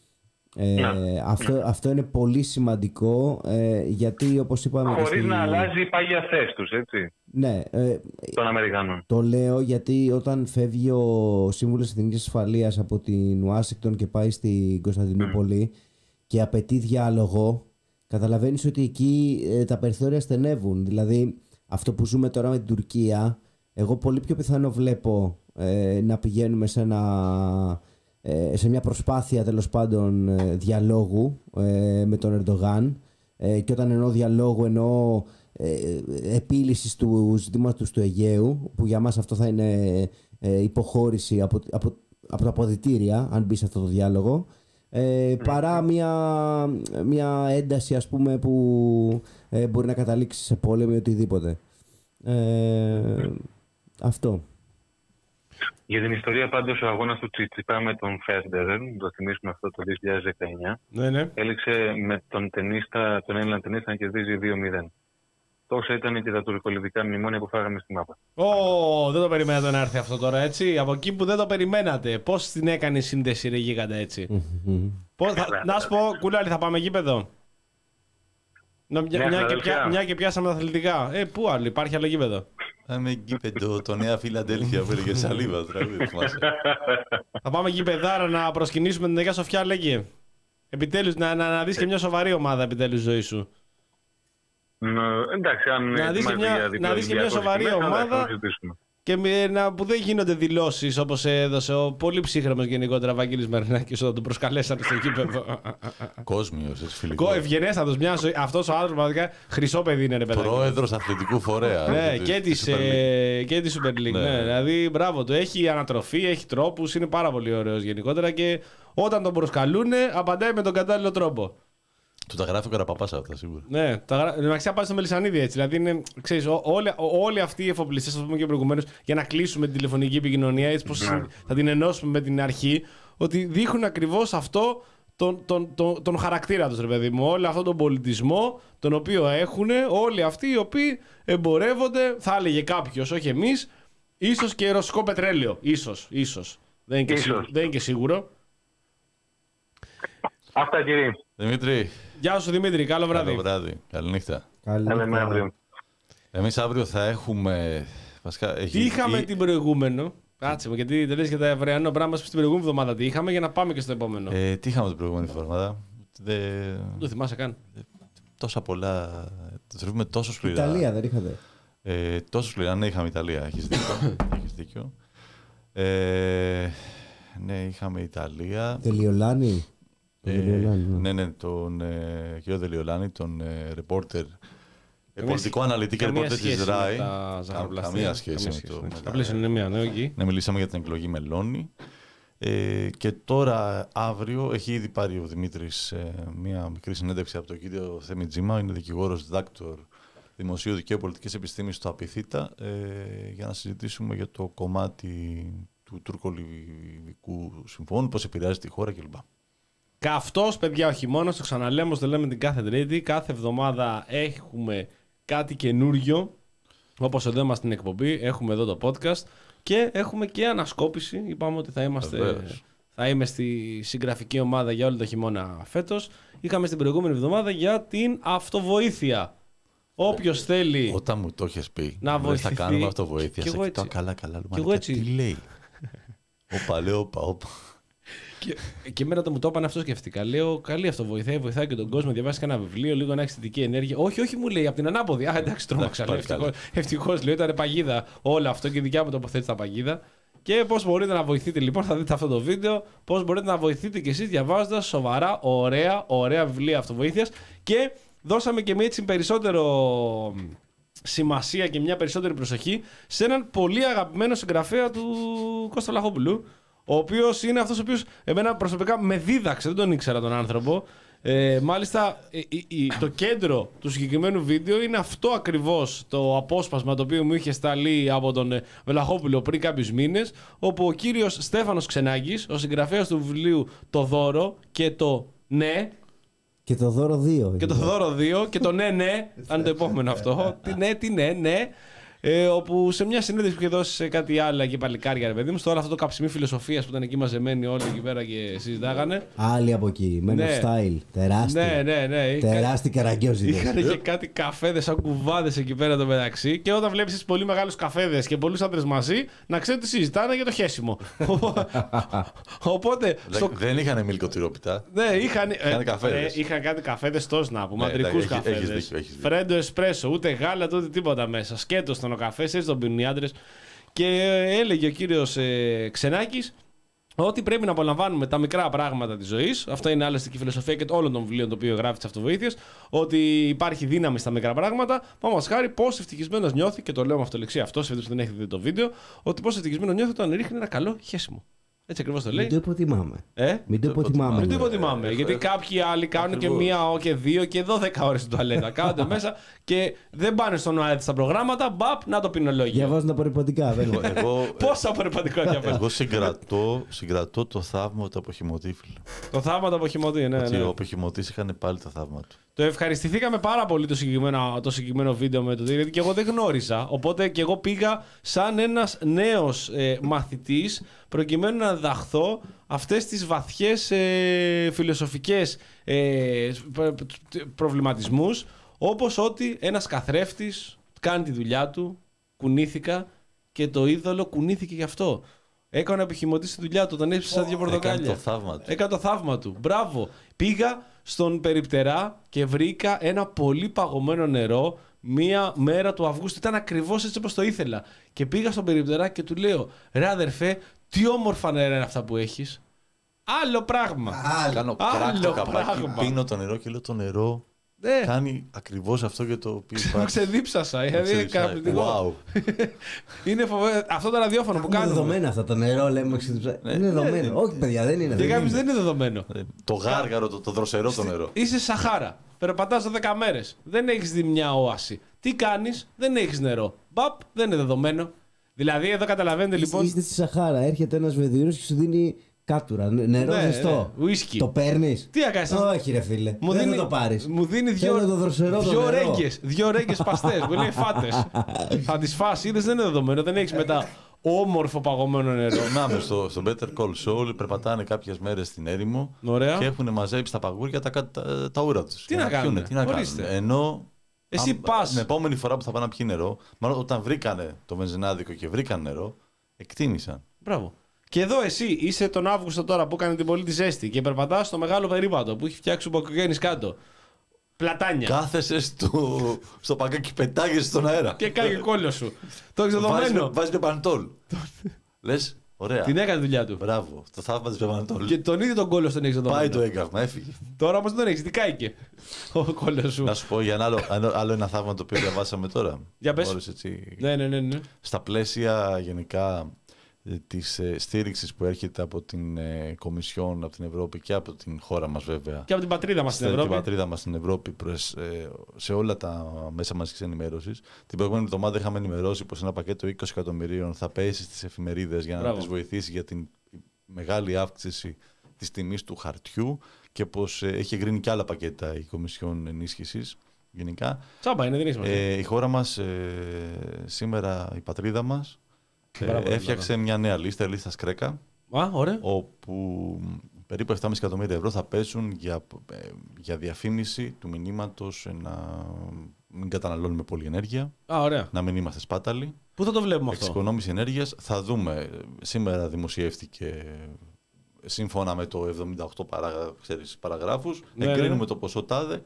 Ε, ναι. αυτό, αυτό είναι πολύ σημαντικό ε, γιατί όπως είπαμε... Χωρίς στη... να αλλάζει η πάγια θέση τους, έτσι. Ναι. Ε, των Αμερικανών. Το λέω γιατί όταν φεύγει ο Σύμβουλος Εθνικής Ασφαλείας από την Ουάσιγκτον και πάει στην Κωνσταντινούπολη mm. και απαιτεί διάλογο, καταλαβαίνεις ότι εκεί ε, τα περιθώρια στενεύουν. Δηλαδή αυτό που ζούμε τώρα με την Τουρκία, εγώ πολύ πιο πιθανό βλέπω ε, να πηγαίνουμε σε ένα... σε μια προσπάθεια τέλος πάντων διαλόγου ε, με τον Ερντογάν ε, και όταν εννοώ διαλόγου εννοώ ε, επίλυσης του ζητήματος του Αιγαίου, που για μας αυτό θα είναι ε, υποχώρηση από, από, από τα αποδυτήρια αν μπει σε αυτό το διάλογο, ε, παρά μια, μια ένταση ας πούμε που ε, μπορεί να καταλήξει σε πόλεμο ή οτιδήποτε. Ε, αυτό. Για την ιστορία πάντως ο αγώνας του Τσιτσιπά με τον Φέντερερ, το θυμίσουμε αυτό το δύο χιλιάδες δεκαεννιά, Ναι, ναι. έληξε με τον, τενίστα, τον Έλληνα τενίστα να κερδίζει δύο μηδέν. Τόσα ήταν και τα τουρκολιβικά μνημόνια που φάγαμε στη μάπα. Ω, δεν το περιμένατε να έρθει αυτό τώρα, έτσι. Από εκεί που δεν το περιμένατε. Πώς την έκανε η σύνδεση, ρε γίγαντα, έτσι. Πώς, θα, να σου πω, Κουλάλη, θα πάμε γήπεδο. Να, μια, Ναι, μια, και αδελφιά. πια, μια και πιάσαμε τα αθλητικά. Ε, πού άλλο, υπάρχει άλλο γήπεδο. Πάμε γήπεδο, το Νέα Φιλαντέλφια που έλεγε Σαλίβα. Τραγούδι, θυμάσαι. Θα πάμε γήπεδάρα να προσκυνήσουμε την Αγία Σοφιά, λέγε. Επιτέλους, να, να, να δεις και μια σοβαρή ομάδα επιτέλους ζωή σου. Ν, εντάξει, αν Να δεις και ετοιμάζεται μια- για να διπλό δεις και μια Ολυμπιακό σοβαρή σήμερα, θα ομάδα. το συζητήσουμε. Και με, να, που δεν γίνονται δηλώσεις όπως έδωσε ο πολύ ψύχρεμος γενικότερα Βαγγέλης Μαρινάκης όταν τον προσκαλέσανε στο γήπεδο. Κόσμιος, έτσι, φιλικό. Κο ευγενέστατος, μια ζωή. Αυτός ο άνθρωπος πραγματικά χρυσό παιδί είναι, ρε παιδάκι. Πρόεδρος αθλητικού φορέα. Ναι, της- και της τη Super League. ε, και της Super League. Ναι. Ναι. Δηλαδή, μπράβο του. Έχει ανατροφή, έχει τρόπους, είναι πάρα πολύ ωραίος γενικότερα και όταν τον προσκαλούν, απαντάει με τον κατάλληλο τρόπο. Του τα γράφει ο Καραπαπάς αυτά σίγουρα. Ναι, τα γρα... Εντάξει, πάει στο Μελισσανίδη έτσι. Δηλαδή, είναι, ξέρεις, ό, όλοι, ό, όλοι αυτοί οι εφοπλιστές, όπως πούμε και προηγουμένως, για να κλείσουμε την τηλεφωνική επικοινωνία, έτσι πως θα την ενώσουμε με την αρχή, ότι δείχνουν ακριβώς αυτό τον, τον, τον, τον χαρακτήρα τους, ρε παιδί μου. Όλο αυτόν τον πολιτισμό, τον οποίο έχουν όλοι αυτοί οι οποίοι εμπορεύονται, θα έλεγε κάποιος, όχι εμείς, ίσως και ρωσικό πετρέλαιο. Ίσως, ίσως. Δεν είναι και, Ίσως. σίγουρο, δεν είναι και σίγουρο. Αυτά, κύριε. Δημήτρη, Γεια σου Δημήτρη, καλό βράδυ. καλό βράδυ. Καληνύχτα. Καλή Τα λέμε νύχτα. αύριο. Εμείς αύριο θα έχουμε. Βασικά, έχει... Τι είχαμε ή- την προηγούμενο. Κάτσε μου, γιατί δεν λες για τα ευρωανό πράγμα στην προηγούμενη εβδομάδα. Τι είχαμε για να πάμε και στο επόμενο. Ε, τι είχαμε την προηγούμενη εβδομάδα. Δε... Δεν το θυμάσαι καν. Τόσα πολλά. Το θεωρούμε τόσο σκληρά. Ιταλία δεν είχατε. Ε, τόσο σκληρά. Ναι, είχαμε Ιταλία. Έχεις δίκιο. Έχεις δίκιο. Ε, ναι, είχαμε Ιταλία. Τελειολάνη. Ε, Τελειολάνη, ναι. ναι, ναι, τον ε, κύριο Δελιολάνη, τον ε, ρεπόρτερ. Ε, Καμία πολιτικό σχέ- αναλυτή και καμία ρεπόρτερ της σχέση με ΡΑΗ. τα Κα- ζαχαροπλαστεία. Καμία σχέση Καμία με το. σχέση, ναι. με Τα τα- πλαίσια είναι μία, ναι, εκεί. Ναι, μιλήσαμε για την εκλογή Μελώνη. Ε, και τώρα αύριο έχει ήδη πάρει ο Δημήτρης ε, μία μικρή συνέντευξη από τον κύριο Θέμη Τζίμα. Είναι δικηγόρος διδάκτορ Δημοσίου Δικαίου Πολιτικής Επιστήμης στο Απιθύτα ε, για να συζητήσουμε για το κομμάτι του τουρκο-λιβικού συμφώνου, πώς επηρεάζει τη χώρα κλπ. Καυτός, παιδιά, ο χειμώνας, το ξαναλέμε, το λέμε την κάθε Τρίτη. Κάθε εβδομάδα έχουμε κάτι καινούριο. Όπως εδώ είμαστε στην εκπομπή, έχουμε εδώ το podcast και έχουμε και ανασκόπηση. Είπαμε ότι θα είμαστε. Βεβαίως. Θα είμαι στη συγγραφική ομάδα για όλο το χειμώνα φέτος. Είχαμε στην προηγούμενη εβδομάδα για την αυτοβοήθεια. Όποιος θέλει. Όταν μου το έχεις πει, Να λες, θα βοηθηθεί. κάνουμε αυτοβοήθεια. Κι Σε εγώ κοιτάω έτσι. καλά, καλά. Κι εγώ Μαλάκα, έτσι. τι λέει. Όπα, λέω, όπα, όπα. Και, και εμένα όταν μου το είπαν αυτό σκέφτηκα. Λέω, καλή αυτό βοηθάει, βοηθάει και τον κόσμο. Διαβάσει κανένα βιβλίο, λίγο να έχει θετική ενέργεια. Όχι, όχι, μου λέει από την ανάποδη. Α, εντάξει, τρόμαξα. Εντάξει, πάλι Ευτυχώ, λέω, ήταν παγίδα όλο αυτό και η δικιά μου τοποθέτηση τα παγίδα. Και πώ μπορείτε να βοηθείτε λοιπόν, θα δείτε αυτό το βίντεο. Πώ μπορείτε να βοηθείτε κι εσεί διαβάζοντα σοβαρά, ωραία, ωραία βιβλία αυτοβοήθεια. Και δώσαμε και μια έτσι περισσότερο σημασία και μια περισσότερη προσοχή σε έναν πολύ αγαπημένο συγγραφέα του Κώστα Βλαχόπουλου. Ο οποίος είναι αυτός ο οποίος εμένα προσωπικά με δίδαξε, δεν τον ήξερα τον άνθρωπο. Ε, μάλιστα, ε, ε, ε, το κέντρο του συγκεκριμένου βίντεο είναι αυτό ακριβώς το απόσπασμα το οποίο μου είχε σταλεί από τον ε, Βλαχόπουλο πριν κάποιους μήνες, όπου ο κύριος Στέφανος Ξενάκης, ο συγγραφέας του βιβλίου «Το δώρο» και το «Ναι», Και το δώρο δύο. και το δώρο δύο και το ναι, ναι, αν το επόμενο αυτό. Τι ναι, τι ναι, ναι. Ε, όπου σε μια συνέντευξη που είχε δώσει σε κάτι άλλο και παλικάρια, ρε παιδί μου, στο όλο αυτό το καψιμί φιλοσοφία που ήταν εκεί μαζεμένοι όλοι εκεί πέρα και συζητάγανε. Άλλοι από εκεί. Men Ναι. of style. Τεράστια. Ναι, ναι, ναι. Τεράστιοι καραγκιόζιδες. Είχαν και κάτι καφέδες σαν κουβάδες εκεί πέρα το μεταξύ. Και όταν βλέπεις πολύ μεγάλους καφέδες και πολλούς άντρες μαζί, να ξέρετε ότι συζητάνε για το χέσιμο. Οπότε. στο- Δεν είχαν μιλκοτηρόπιτα. Ναι, είχαν, Είχαν ε, καφέδες. ε, είχαν κάτι καφέδες τόσο να πούμε. Ναι, Αντρικούς εντάξει, έχεις καφέδες. δίκιο, έχεις δίκιο. Φρέντο εσπρέσο, ούτε γάλα, ούτε τίποτα μέσα. Σκέτο ήταν ο καφές, έτσι τον πίνουν οι άντρες. Και ε, έλεγε ο κύριος ε, Ξενάκης ότι πρέπει να απολαμβάνουμε τα μικρά πράγματα της ζωής. Αυτό είναι άλλωστε και η φιλοσοφία και όλων των βιβλίων το οποίο γράφει της αυτοβοήθειας. Ότι υπάρχει δύναμη στα μικρά πράγματα. Πάμε χάρη πόσο ευτυχισμένος νιώθει, και το λέω με αυτολεξία αυτό, σε που δεν έχετε δει το βίντεο, ότι πόσο ευτυχισμένος νιώθει όταν ρίχνει ένα καλό χέσιμο. Έτσι ακριβώς το λέει. Μην το υποτιμάμε. Ε? Μην το υποτιμάμε. Μην το ναι. υποτιμάμε. Γιατί κάποιοι άλλοι κάνουν και μία και δύο και δώδεκα ώρες στην τουαλέτα. Κάθονται μέσα και δεν πάνε στον ΟΑΕΔ στα προγράμματα. Μπαπ, να το ποινολόγιο. Διαβάζουν απορριπαντικά, βέβαια. Εγώ, Πόσα απορριπαντικά διαβάζουν. εγώ συγκρατώ, συγκρατώ το θαύμα του αποχημωτή, φίλε. Το θαύμα του αποχημωτή, ναι. Ότι ναι. ο αποχημωτής έκανε πάλι το θαύμα του. Το ευχαριστηθήκαμε πάρα πολύ το συγκεκριμένο, το συγκεκριμένο βίντεο με το γιατί και εγώ δεν γνώριζα. Οπότε και εγώ πήγα σαν ένας νέος ε, μαθητής προκειμένου να διδαχθώ αυτές τις βαθιές ε, φιλοσοφικές ε, προβληματισμούς, όπως ότι ένας καθρέφτης κάνει τη δουλειά του, κουνήθηκα και το είδωλο κουνήθηκε γι' αυτό. Έκανε αποχημωτή στη δουλειά του, τον έψησα δύο πορτοκάλια. Έκανε το θαύμα του. Έκανε το θαύμα του. Μπράβο. Πήγα στον περιπτερά και βρήκα ένα πολύ παγωμένο νερό μία μέρα του Αυγούστου. Ήταν ακριβώς έτσι όπως το ήθελα. Και πήγα στον περιπτερά και του λέω: ρε αδερφέ, τι όμορφα νερά είναι αυτά που έχεις. Άλλο πράγμα. Κάνω κράκ το καπάκι, πίνω το νερό και λέω το νερό Ναι. κάνει ακριβώς αυτό για το οποίο Το υπάρχει. ξεδίψασα. Είναι Ξεδίψα. καταπληκτικό. Wow. Είναι φοβερό. Αυτό το ραδιόφωνο που Είναι κάνουμε. δεδομένο αυτό το νερό, λέμε. ξεδίψα. Είναι δεδομένο. Όχι, παιδιά, δεν είναι. Και δεν κάποιος είναι. δεν είναι δεδομένο. Το γάργαρο, το, το δροσερό το νερό. Είσαι Σαχάρα. Περπατάς το δέκα μέρες. Δεν έχεις δει μια όαση. Τι κάνεις, δεν έχεις νερό. Μπαπ, δεν είναι δεδομένο. Δηλαδή, εδώ καταλαβαίνετε λοιπόν. Είστε στη Σαχάρα, έρχεται ένας βεδίρος και σου δίνει κάτουρα, νερό Ναι, ζεστό. ναι, ουίσκι. Το παίρνεις? Τι να κάνεις, Όχι, ρε φίλε. Μου δεν δίνει, θα το πάρεις. μου δίνει Θέλω δυο, το δροσερό το δυο νερό. ρέγγες, δυο ρέγγες παστές. Μου λέει φάτες. Θα τις φας, είδες, δεν είναι δεδομένο. Δεν έχεις μετά όμορφο παγωμένο νερό. Θυμάμαι στο, στο Better Call Saul περπατάνε κάποιες μέρες στην έρημο Ωραία. και έχουν μαζέψει τα παγούρια τα, τα, τα ούρα τους. Τι Για να πιούνε, κάνουνε, τι να ορίστε. κάνουν. Ενώ Εσύ αν- πας. την επόμενη φορά που θα πάνε να πιει νερό, μάλλον όταν βρήκανε το βενζινάδικο και βρήκαν νερό, εκτίμησαν. Μπράβο. Και εδώ εσύ είσαι τον Αύγουστο τώρα που έκανε την πολύ τη ζέστη και περπατάς στο μεγάλο περίπατο που έχει φτιάξει ο Μπακογέννης κάτω. Πλατάνια. Κάθεσαι στο, στο παγκάκι και πετάγεσαι στον αέρα. Και κάνει κόλλο σου. Το έχεις Βάζει, δεδομένο. βάζει και παντόλ. Λες, ωραία. Την έκανε τη δουλειά του. Μπράβο, το θαύμα της παντόλ. Και τον ίδιο τον κόλλο τον έχεις δεδομένο. Πάει το έγκαυμα, έφυγε. Τώρα όμως δεν τον έχεις, τι κάηκε ο κόλλος σου. Να σου πω για ένα άλλο, άλλο, άλλο ένα θαύμα το οποίο διαβάσαμε τώρα. Για πες. Όλες έτσι, Ναι, ναι, ναι, ναι. στα πλαίσια γενικά ε, της ε, στήριξης που έρχεται από την ε, Κομισιόν, από την Ευρώπη και από την χώρα μας βέβαια. Και από την πατρίδα μας στην Στην Ευρώπη. πατρίδα μας στην Ευρώπη προς, ε, σε όλα τα μέσα μαζικής ενημέρωσης. Την προηγούμενη εβδομάδα είχαμε ενημερώσει πως ένα πακέτο είκοσι εκατομμυρίων θα πέσει στις εφημερίδες για να Μπράβο. τις βοηθήσει για την μεγάλη αύξηση της τιμής του χαρτιού και πως ε, έχει εγκρίνει και άλλα πακέτα η Κομισιόν ενίσχυσης γενικά. Τσάμπα είναι, δεν έχει σημασία. Ε, η χώρα μας ε, σήμερα, η πατρίδα μας, ε, Μπράβο, έφτιαξε μια νέα λίστα, η λίστα Σκρέκα, Α, ωραία. όπου περίπου επτά κόμμα πέντε εκατομμύρια ευρώ θα πέσουν για, ε, για διαφήμιση του μηνύματος να μην καταναλώνουμε πολύ ενέργεια, Α, ωραία. να μην είμαστε σπάταλοι. Πού θα το βλέπουμε αυτό. Εξοικονόμηση ενέργειας θα δούμε. Σήμερα δημοσιεύτηκε σύμφωνα με το εβδομήντα οκτώ παρά, ξέρεις, παραγράφους. Ναι, εγκρίνουμε ναι. το ποσό τάδε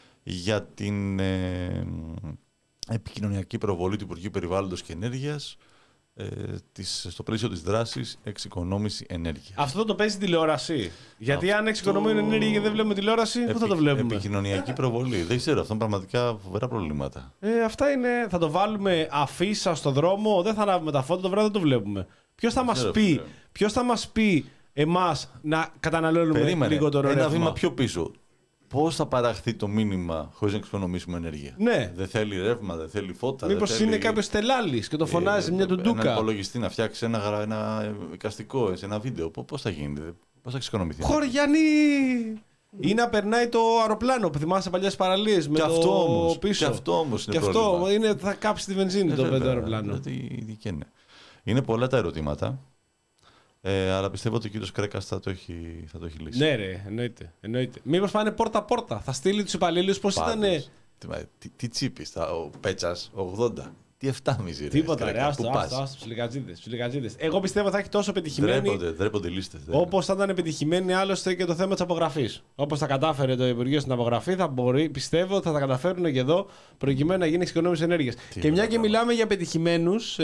για την ε, επικοινωνιακή προβολή του Υπουργείου Περιβάλλοντος και Ενέργειας ε, της, στο πλαίσιο της δράσης εξοικονόμηση ενέργειας. Αυτό το παίζει τηλεόραση. Γιατί αν Αυτό- εξοικονομούμε ενέργεια και δεν βλέπουμε τηλεόραση, πού θα το Επι- βλέπουμε. Επικοινωνιακή προβολή. Δεν ξέρω, αυτό είναι πραγματικά φοβερά προβλήματα. Ε, αυτά είναι. Θα το βάλουμε αφίσα στο δρόμο, δεν θα ανάβουμε τα φώτα, το βράδυ δεν το βλέπουμε. Ποιο θα μα ξέρω, πει, φίλε. ποιος θα μας πει εμάς να καταναλώνουμε Περίμενε, λιγότερο ένα ρεύμα. βήμα πιο πίσω. Πώς θα παραχθεί το μήνυμα χωρίς να εξοικονομήσουμε ενέργεια. Ναι. Δεν θέλει ρεύμα, δεν θέλει φώτα. Μήπως δεν θέλει... είναι κάποιο τελάλης και το φωνάζει ε, μια Ένα τουντούκα. υπολογιστή να φτιάξει ένα, γρα- ένα εικαστικό, σε ένα βίντεο. Πώς πώς θα γίνει, πώς θα εξοικονομηθεί. Χωριανή! Ή να περνάει το αεροπλάνο που θυμάσαι παλιές παραλίες με Και το αυτό όμως, πίσω. και αυτό όμως είναι Και αυτό πρόβλημα. είναι, θα κάψει τη βενζίνη Ε, το βέβαια, πέντε αεροπλάνο. δηλαδή, τι και είναι. Είναι πολλά τα ερωτήματα. Ε, αλλά πιστεύω ότι ο κύριος Κρέκας θα το έχει, θα το έχει λύσει. Ναι, ρε, εννοείται. εννοείται. Μήπως πάνε πόρτα-πόρτα. Θα στείλει τους υπαλλήλους πώς Πάντως, ήταν. Τι, μα, τι, τι τσίπης, τα- ο Πέτσας, ογδόντα. Τι εφτάμιση ρε. Τίποτα, ρε, Κρέκα, άστο, πού άστο, πας? άστο, ψιλικατζίδες, ψιλικατζίδες. Εγώ πιστεύω θα έχει τόσο πετυχημένη. Ντρέπονται, ντρέπονται οι λίστες. Όπως θα ήταν επιτυχημένη άλλωστε και το θέμα της απογραφής. Όπως τα κατάφερε το Υπουργείο στην απογραφή, θα μπορεί, πιστεύω ότι θα τα καταφέρουν και εδώ προκειμένου να γίνει εξοικονόμηση ενέργειας. Και μια και πράγμα. μιλάμε για πετυχημένους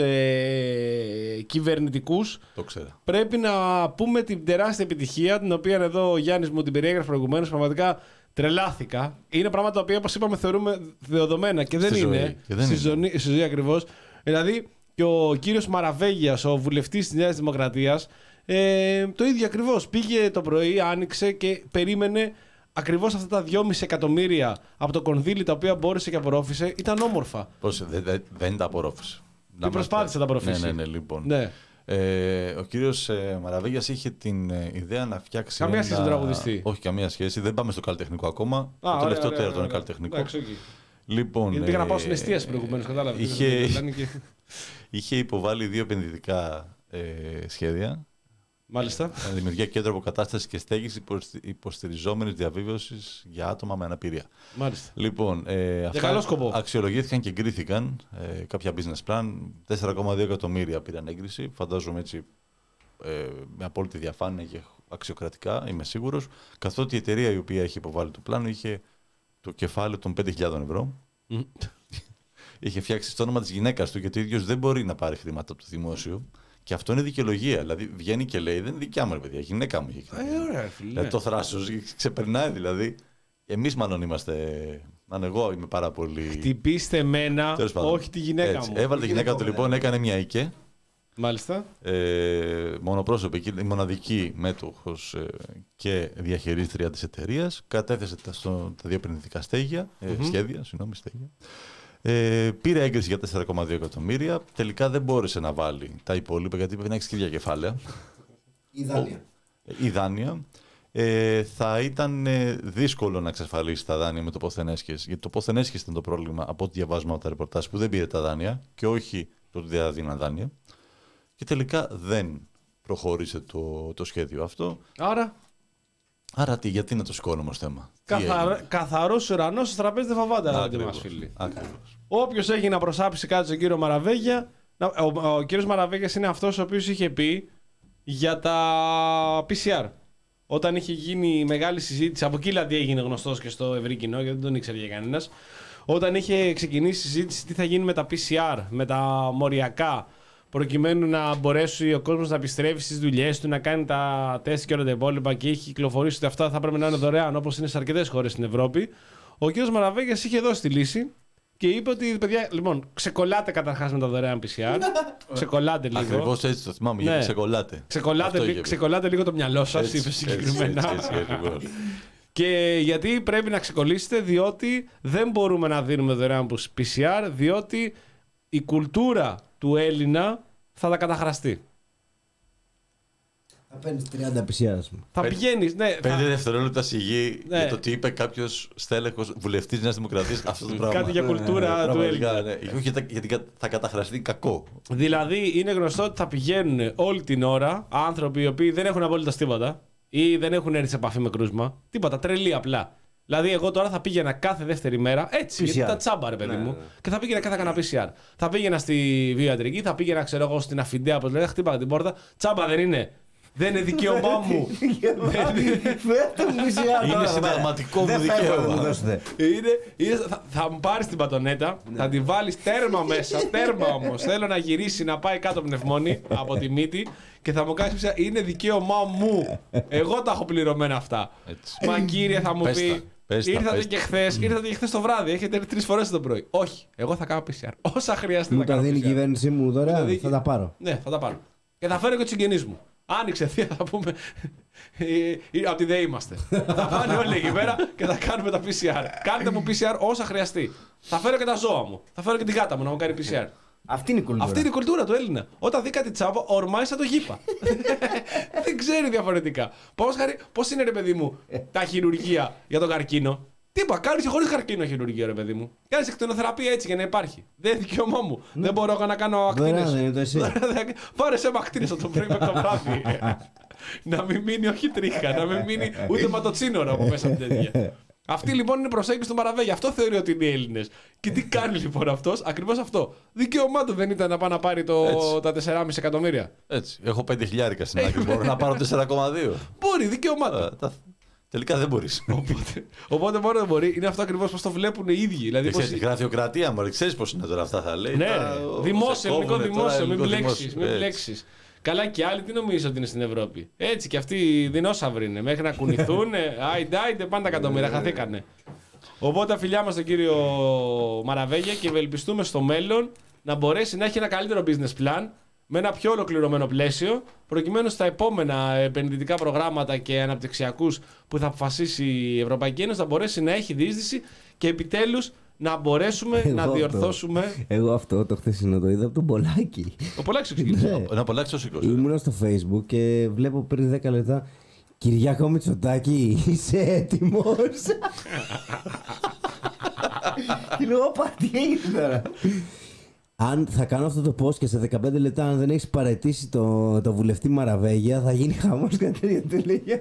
ε, κυβερνητικούς, Το ξέρα. πρέπει να πούμε την τεράστια επιτυχία την οποία εδώ ο Γιάννης μου την περιέγραφε προηγουμένως. Πραγματικά τρελάθηκα. Είναι πράγματα τα οποία, όπως είπαμε, θεωρούμε δεδομένα και δεν Στη ζωή. είναι. Και δεν στη, είναι. Ζωή, στη ζωή ακριβώς. Δηλαδή, και ο κύριος Μαραβέγιας, ο βουλευτής της Νέας Δημοκρατίας, Ε, το ίδιο ακριβώς. Πήγε το πρωί, άνοιξε και περίμενε ακριβώς αυτά τα δυόμισι εκατομμύρια από το κονδύλι τα οποία μπόρεσε και απορρόφησε. Ήταν όμορφα. Πώς, δε, δε, δεν τα απορρόφησε. Και προσπάθησε να τα απορροφήσει. Ναι, ναι, ναι, λοιπόν. Ναι. Ε, ο κύριος ε, Μαραβέγιας είχε την ε, ιδέα να φτιάξει. Καμία ένα... σχέση με τον τραγουδιστή. Όχι, καμία σχέση. Δεν πάμε στο καλλιτεχνικό ακόμα. Α, το ωραία, τελευταίο ωραία, τέρατο ωραία, είναι καλλιτεχνικό. Εντάξει, okay. Λοιπόν, γιατί πήγα ε, να πάω στην εστίαση προηγουμένως, κατάλαβε. Είχε, και... είχε υποβάλει δύο επενδυτικά ε, σχέδια. Μάλιστα. Δημιουργία κέντρο αποκατάστασης και στέγης υποστηριζόμενης διαβίωσης για άτομα με αναπηρία. Μάλιστα. Λοιπόν, ε, αυτά καλό σκοπό. αξιολογήθηκαν και εγκρίθηκαν ε, κάποια business plan. τέσσερα κόμμα δύο εκατομμύρια πήραν έγκριση. Φαντάζομαι έτσι ε, με απόλυτη διαφάνεια και αξιοκρατικά, είμαι σίγουρος. Καθότι η εταιρεία η οποία έχει υποβάλει το πλάνο είχε το κεφάλαιο των πέντε χιλιάδες ευρώ. Mm. Είχε φτιάξει στο όνομα της γυναίκας του, γιατί ο ίδιος δεν μπορεί να πάρει χρήματα από το δημόσιο. Και αυτό είναι δικαιολογία. Δηλαδή βγαίνει και λέει: δεν είναι δικιά μου, ρε παιδιά, γυναίκα μου είχε. Ε, ωραία, φίλε. Δηλαδή, το θράσος ξεπερνάει δηλαδή. Εμείς μάλλον είμαστε. Αν εγώ είμαι πάρα πολύ. Χτυπήστε εμένα, όχι τη γυναίκα Έτσι. μου. Έβαλε τη γυναίκα του λοιπόν, έκανε μια ΙΚΕ. Μάλιστα. Ε, μονοπρόσωπη, η μοναδική μέτοχος ε, και διαχειρίστρια της εταιρείας. Κατέθεσε τα, στο, τα δύο επενδυτικά στέγια, ε, mm-hmm. σχέδια, συγγνώμη, στέγια. Ε, πήρε έγκριση για τέσσερα κόμμα δύο εκατομμύρια. Τελικά δεν μπόρεσε να βάλει τα υπόλοιπα γιατί πρέπει να έχει κύρια κεφάλαια. Η δάνεια. Η δάνεια. Ε, θα ήταν ε, δύσκολο να εξασφαλίσει τα δάνεια με το πόθεν έσχεση. Γιατί το πόθεν έσχεση ήταν το πρόβλημα από ό,τι διαβάζουμε από τα ρεπορτάζ που δεν πήρε τα δάνεια και όχι το ότι δεν έδιναν δάνεια. Και τελικά δεν προχώρησε το, το σχέδιο αυτό. Άρα. Άρα τι, γιατί είναι το σηκώνουμε ως θέμα. Καθα... Καθαρός ουρανός στο τραπέζι δεν φοβάται, αγαπητοί μας φίλοι. Όποιος έχει να προσάψει κάτι στον κύριο Μαραβέγια. Ο, ο, ο κύριος Μαραβέγιας είναι αυτός ο οποίος είχε πει για τα πι σι αρ. Όταν είχε γίνει μεγάλη συζήτηση, από εκεί δηλαδή έγινε γνωστός και στο ευρύ κοινό, γιατί δεν τον ήξερε για κανένας. Όταν είχε ξεκινήσει η συζήτηση τι θα γίνει με τα πι σι αρ, με τα μοριακά, προκειμένου να μπορέσει ο κόσμος να επιστρέφει στις δουλειές του, να κάνει τα τεστ και όλα τα υπόλοιπα και έχει κυκλοφορήσει ότι αυτά θα πρέπει να είναι δωρεάν όπως είναι σε αρκετές χώρες στην Ευρώπη. Ο κ. Μαραβέγιας είχε δώσει τη λύση και είπε ότι παιδιά, λοιπόν, ξεκολλάτε καταρχάς με τα δωρεάν πι σι αρ. Ξεκολλάτε λίγο. Ακριβώς έτσι το θυμάμαι, ναι. γιατί ξεκολλάτε. Ξεκολλάτε, λί, ξεκολλάτε λίγο το μυαλό σας, είπε συγκεκριμένα. Έτσι, έτσι, έτσι, και γιατί πρέπει να ξεκολλήσετε, διότι δεν μπορούμε να δίνουμε δωρεάν πι σι αρ, διότι η κουλτούρα του Έλληνα θα τα καταχραστεί. Θα παίρνεις τριάντα πι σι αρ. Θα πηγαίνεις, ναι. Πέντε θα... δευτερόλεπτα σιγή ναι. για το τι είπε κάποιος στέλεχος βουλευτής Νέας Δημοκρατίας αυτό το πράγμα. Κάτι για κουλτούρα του Έλληνα. Ναι. Γιατί, γιατί θα καταχραστεί κακό. Δηλαδή είναι γνωστό ότι θα πηγαίνουν όλη την ώρα άνθρωποι οι οποίοι δεν έχουν απολύτως τίποτα ή δεν έχουν έρθει σε επαφή με κρούσμα. Τίποτα, τρελή απλά. Δηλαδή, εγώ τώρα θα πήγαινα κάθε δεύτερη μέρα έτσι, πι σι αρ. Γιατί τα τσάμπα, ρε παιδί ναι, μου, ναι. Και θα πήγαινα κάθε κανένα πι σι αρ. Θα πήγαινα στη βιοιατρική, θα πήγαινα, ξέρω εγώ, στην Αφιντέα, όπως λέγα, χτύπαγα την πόρτα. Τσάμπα δεν είναι. Δεν είναι δικαίωμά μου. Είναι συνταγματικό μου δικαίωμα. Θα μου πάρεις την πατονέτα, θα την βάλεις τέρμα μέσα, τέρμα όμως. Θέλω να γυρίσει, να πάει κάτω πνευμόνι από τη μύτη και θα μου κάνεις πια. Είναι δικαίωμά μου. Εγώ τα έχω πληρωμένα αυτά. Μα κύριε, θα μου πει. Πέστα, ήρθατε πέστα. Και χθες, ήρθατε και χθες το βράδυ. Έχετε τρεις φορές το πρωί. Όχι, εγώ θα κάνω πι σι αρ. Όσα χρειάζεται να κάνω. Μου τα δίνει η κυβέρνησή μου τώρα, θα τα πάρω. Ναι, θα τα πάρω. Και θα φέρω και τους συγγενείς μου. Άνοιξε θεία, θα πούμε. Από τη ΔΕΗ είμαστε. Θα πάνε όλοι εκεί πέρα και θα κάνουμε τα πι σι αρ. Κάντε μου πι σι αρ όσα χρειαστεί. Θα φέρω και τα ζώα μου. Θα φέρω και την γάτα μου να μου κάνει πι σι αρ. Αυτή είναι η κουλτούρα. Αυτή είναι η κουλτούρα του Έλληνα. Όταν δει κάτι τσάμπα, ορμάει σαν το γήπα. Δεν ξέρει διαφορετικά. Πώς είναι, ρε παιδί μου, τα χειρουργία για τον καρκίνο. Τι είπα, κάνει και χωρίς καρκίνο χειρουργία, ρε παιδί μου. Κάνει εκτενοθεραπεία έτσι για να υπάρχει. Δεν είναι δικαίωμά μου. Mm. Δεν μπορώ εγώ να κάνω ακτίνες. Πάρε σε ακτίνες από το πρωί με το βράδυ. Να μην μείνει όχι τρίχα, να μην μείνει ούτε ματοτσίνορα από μέσα από τέτοια. Αυτή λοιπόν είναι η προσέγγιση του Μαραβέγια. Αυτό θεωρεί ότι είναι οι Έλληνες. Και τι κάνει λοιπόν αυτός, ακριβώς αυτό. Δικαίωμά του δεν ήταν να πάει να πάρει το, τα τέσσερα κόμμα πέντε εκατομμύρια. Έτσι. Έχω πέντε χιλιάρικα στην άκρη. Μπορώ να πάρω τέσσερα κόμμα δύο. Μπορεί, δικαίωμά του. Τελικά δεν μπορεί. Οπότε, οπότε μόνο δεν μπορεί. Είναι αυτό ακριβώς πώς το βλέπουν οι ίδιοι. Δηλαδή, πώς... Η γραφειοκρατία μου, ξέρεις πώς είναι τώρα αυτά θα λέει. Ναι, τα... δημόσιο, ελληνικό δημόσιο, μην μπλέξεις. Μην μπλέξεις. Καλά και άλλοι τι νομίζεις ότι είναι στην Ευρώπη. Έτσι και αυτοί δεινόσαυροι είναι. Μέχρι να κουνηθούν, άιντε, άιντε, πάντα εκατομμύρια χαθήκανε. Οπότε φιλιά μας τον κύριο Μαραβέγια και ευελπιστούμε στο μέλλον να μπορέσει να έχει ένα καλύτερο business plan, με ένα πιο ολοκληρωμένο πλαίσιο, προκειμένου στα επόμενα επενδυτικά προγράμματα και αναπτυξιακούς που θα αποφασίσει η Ευρωπαϊκή Ένωση να μπορέσει να έχει διείσδυση και επιτέλους να μπορέσουμε Εγώ να αυτό. διορθώσουμε. Εγώ αυτό το χθεσινό το είδα από τον Πολάκη. Ο Πολάκης το ξεκίνησε. Ναι. Ένα πολλά στο σήκωσε. Ήμουνα στο Facebook και βλέπω πριν δέκα λεπτά. Κυριάκο Μητσοτάκη, είσαι έτοιμος? Και λέω, όπα, τι έγινε τώρα? Αν θα κάνω αυτό το post και σε δεκαπέντε λεπτά, αν δεν έχεις παραιτήσει το, το βουλευτή Μαραβέγια, θα γίνει χαμός κάτι τέτοιο, λέγε.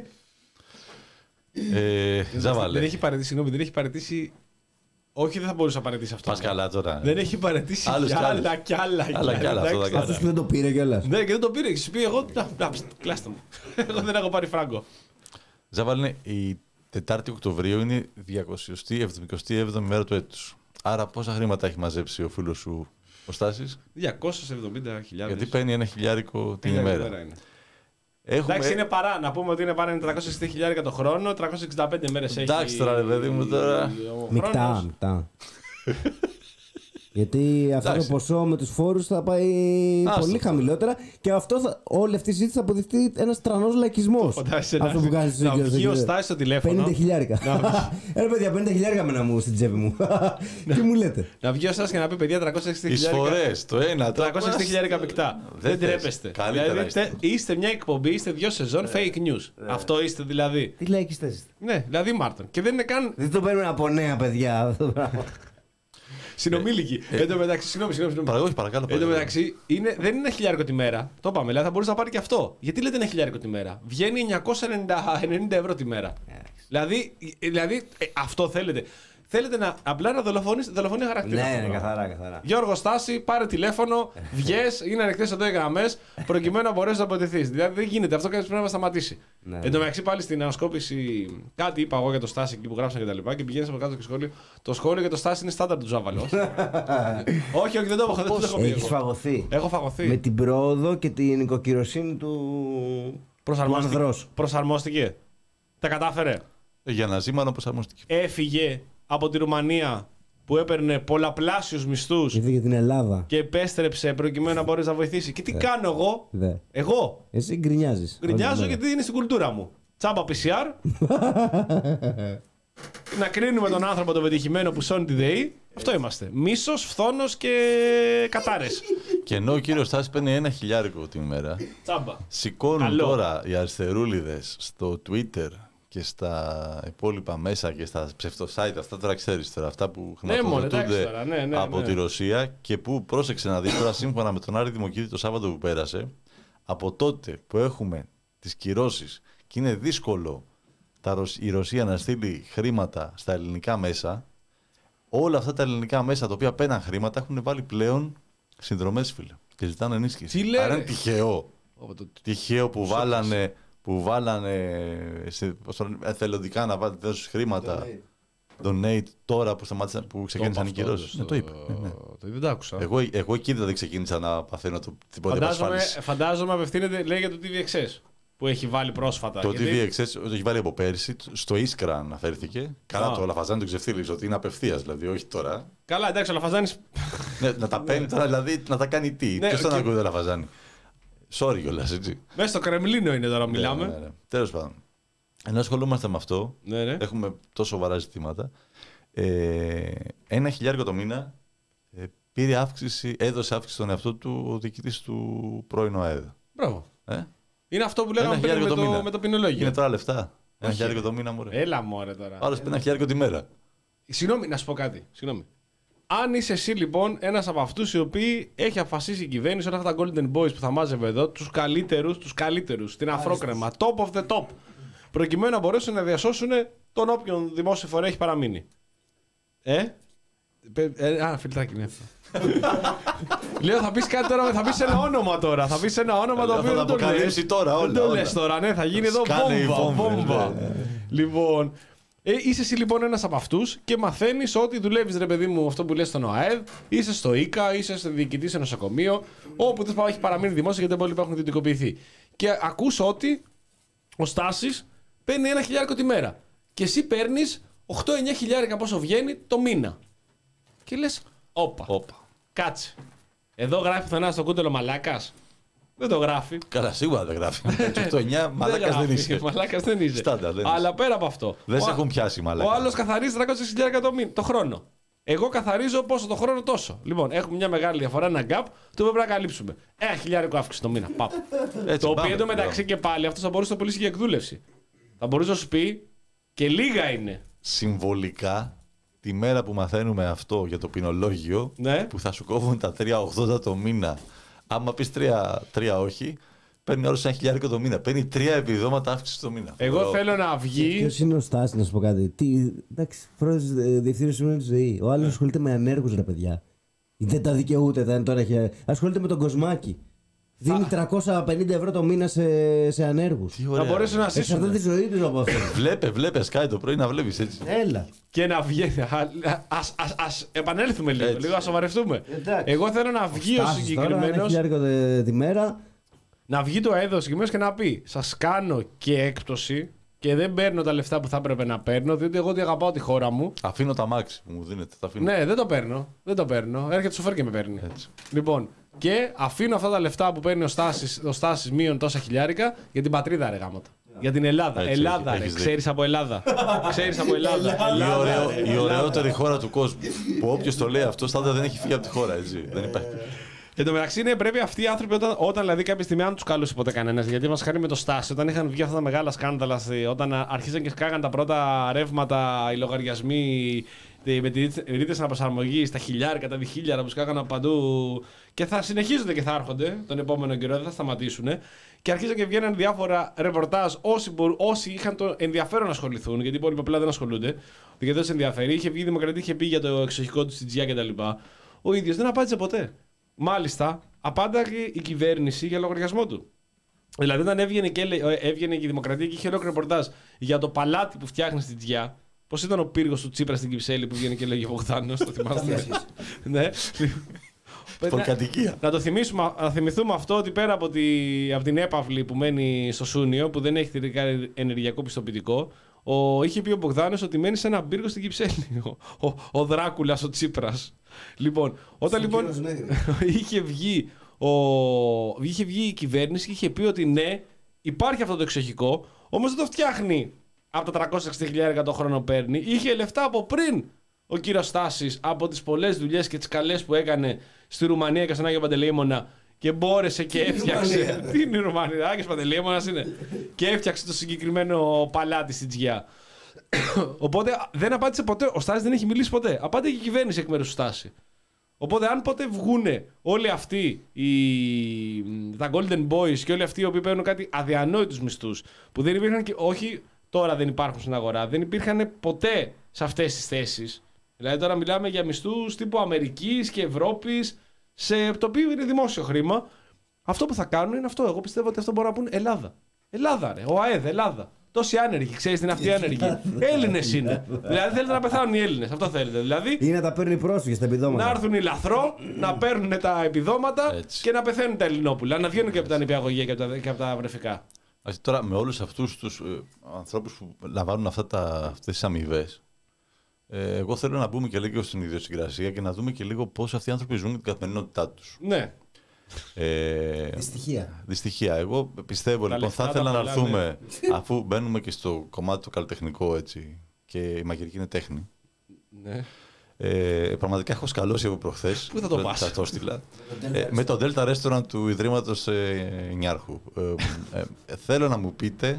Ε, Ζάβαλε. Δεν έχει παραιτήσει, συγγνώμη, δεν έχει παραιτήσει. Όχι, δεν θα μπορούσε να παραιτήσει αυτό. Πας καλά τώρα. Δεν έχει παραιτήσει Άλλους κι κι άλλα άλλους. κι άλλα. κι Άλλα κι άλλα, αυτό θα κάνω. Αυτός που δεν το πήρε κιόλας. Ναι, και δεν το πήρε. Έχει πει εγώ. Να, να, κλάστε μου. Εγώ δεν έχω πάρει φράγκο. Ζάβαλε, η Τετάρτη Οκτωβρίου είναι η διακόσια εβδομηκοστή έβδομη μέρα του έτους. Άρα πόσα χρήματα έχει μαζέψει ο φίλος σου ο Στάσης? διακόσιες εβδομήντα χιλιάδες. Γιατί παίρνει ένα χιλιάρικο την ημέρα. Έχουμε... Εντάξει, είναι παρά. Να πούμε ότι είναι παρά είναι τριακόσια εξήντα χιλιάδες το χρόνο, τριακόσιες εξήντα πέντε μέρες έχει. Εντάξει τώρα, ρε παιδί μου, τώρα. ο Μικτά, χρόνος. μικτά. Γιατί αυτό Εντάξει. το ποσό με τους φόρους θα πάει Άστο πολύ τώρα. χαμηλότερα και αυτό θα, όλη αυτή η συζήτηση θα αποδειχτεί ένας τρανός λαϊκισμός. Φαντάζεσαι Αυτό να- που κάνεις να στο βγει ο Στάσης στο τηλέφωνο. πενήντα χιλιάρικα. Έλα παιδιά, πενήντα χιλιάρικα μένα μου στην τσέπη μου. Τι μου λέτε? Να βγει ο Στάσης και να πει παιδιά τριακόσια εξήντα χιλιάδες. Εισφορές, το ένα, το τριακόσια εξήντα χιλιάδες μεικτά. Δεν θες. τρέπεστε. Καλύτερα Δηλαδή, είστε. τε- είστε μια εκπομπή, είστε δύο σεζόν fake news. Αυτό είστε δηλαδή. Τι λαϊκιστές είστε? Ναι, δηλαδή Μάρτον. Και δεν είναι καν Δεν το παίρνουν από νέα παιδιά αυτό το πράγμα. συνομήλικοι. Εν τω μεταξύ, συγγνώμη, συγγνώμη. Παραγωγή, παρακαλώ. Εν τω παρακαλώ. μεταξύ, είναι, δεν είναι ένα χιλιάρικο τη μέρα. Το είπαμε, δηλαδή θα μπορούσε να πάρει και αυτό. Γιατί λέτε ένα χιλιάρικο τη μέρα? Βγαίνει εννιακόσια ενενήντα ευρώ τη μέρα. δηλαδή, δηλαδή ε, αυτό θέλετε. Θέλετε να, απλά να δολοφονείς, δολοφονεί χαρακτήρα. αυτό Ναι, το ναι, πράγμα. καθαρά, καθαρά. Γιώργο Στάση, πάρε τηλέφωνο, βγες, είναι ανοιχτές εδώ οι γραμμές, προκειμένου να μπορέσει να αποτεθείς. Δηλαδή δεν γίνεται, αυτό κάτι πρέπει να σταματήσει. Ναι. Εν τω μεταξύ, πάλι στην ανασκόπηση, κάτι είπα εγώ για το Στάση εκεί που γράψαν και τα λοιπά και πηγαίνεις από κάτω και σχόλιο. Το σχόλιο για το Στάση είναι στάνταρ του Ζάβαλο. όχι, όχι, δεν το έχω, δεν το έχω πει. Έχεις εγώ. φαγωθεί. Έχω φαγωθεί. Με την πρόοδο και την οικοκυροσύνη του, του Προσαρμόστηκε. ανδρός. Προσαρμόστηκε. Τα κατάφερε. Ε, Για να ζήμανο προσαρμοστική. Έφυγε από τη Ρουμανία που έπαιρνε πολλαπλάσιους μισθούς Ήρθε για την Ελλάδα. και επέστρεψε προκειμένου να μπορέσει να βοηθήσει. Και τι κάνω εγώ, Δε. εγώ Εσύ γκρινιάζεις. γκρινιάζω Όλη γιατί είναι στην κουλτούρα μου. Τσάμπα πι σι αρ. Να κρίνουμε τον άνθρωπο τον πετυχημένο που σώνει τη ΔΕΗ. Αυτό είμαστε. Μίσος, φθόνος και κατάρες. Και ενώ ο κύριος Στάσης παίρνει ένα χιλιάρικο την ημέρα, Τσάμπα. σηκώνουν Καλό. τώρα οι αριστερούλιδες στο Twitter και στα υπόλοιπα μέσα και στα ψευτοσite, αυτά τώρα ξέρεις τώρα, αυτά που Ναι, μωρέ, εντάξει χρηματοδοτούνται τώρα, ναι, ναι, από ναι. τη Ρωσία και που, πρόσεξε να δεις τώρα, σύμφωνα με τον Άρη Δημοκίδη το Σάββατο που πέρασε, από τότε που έχουμε τις κυρώσεις και είναι δύσκολο τα, Ρωσ- η Ρωσία να στείλει χρήματα στα ελληνικά μέσα, όλα αυτά τα ελληνικά μέσα τα οποία παίρναν χρήματα έχουν βάλει πλέον συνδρομές, φίλε, και ζητάνε ενίσχυση. Τι λέει, Άρα ρε. είναι τυχαίο. Ω, το- Τυχαίο που βάλανε, που βάλανε σε, πώς το λένε, εθελοντικά να βάλουν δώσεις χρήματα. Donate τώρα που, σταμάτησαν, που ξεκίνησαν οι Το είπα αυτό, κυρώσεις. Ναι, το είπα. Ναι, ναι. το- Δεν το άκουσα. Εγώ, εγώ εκεί δηλαδή ξεκίνησα να παθαίνω το τίποτα Φαντάζομαι, ασφάλιση. φαντάζομαι απευθύνεται, λέει για το τι βι εξ ες που έχει βάλει πρόσφατα. Το Γιατί- τι βι εξ ες το έχει βάλει από πέρσι, στο Ίσκρα αναφέρθηκε. Καλά, Α. το Λαφαζάνη το ξεφτύλιξε ότι είναι απευθεία, δηλαδή, όχι τώρα. Καλά, εντάξει, ο Λαφαζάνης Ναι, να τα παίρνει τώρα, δηλαδή να τα κάνει τι. Ναι, Ποιο τον και- ακούει το Λαφαζάνη. Sorry κιόλα, έτσι. μέσα στο Κρεμλίνο είναι τώρα, μιλάμε. Ναι, ναι, ναι. Τέλος πάντων. Ενώ ασχολούμαστε με αυτό, Ναι, ναι. έχουμε τόσο σοβαρά ζητήματα. Ε, ένα χιλιάρικο το μήνα ε, πήρε αύξηση, έδωσε αύξηση στον εαυτό του ο διοικητής του πρώην ΟΑΕΔ. Μπράβο. Ε? Είναι αυτό που Ένα λέγαμε πριν με χιλιάρικο το το, μήνα. με το ποινολόγιο. Είναι τώρα λεφτά. Ένα Όχι. χιλιάρικο το μήνα, μωρέ. Έλα μωρέ τώρα. Άλλος παίρνει ένα χιλιάρικο τη μέρα. Συγγνώμη, να σου πω κάτι. Συγγνώμη. Αν είσαι εσύ λοιπόν ένα από αυτού οι οποίοι έχει αποφασίσει η κυβέρνηση όλα αυτά τα Golden Boys που θα μάζευε εδώ, του καλύτερου, του καλύτερου, την αφρόκρεμα, top of the top, προκειμένου να μπορέσουν να διασώσουν τον όποιον δημόσιο φορέα έχει παραμείνει. Ε? Πε- ε, α, φιλτράκι, ναι. Λέω θα πεις κάτι τώρα, θα πεις ένα όνομα τώρα. Θα πεις ένα όνομα το Λέω, οποίο θα δεν τα το αποκαλύψει λες. τώρα όλα, Δεν το όλα. λες τώρα, ναι, θα γίνει εδώ Σκάνε οι βόμβα, βόμβες, βόμβα. ναι. Λοιπόν, ε, είσαι εσύ λοιπόν ένας από αυτούς και μαθαίνεις ότι δουλεύεις ρε παιδί μου αυτό που λες στον ΟΑΕΔ, είσαι στο ΙΚΑ, είσαι στο διοικητή σε νοσοκομείο, όπου δεν έχει παραμείνει δημόσιο γιατί τα υπόλοιπα έχουν ιδιωτικοποιηθεί. Και ακούς ότι ο Στάσης παίρνει ένα χιλιάρικο τη μέρα. Και εσύ παίρνεις οκτώ εννιά χιλιάρικα πόσο βγαίνει το μήνα. Και λες, όπα, Όπα. κάτσε. Εδώ γράφει πουθενά στο κούτελο μαλάκας. Δεν το γράφει. Καλά, σίγουρα δεν γράφει. οκτώ εννιά μαλάκας δεν είσαι. Μαλάκας δεν είσαι. Στάντα, δεν Αλλά είσαι. πέρα από αυτό. Δεν σε ο, έχουν πιάσει ο μαλάκα. άλλος καθαρίζει τριακόσιες χιλιάδες το, μήνα, το χρόνο. Εγώ καθαρίζω πόσο το χρόνο τόσο. Λοιπόν, έχουμε μια μεγάλη διαφορά, ένα gap, το πρέπει να καλύψουμε. Ένα χιλιάρικο αύξηση το μήνα. Πάπ. Το οποίο εντωμεταξύ και πάλι αυτό θα μπορούσε να το πωλήσει για εκδούλευση. Θα μπορούσε να σου πει και λίγα είναι. Συμβολικά, τη μέρα που μαθαίνουμε αυτό για το ποινολόγιο, Ναι. που θα σου κόβουν τα τρία ογδόντα το μήνα, άμα πει τρία όχι, παίρνει όλο ένα χιλιάρικο το μήνα. Παίρνει τρία επιδόματα αύξηση το μήνα. Εγώ Ωραίο. θέλω να βγει. Ποιος είναι ο Στάσης, να σου πω κάτι. Τι, εντάξει, πρώτος ε, διευθύνων σημαίνει τη ζωή. Ο άλλος ασχολείται με ανέργους, ρε παιδιά. Δεν τα δικαιούται, δεν τώρα έχει. Ασχολείται με τον Κοσμάκη. Δίνει τριακόσια πενήντα ευρώ το μήνα σε, σε ανέργους. Τι Θα ωραία. μπορέσουν να Εξαρτάται τη ζήσουν. ζωή του από αυτό. Βλέπε, βλέπε, σκάει το πρωί να βλέπει έτσι. Έλα. Και να βγαίνει. Ας, ας, ας επανέλθουμε λίγο, Έτσι. λίγο, ας σοβαρευτούμε. Εντάξει. Εγώ θέλω να βγει ο Στάσης τώρα, ένα συγκεκριμένο. χιλιάρικο τη μέρα. Να βγει το έδω συγκεκριμένο και να πει: σας κάνω και έκπτωση και δεν παίρνω τα λεφτά που θα έπρεπε να παίρνω, διότι εγώ ότι αγαπάω τη χώρα μου. Αφήνω τα μάξι που μου δίνετε. Τα αφήνω. Ναι, δεν το παίρνω. Δεν το παίρνω. Έρχεται σοφέρ και με παίρνει. Έτσι. Λοιπόν, και αφήνω αυτά τα λεφτά που παίρνει ο Στάσης, ο Στάσης μείον τόσα χιλιάρικα για την πατρίδα, ρε γάμοτα. Για την Ελλάδα. Έτσι, Ελλάδα, έχεις ρε. δίκιο. Ξέρεις από Ελλάδα. Ξέρεις από Ελλάδα. Η, Ελλάδα, ωραίο, ρε. η ωραιότερη χώρα του κόσμου. Που όποιο το λέει αυτό, στάντα δεν έχει φύγει από τη χώρα, έτσι. Δεν υπάρχει. Εν τω μεταξύ, ναι, πρέπει αυτοί οι άνθρωποι όταν, όταν δηλαδή κάποια στιγμή, αν του καλούσε ποτέ κανένα, γιατί μα χάρη με το Στάση, όταν είχαν βγει αυτά τα μεγάλα σκάνδαλα, όταν αρχίζαν και σκάγαν τα πρώτα ρεύματα, οι λογαριασμοί με τη ρήτρες αναπροσαρμογή, τα χιλιάρικα, τα διχίλιαρα που σκάγαν από παντού και θα συνεχίζονται και θα έρχονται τον επόμενο καιρό, δεν θα σταματήσουν. Και αρχίζαν και βγαίνουν διάφορα ρεπορτάζ όσοι, μπορούν, όσοι είχαν το ενδιαφέρον να ασχοληθούν, γιατί οι υπόλοιποι απλά δεν ασχολούνται. Γιατί δεν του ενδιαφέρει. Είχε βγει η Δημοκρατία, είχε πει για το εξοχικό του στην Τζιά κτλ. Ο ίδιο δεν απάντησε ποτέ. Μάλιστα, απάνταγε η κυβέρνηση για λογαριασμό του. Δηλαδή, όταν έβγαινε και, έβγαινε και η Δημοκρατία και είχε ολόκληρο ρεπορτάζ για το παλάτι που φτιάχνει στην Τζιά. Πώς ήταν ο πύργος του Τσίπρα στην Κυψέλη που βγαίνει και λέγει Μπογδάνος, το θυμάστε? Ναι. Πολυκατοικία. Να το θυμίσουμε, να θυμηθούμε αυτό ότι πέρα από, τη, από την έπαυλη που μένει στο Σούνιο, που δεν έχει τελικά ενεργειακό πιστοποιητικό, ο, είχε πει ο Μπογδάνος ότι μένει σε ένα πύργο στην Κυψέλη. Ο, ο, ο Δράκουλας, ο Τσίπρας. Λοιπόν, όταν λοιπόν είχε βγει, ο, είχε βγει η κυβέρνηση και είχε πει ότι ναι, υπάρχει αυτό το εξοχικό, όμως δεν το φτιάχνει από τα τριακόσια εξήντα χιλιάδες το χρόνο παίρνει. Είχε λεφτά από πριν ο κύριος Στάσης από τις πολλές δουλειές και τις καλές που έκανε στη Ρουμανία και στον Άγιο Παντελεήμονα και μπόρεσε και έφτιαξε. Τι είναι η Ρουμανία, Άγιος Παντελεήμονας είναι. Και έφτιαξε το συγκεκριμένο παλάτι στην Τζιά. Οπότε δεν απάντησε ποτέ. Ο Στάσης δεν έχει μιλήσει ποτέ. Απάντησε και η κυβέρνηση εκ μέρους του Στάση. Οπότε, αν ποτέ βγούνε όλοι αυτοί οι, τα Golden Boys και όλοι αυτοί οι οποίοι παίρνουν κάτι αδιανόητους μισθούς που δεν υπήρχαν και όχι. Τώρα δεν υπάρχουν στην αγορά. Δεν υπήρχαν ποτέ σε αυτές τις θέσεις. Δηλαδή τώρα μιλάμε για μισθούς τύπου Αμερικής και Ευρώπης, σε το οποίο είναι δημόσιο χρήμα. Αυτό που θα κάνουν είναι αυτό. Εγώ πιστεύω ότι αυτό μπορούν να πούν Ελλάδα. Ελλάδα, ρε. Ο ΑΕΔ, Ελλάδα. Τόσοι άνεργοι. Ξέρεις τι είναι αυτοί οι άνεργοι? Έλληνες είναι. Δηλαδή θέλετε να πεθάνουν οι Έλληνες. Αυτό θέλετε. Δηλαδή. Ή να τα παίρνει πρόσφυγες τα επιδόματα. Να έρθουν οι λαθρό, να παίρνουν τα επιδόματα Έτσι. και να πεθαίνουν τα Ελληνόπουλα. Να βγαίνουν και από τα νηπιαγωγεία και από τα, και από τα βρεφικά. Ας τώρα με όλους αυτούς τους ε, ανθρώπους που λαμβάνουν αυτά τα, αυτές τις αμοιβές, ε, εγώ θέλω να μπούμε και λίγο στην ιδιοσυγκρασία και να δούμε και λίγο πώς αυτοί οι άνθρωποι ζουν την καθημερινότητά τους. Ναι. Ε, Δυστυχία. Δυστυχία. Εγώ πιστεύω Τα λοιπόν λεφτά θα ήθελα τα να πολλά, έρθουμε, αφού μπαίνουμε και στο κομμάτι το καλλιτεχνικό έτσι και η μαγειρική είναι τέχνη. Ναι. Ε, πραγματικά έχω σκαλώσει από προχθές. Πού θα το πας? Θα το στείλα. ε, με το Delta Restaurant του Ιδρύματος ε, Νιάρχου. Ε, ε, θέλω να μου πείτε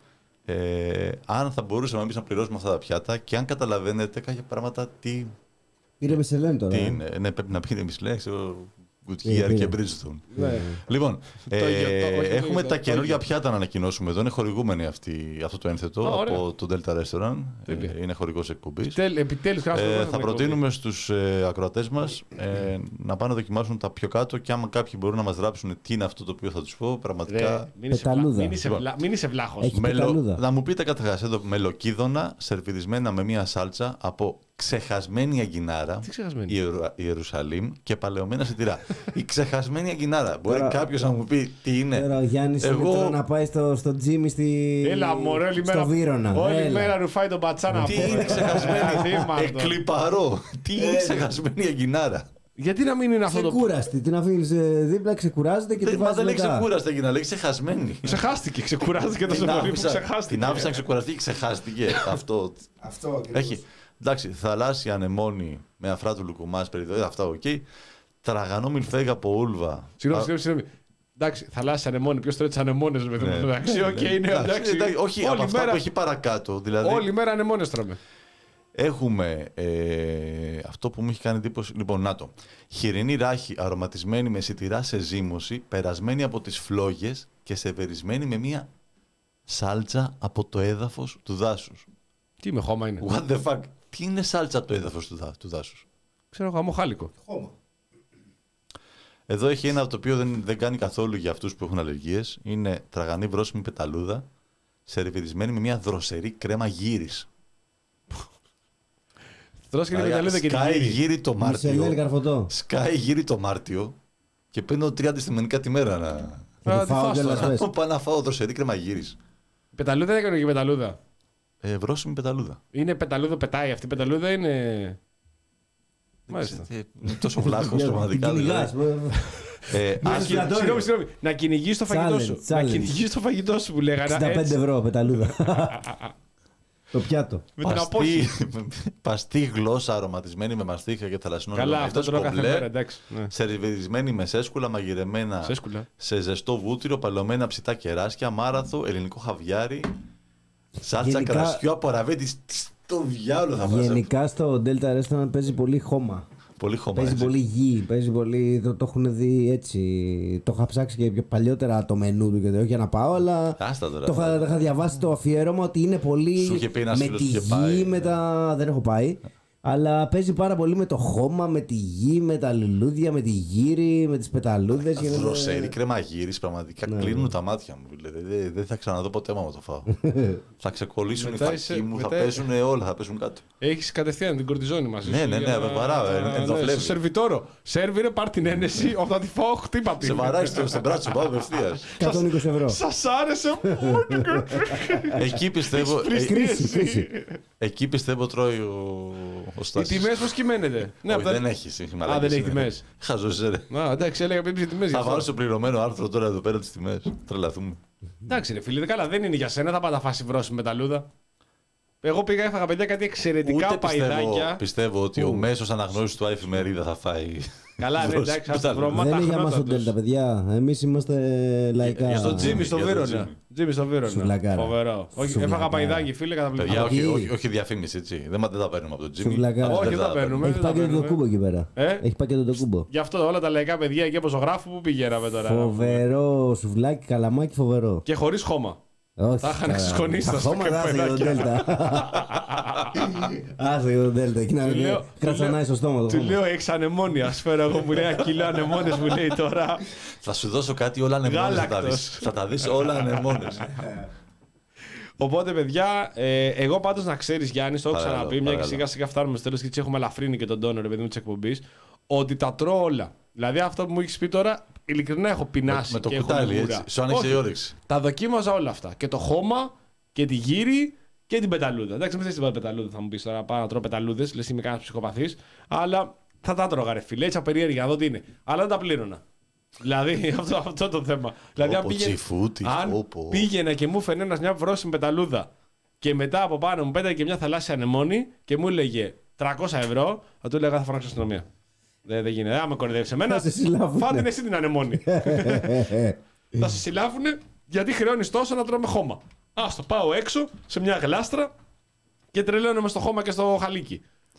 ε, αν θα μπορούσαμε εμείς να πληρώσουμε αυτά τα πιάτα και αν καταλαβαίνετε κάποια πράγματα τι, Πήρε με σελέν τώρα. τι ε. είναι. Ναι, πρέπει να πήρε Μισλέν, ξέρω, Γκουτιέρ πήρε. και Bridgestone. Ναι. Λοιπόν, Το ε, ίδιο, το- όχι το έχουμε ίδιο, τα το καινούργια ίδιο. πιάτα να ανακοινώσουμε εδώ. Είναι χορηγούμενοι αυτή, αυτό το ένθετο Α, ωραία. από το Delta Restaurant. Ε, Τέλεια. είναι χορηγός εκπομπής. Επιτέλους, Ε, θα προτείνουμε στους ε, ακροατές μας ε, να πάνε να δοκιμάσουν τα πιο κάτω και άμα κάποιοι μπορούν να μας γράψουν τι είναι αυτό το οποίο θα τους πω, πραγματικά... Μην είσαι, Πεταλούδα. βλά, μην είσαι, βλά, μην είσαι βλάχος. Έχει Μελο... πεταλούδα. Να μου πείτε καταρχάς εδώ, μελοκίδωνα σερβιρισμένα με μία σάλτσα από ξεχασμένη αγκινάρα, Τι ξεχασμένη? Ιερου... Ιερουσαλήμ και παλαιωμένα σιτηρά. Η ξεχασμένη αγκινάρα. Μπορεί Τώρα- κάποιος να μου πει τι είναι. Τώρα ο Γιάννης είναι Εγώ- τώρα να πάει στο, στο τζίμι στη... Έλα, μωρέ, όλη στο μέρα, Βύρωνα. όλη Έλα. μέρα ρουφάει τον πατσάνα. Τι είναι ξεχασμένη, Θύμαρτο. εκλιπαρό. Τι είναι ξεχασμένη αγκινάρα. Γιατί να μην είναι αυτό το. Ξεκούραστη. Την αφήνει δίπλα, ξεκουράζεται και τη Δεν, μα βάζει δεν λέει μετά. ξεκούραστη, έγινε, λέει ξεχασμένη. Ξεχάστηκε, ξεκουράστηκε τόσο πολύ που ξεχάστηκε. Την άφησα να ξεκουραστεί και ξεχάστηκε. Αυτό. Αυτό Έχει. Εντάξει, θαλάσσια ανεμόνη με αφρά του Λουκουμάς περιδόη, αυτά οκ. Okay. Τραγανό μιλφέγγ από Ούλβα. Συγγνώμη, συγγνώμη, συγγνώμη. Εντάξει, θαλάσσια ανεμόνη, ποιο τρώει τι ανεμόνε με το μεταξύ. Οκ, είναι εντάξει. Όχι, από αυτά που έχει παρακάτω. Όλη μέρα ανεμόνε τρώμε. Έχουμε ε, αυτό που μου έχει κάνει εντύπωση. Λοιπόν, να το. Χοιρινή ράχη αρωματισμένη με σιτηρά σε ζύμωση, περασμένη από τις φλόγες και σεβερισμένη με μία σάλτσα από το έδαφος του δάσους. Τι με χώμα είναι. What the fuck. Τι είναι σάλτσα από το έδαφος του, δά, του δάσους. Ξέρω εγώ, χάλικο. Χώμα. Εδώ έχει ένα το οποίο δεν, δεν κάνει καθόλου για αυτούς που έχουν αλλεργίες. Είναι τραγανή βρώσιμη πεταλούδα, σερβιρισμένη με μία δροσερή κρέμα γύρις. Τρως και την πεταλούδα και την Σκάει γύρι. γύρι το Μισελέλ Μάρτιο. καρφωτό. Σκάει γύρι το Μάρτιο και παίρνω τρία αντιστημονικά τη μέρα να. Θα Α, το τι φάω φας κιόλας τώρα. μέσα. Πάω να φάω δροσερή κρέμα γύρις. Πεταλούδα έκανε και πεταλούδα. Ε, βρώσιμη πεταλούδα. Είναι πεταλούδα, πετάει αυτή η πεταλούδα, είναι. Μάλιστα. Ε, Είναι τόσο βλάχος Την πραγματικά. κυνηγάς. δηλαδή. Ε, Να ας- κυνηγείς- Συγγνώμη, συγγνώμη. Να κυνηγείς το φαγητό σου. Challenge, Να challenge. κυνηγείς το φαγητό σου που λέγανε. εξήντα πέντε έτσι, ευρώ πεταλούδα. Το πιάτο. Με την απόχη. Παστή γλώσσα αρωματισμένη με μαστίχα και θαλασσινό Καλά, νερό, αυτό είδος τρώω κάθε κομπλέ, μέρα, εντάξει. Ναι. σερβιρισμένη με σέσκουλα μαγειρεμένα Σέσκουλα. σε ζεστό βούτυρο, παλαιωμένα ψητά κεράσια, μάραθο, ελληνικό χαβιάρι, σάλτσα Γενικά- κρασιού από ραβέτη. Τι στο διάολο θα βάζω. Γενικά στο Delta Restaurant παίζει πολύ χώμα. Πολύ χώμα. Παίζει έτσι. πολύ γη, παίζει πολύ. Το, το έχουν δει έτσι. Το είχα ψάξει και πιο παλιότερα το μενού του και το για να πάω, αλλά. Άστα τώρα. Το είχα, είχα διαβάσει το αφιέρωμα ότι είναι πολύ. Σου είχε πει ένας με φίλος τη που είχε γη, πάει. με τα. Δεν έχω πάει. Αλλά παίζει πάρα πολύ με το χώμα, με τη γη, με τα λουλούδια, με τη γύρι, με τις πεταλούδες. γίνεται- Δροσερή κρέμα γύρις, πραγματικά Ναι. κλείνουν τα μάτια μου. Δηλαδή. Δεν, δεν θα ξαναδώ ποτέ άμα το φάω. Θα ξεκολλήσουν οι Μετά φακοί είσαι- μου, θα μετά- πέσουν όλα, θα πέσουν κάτω. Έχει κατευθείαν την κορτιζόνη μαζί Ναι, σου. ναι, για ναι, να- βαράω, ε, ναι, ενδοφλέβη. στο σερβιτόρο. Σερβιρε, πάρ την ένεση. Όταν τη φάω, χτύπα την. Σε βαράει στο, στο μπράτσο, πάω απευθεία. εκατόν είκοσι ευρώ. Σας άρεσε. Εκεί πιστεύω. ε, Κρίση, κρίση. Εκεί πιστεύω τρώει ο, ο Οι Στάσης. τιμές πώς κυμαίνεται. Ναι, Όχι, από τα- δεν έχει σύγχυμα. Α, δεν έχει τιμές. Χαζός, ρε. Α, εντάξει, έλεγα πήψη τιμές. γι' Θα αυτό. βάλω στο πληρωμένο άρθρο τώρα εδώ πέρα τις τιμές. Τρελαθούμε. Εντάξει, ρε φίλε, δε καλά, δεν είναι για σένα, θα πάντα φάση βρώσει με τα λούδα. Εγώ πήγα, έφαγα παιδιά κάτι εξαιρετικά Ούτε πιστεύω, παϊδάκια. πιστεύω ότι ο μέσος αναγνώστης του εφημερίδα θα φάει. Καλά, ναι, βρόση εντάξει, με ας τα το βρω, λούδα. μα Δεν τα είναι για μας το χνότα τους. Delta, παιδιά. Εμείς είμαστε λαϊκά. Για Στο Τζίμι Για στο το Βύρονα. Τζίμι. Τζίμι στο Βύρονα. Σουβλακάρα. Φοβερό. Όχι, Σουβλακάρα. έφαγα παϊδάκι, φίλε, Παιδιά, καταπληκτικό. όχι, Εκεί. όχι, όχι διαφήμιση, έτσι. Δεν, μα- δεν τα παίρνουμε από το Jimmy. Σουβλακάρα. Όχι, δεν δεν τα παίρνουμε. Έχει δεν τα πάει και το παίρνουμε. κούμπο εκεί πέρα. Ε? Έχει πάει και το κούμπο. Γι' αυτό όλα τα λαϊκά παιδιά εκεί από ζωγράφου που πηγαίναμε τώρα. Φοβερό σουβλάκι, καλαμάκι, φοβερό. Και χωρίς χώμα. Όχι, Τα είχαν καλά. ξεσκονίσει Τα τα χώματα, άσε για τον σκεπεδάκια. Delta. Άσε για τον Delta. Εκεί να Του λέω- κρατσανάει στο στόμα το Του χώμα. λέω έχεις ανεμόνια. Σφαίρα εγώ μου λέει ένα κιλό ανεμόνες μου λέει τώρα. Θα σου δώσω κάτι όλα ανεμόνες θα τα Γάλακτος. δεις. Θα τα δεις όλα ανεμόνες. Οπότε, παιδιά, ε, εγώ πάντως να ξέρεις, Γιάννη, το έχω Παρακαλώ, ξαναπεί, μια και παρακαλώ. σιγά σιγά φτάνουμε στο τέλος και έτσι έχουμε ελαφρύνει και τον τόνο, ρε παιδί μου, της εκπομπής, ότι τα τρώω όλα. Δηλαδή, αυτό που μου έχεις πει τώρα, ειλικρινά έχω πεινάσει. Με το και έχω κουτάλι, λιγούρα. έτσι. Σου άνοιξε Όχι, η όρεξη. τα δοκίμαζα όλα αυτά. Και το χώμα και τη γύρι και την πεταλούδα. Εντάξει, μην θες την πεταλούδα, θα μου πεις τώρα, πάω να τρώω πεταλούδες, λες είμαι κανένας ψυχοπαθής, αλλά θα τα τρώγα, ρε φίλε, έτσι απεριέργεια, να δω τι είναι. Αλλά δεν τα πλήρωνα. Δηλαδή, αυτό, αυτό το θέμα. Δηλαδή, αν Πω, πήγαινε, τσιφούτης, αν πω, πω. πήγαινε και μου φαινε ένας μια βρώσιμη πεταλούδα και μετά από πάνω μου πέταγε και μια θαλάσσια ανεμόνη και μου έλεγε τριακόσια ευρώ, θα του έλεγα θα φωνάξω αστυνομία. Δεν, δεν γίνεται. Αν με κορυδεύει εμένα, Θα σε συλλάβουνε. φάτε την εσύ την ανεμόνη. Θα σε συλλάβουνε γιατί χρεώνει τόσο να τρώμε χώμα. Α το πάω έξω σε μια γλάστρα και τρελαίνομαι στο χώμα και στο χαλίκι.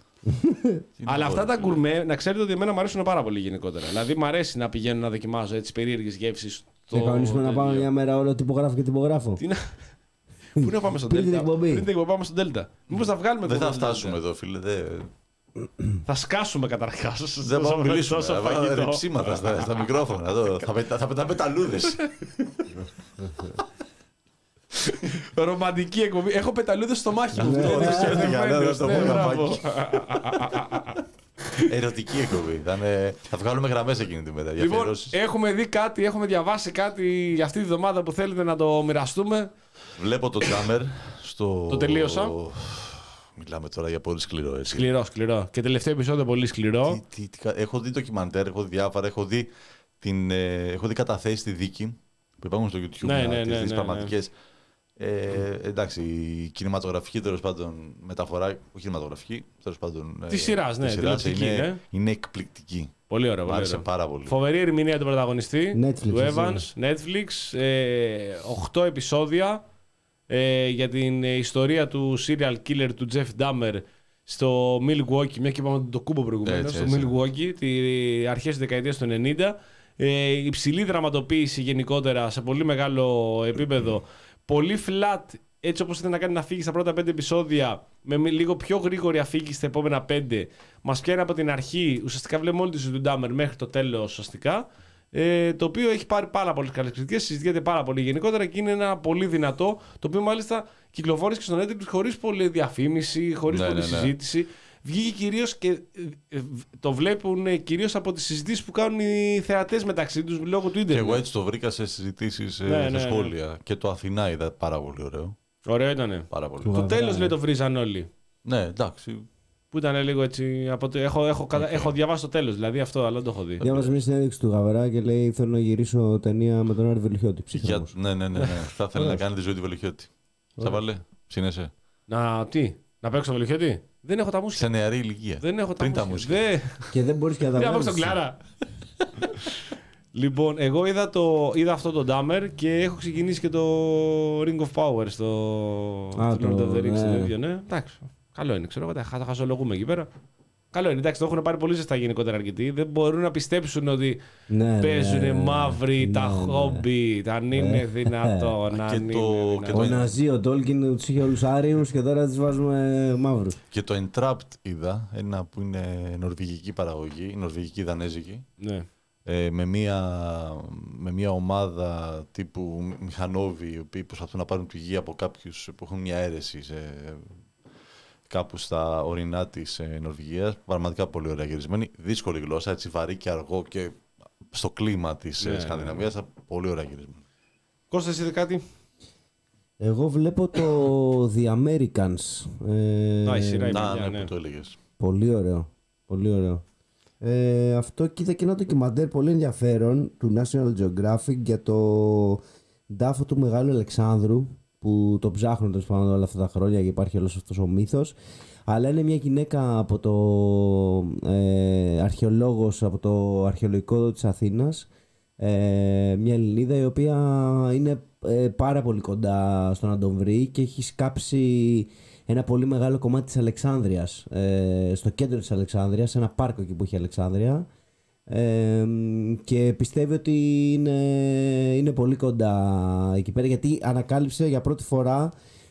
Αλλά αυτά τα γκουρμέ, να ξέρετε ότι εμένα μου αρέσουν πάρα πολύ γενικότερα. Δηλαδή, μου αρέσει να πηγαίνω να δοκιμάζω έτσι περίεργες γεύσεις. Θα κανονίσουμε να πάμε μια μέρα όλο τυπογράφο και τυπογράφο. Τι να... Πού να πάμε στον Πριν την Delta. εκπομπή. Πριν την εκπομπή πάμε στον Delta. Μήπως θα βγάλουμε Δεν το θα Delta. φτάσουμε εδώ, φίλε. Δεν Θα σκάσουμε καταρχάς. δεν μπορούμε να μιλήσουμε. Τόσο Θα βάλουμε φαγητό. ρεψίματα στα, στα μικρόφωνα. Εδώ. Θα, πετά, θα πετάμε πεταλούδες. Ρομαντική εκπομπή. Έχω πεταλούδες στο μάχη μου. Ναι, Αυτό, ναι, τις ναι, ερωτημένες. ναι, Ναι, ναι, μπράβο. Ερωτική εκπομπή. Θα, είναι- θα βγάλουμε γραμμές εκείνη τη μέρα. για Λοιπόν, αφιερώσεις. έχουμε δει κάτι, έχουμε διαβάσει κάτι για αυτή τη βδομάδα που θέλετε να το μοιραστούμε. Βλέπω το τζάμερ στο. Το τελείωσα. Μιλάμε τώρα για πολύ σκληρό έτσι. Σκληρό, σκληρό. Και τελευταίο επεισόδιο πολύ σκληρό. Τι, τι, τι, έχω δει ντοκιμαντέρ, έχω δει διάφορα, έχω δει, την, ε, έχω δει καταθέσει στη δίκη που υπάρχουν στο YouTube, Ναι, να ναι, τις ναι, δεις ναι, πραγματικές. Ε, εντάξει, η κινηματογραφική τέλος πάντων μεταφορά, όχι κινηματογραφική, τέλος πάντων. Τη σειρά, ναι, της σειράς τηλεοπτική, είναι, ναι. είναι εκπληκτική. Πολύ ωραίο, Μ' πολύ άρεσε ωραίο. πάρα πολύ. Φοβερή ερμηνεία του πρωταγωνιστή, Netflix, του έτσι, Evans, Netflix. Ε, οκτώ επεισόδια ε, για την ε, ιστορία του serial killer του Jeff Dahmer στο Milwaukee. Μια και είπαμε το κούμπο προηγουμένως, Έτσι, στο έτσι. Milwaukee, τη αρχές της δεκαετίας του ενενήντα. Ε, υψηλή δραματοποίηση γενικότερα σε πολύ μεγάλο επίπεδο. Πολύ flat, έτσι όπως ήθελε να κάνει να φύγει στα πρώτα πέντε επεισόδια, με μη- λίγο πιο γρήγορη αφήγηση στα επόμενα πέντε. Μας πιάνει από την αρχή, ουσιαστικά βλέπουμε όλη τη ζωή του Ντάμερ μέχρι το τέλος ουσιαστικά. Ε, το οποίο έχει πάρει πάρα πολλές καλές κριτικές, συζητιέται πάρα πολύ γενικότερα και είναι ένα πολύ δυνατό, το οποίο μάλιστα κυκλοφόρησε και στο Netflix χωρίς πολλή διαφήμιση, χωρίς Ναι, πολλή ναι, ναι. συζήτηση. Βγήκε κυρίως και ε, ε, το βλέπουν ε, κυρίως από τις συζητήσεις που κάνουν οι θεατές μεταξύ τους λόγω του Και ίντερνετ. εγώ έτσι το βρήκα σε συζητήσεις, ε, Ναι, σε ναι, ναι. σχόλια. Και το Αθηνά είδα πάρα πολύ ωραίο. Ωραίο ήτανε. Πάρα πολύ. Του Το Γαβρά, τέλος ε. λέει το βρίζαν όλοι. Ναι, εντάξει. Που ήταν λίγο έτσι. Από το, έχω, έχω, κατα- έχω διαβάσει το τέλος, δηλαδή αυτό, αλλά δεν το έχω δει. Διάβαζε μια συνέντευξη του Γαβρά και λέει: Θέλω να γυρίσω ταινία με τον Άρη Βελουχιώτη. Για... Ψύχρεμος. Ναι, ναι, ναι, ναι. Θα ήθελα να κάνει τη ζωή του Βελουχιώτη. Σαβάλε, ψήνεσαι. Να, τι, να παίξω το Βελουχιώτη. Δεν έχω τα μουσια. Σε νεαρή ηλικία. Δεν έχω τα Πριν τα μουσια. μουσια. Δεν. Και δεν μπορεί και να τα Δεν θα παίξω τον βγάλεις. Κλάρα. Λοιπόν, εγώ είδα, το, είδα αυτό το Dahmer και έχω ξεκινήσει και το Ring of Power στο Α, στο Lord το- of the Rings. ναι. το ίδιο, ναι. Εντάξει, καλό είναι, ξέρω εγώ, τα χα- χαζολογούμε εκεί πέρα. Καλό είναι, εντάξει, το έχουν πάρει πολύ ζεστά γενικότερα αρκετοί. Δεν μπορούν να πιστέψουν ότι Ναι, παίζουν ναι, ναι. μαύροι τα Ναι, ναι. χόμπι, αν είναι δυνατόν. Και αν το- είναι και Ο το- δυνατόν. Ναζί, ο Τόλκιν του είχε όλου Άριου και τώρα του βάζουμε μαύρου. Και το Entrapped είδα, ένα που είναι νορβηγική παραγωγή, νορβηγική δανέζικη, Ναι. ε, με, μια, με μια ομάδα τύπου μηχανόβοι, οι οποίοι προσπαθούν να πάρουν πηγή από κάποιους που έχουν μια αίρεση σε, κάπου στα ορεινά της ε, Νορβηγίας. Πραγματικά πολύ ωραία γυρισμένη. Δύσκολη γλώσσα, έτσι βαρύ και αργό και στο κλίμα της Ναι, ε, ναι, Σκανδιναβίας. Πολύ ωραία γυρισμένη. Κώστα, εσύ είδε κάτι. Εγώ βλέπω το The Americans. Ε, Α, η σειρά είναι. Να, παιδιά, ναι, ναι. που το έλεγες. Πολύ ωραίο. Πολύ ωραίο. Ε, αυτό και είδα και ένα ντοκιμαντέρ πολύ ενδιαφέρον του National Geographic για το τάφο του Μεγάλου Αλεξάνδρου, που το ψάχνουν τέλος πάντων όλα αυτά τα χρόνια και υπάρχει όλος αυτός ο μύθος. Αλλά είναι μια γυναίκα από το ε, αρχαιολόγος από το αρχαιολογικό της Αθήνας, ε, μια Ελληνίδα η οποία είναι ε, πάρα πολύ κοντά στο να τον βρει και έχει σκάψει ένα πολύ μεγάλο κομμάτι της Αλεξάνδρειας, ε, στο κέντρο της Αλεξάνδρειας, σε ένα πάρκο εκεί που έχει η Αλεξάνδρεια, ε, και πιστεύει ότι είναι, είναι πολύ κοντά εκεί πέρα, γιατί ανακάλυψε για πρώτη φορά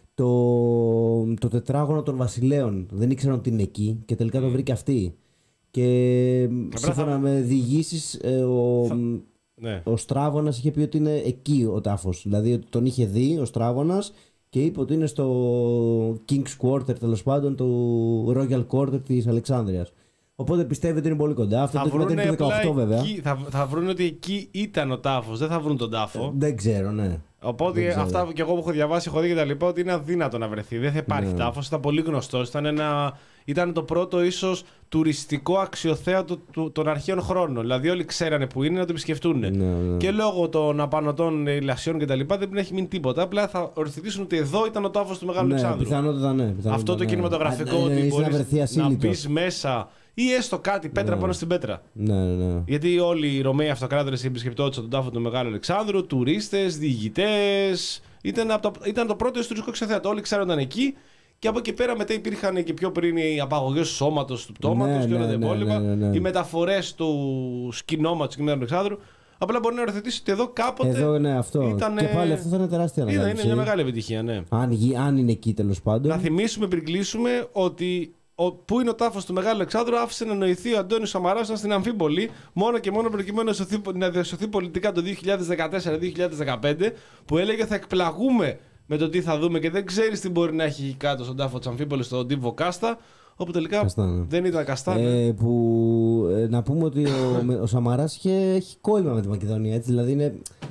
το, το τετράγωνο των βασιλέων. Δεν ήξεραν ότι είναι εκεί και τελικά το βρήκε αυτή. Και σύμφωνα θα- με διηγήσεις, ε, ο, Ναι. ο Στράβωνας είχε πει ότι είναι εκεί ο τάφος. Δηλαδή ότι τον είχε δει ο Στράβωνας και είπε ότι είναι στο King's Quarter, τέλος πάντων, του Royal Quarter της Αλεξάνδρειας. Οπότε πιστεύει ότι είναι πολύ κοντά. Αυτό Θα το βρουν, ντοκιμαντέρ του δεκαοκτώ βέβαια. εκεί, θα, θα βρουν ότι εκεί ήταν ο τάφος, δεν θα βρουν τον τάφο. Δεν ξέρω, ναι. Οπότε δεν ξέρω. αυτά και εγώ που έχω διαβάσει, έχω δει και τα λοιπά, ότι είναι αδύνατο να βρεθεί. Δεν θα υπάρχει Ναι. τάφος, ήταν πολύ γνωστός. Ήταν, ένα, ήταν το πρώτο ίσως τουριστικό αξιοθέατο του- των αρχαίων χρόνων. Δηλαδή όλοι ξέρανε που είναι να το επισκεφτούν. Ναι, ναι. Και λόγω των απανωτών ηλασιών και τα λοιπά δεν έχει μείνει τίποτα. Απλά θα οριοθετήσουν ότι εδώ ήταν ο τάφος του Μεγάλου Ναι, Αλεξάνδρου. πιθανότατα ναι. πιθανότατα, Αυτό το ναι. κινηματογραφικό Α, ναι, ότι ναι, μπορείς να βρεθεί να ασύλλητος. μπει μέσα ή έστω κάτι πέτρα Ναι. πάνω στην πέτρα. Ναι, ναι. Γιατί όλοι οι Ρωμαίοι αυτοκράτορες επισκεπτόντουσαν τον τάφο του Μεγάλου Αλεξάνδρου, τουρίστες, διηγητές. Ήταν, από το, ήταν το πρώτο ιστορικό ξεθέατο. Όλοι ξέρονταν εκεί. Και από εκεί πέρα μετά υπήρχαν και πιο πριν οι απαγωγές του σώματος, του πτώματος Ναι, και όλα ναι, τα ναι, υπόλοιπα. ναι, ναι, ναι. Οι μεταφορές του σκηνόματος του Μεγάλου Αλεξάνδρου. Απλά μπορεί να οριοθετήσει ότι εδώ κάποτε. Εδώ ναι, αυτό. Ήτανε- Και πάλι αυτό θα είναι τεράστια Είδα, ανακάλυψη. είναι μια μεγάλη επιτυχία, ναι. Αν, γι- αν είναι εκεί τέλος πάντων. Να θυμίσουμε πριν κλείσουμε ότι ο, που είναι ο τάφος του Μεγάλου Αλεξάνδρου άφησε να νοηθεί ο Αντώνης Σαμαράς ήταν στην Αμφίπολη μόνο και μόνο προκειμένου να, σωθεί, να διασωθεί πολιτικά το δύο χιλιάδες δεκατέσσερα δύο χιλιάδες δεκαπέντε, που έλεγε θα εκπλαγούμε με το τι θα δούμε και δεν ξέρεις τι μπορεί να έχει εκεί κάτω στον τάφο της Αμφίπολης, στον Ντίβο Κάστα, όπου τελικά Καστά, ναι. δεν ήταν Καστά. ναι. Ε, που ε, να πούμε ότι ο, με- ο Σαμαράς είχε, έχει κόλλημα με τη Μακεδονία. Έτσι, δηλαδή είναι,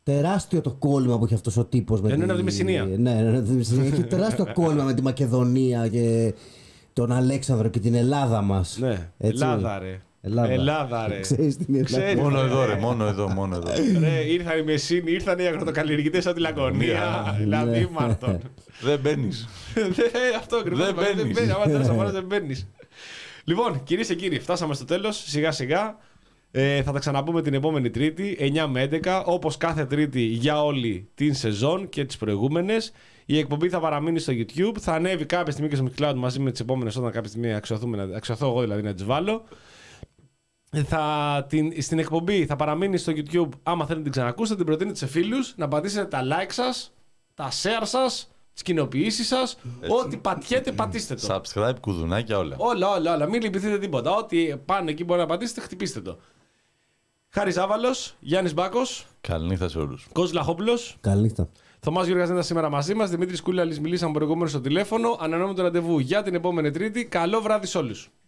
τεράστιο το κόλλημα που έχει αυτός ο τύπος. Δεν είναι από τη Μεσσηνία. Ναι, είναι από τη Μεσσηνία. Έχει τεράστιο κόλλημα με τη Μακεδονία και τον Αλέξανδρο και την Ελλάδα μας. Ναι, Έτσι. Ελλάδα ρε. Ελλάδα, Ελλάδα, ρε. Ξέρεις την Ελλάδα. Ξέρεις. Μόνο εδώ, ρε, μόνο εδώ, μόνο εδώ. Ρε, ήρθαν οι Μεσσίνοι, ήρθαν οι αγροτοκαλλιεργητές από τη Λακωνία. Δηλαδή, Μάρτον. Δεν μπαίνεις. Αυτό ακριβώς. Δεν μπαίνεις. Άμα θέλεις να πάρεις, δεν μπαίνεις. Λοιπόν, κυρίες και κύριοι, φτάσαμε στο τέλος. Σιγά σιγά. Ε, θα τα ξαναπούμε την επόμενη Τρίτη, εννιά με έντεκα, όπως κάθε Τρίτη για όλη την σεζόν και τις προηγούμενες. Η εκπομπή θα παραμείνει στο YouTube. Θα ανέβει κάποια στιγμή και στο MixCloud μαζί με τις επόμενες, όταν κάποια στιγμή αξιωθώ εγώ δηλαδή να τις βάλω. Θα, την, στην εκπομπή θα παραμείνει στο YouTube. Άμα θέλετε να την ξανακούσετε, την προτείνετε σε φίλους, να πατήσετε τα like σας, τα share σας, τις κοινοποιήσεις σας. Ό,τι πατιέτε, πατήστε το. Subscribe, κουδουνάκια, όλα. Όλα, όλα, όλα. Μην λυπηθείτε τίποτα. Ό,τι πάνω εκεί μπορεί να πατήσετε, χτυπήστε το. Χάρης Άβαλος, Γιάννης Μπάκος. Καληνύχτα σε όλους. Κώστας Λαχόπουλος. Καληνύχτα. Θωμάς Γιώργας δεν ήταν σήμερα μαζί μας. Δημήτρης Κούλαλης, μιλήσαμε προηγουμένως στο τηλέφωνο. Ανανεώνουμε το ραντεβού για την επόμενη Τρίτη. Καλό βράδυ σε όλους.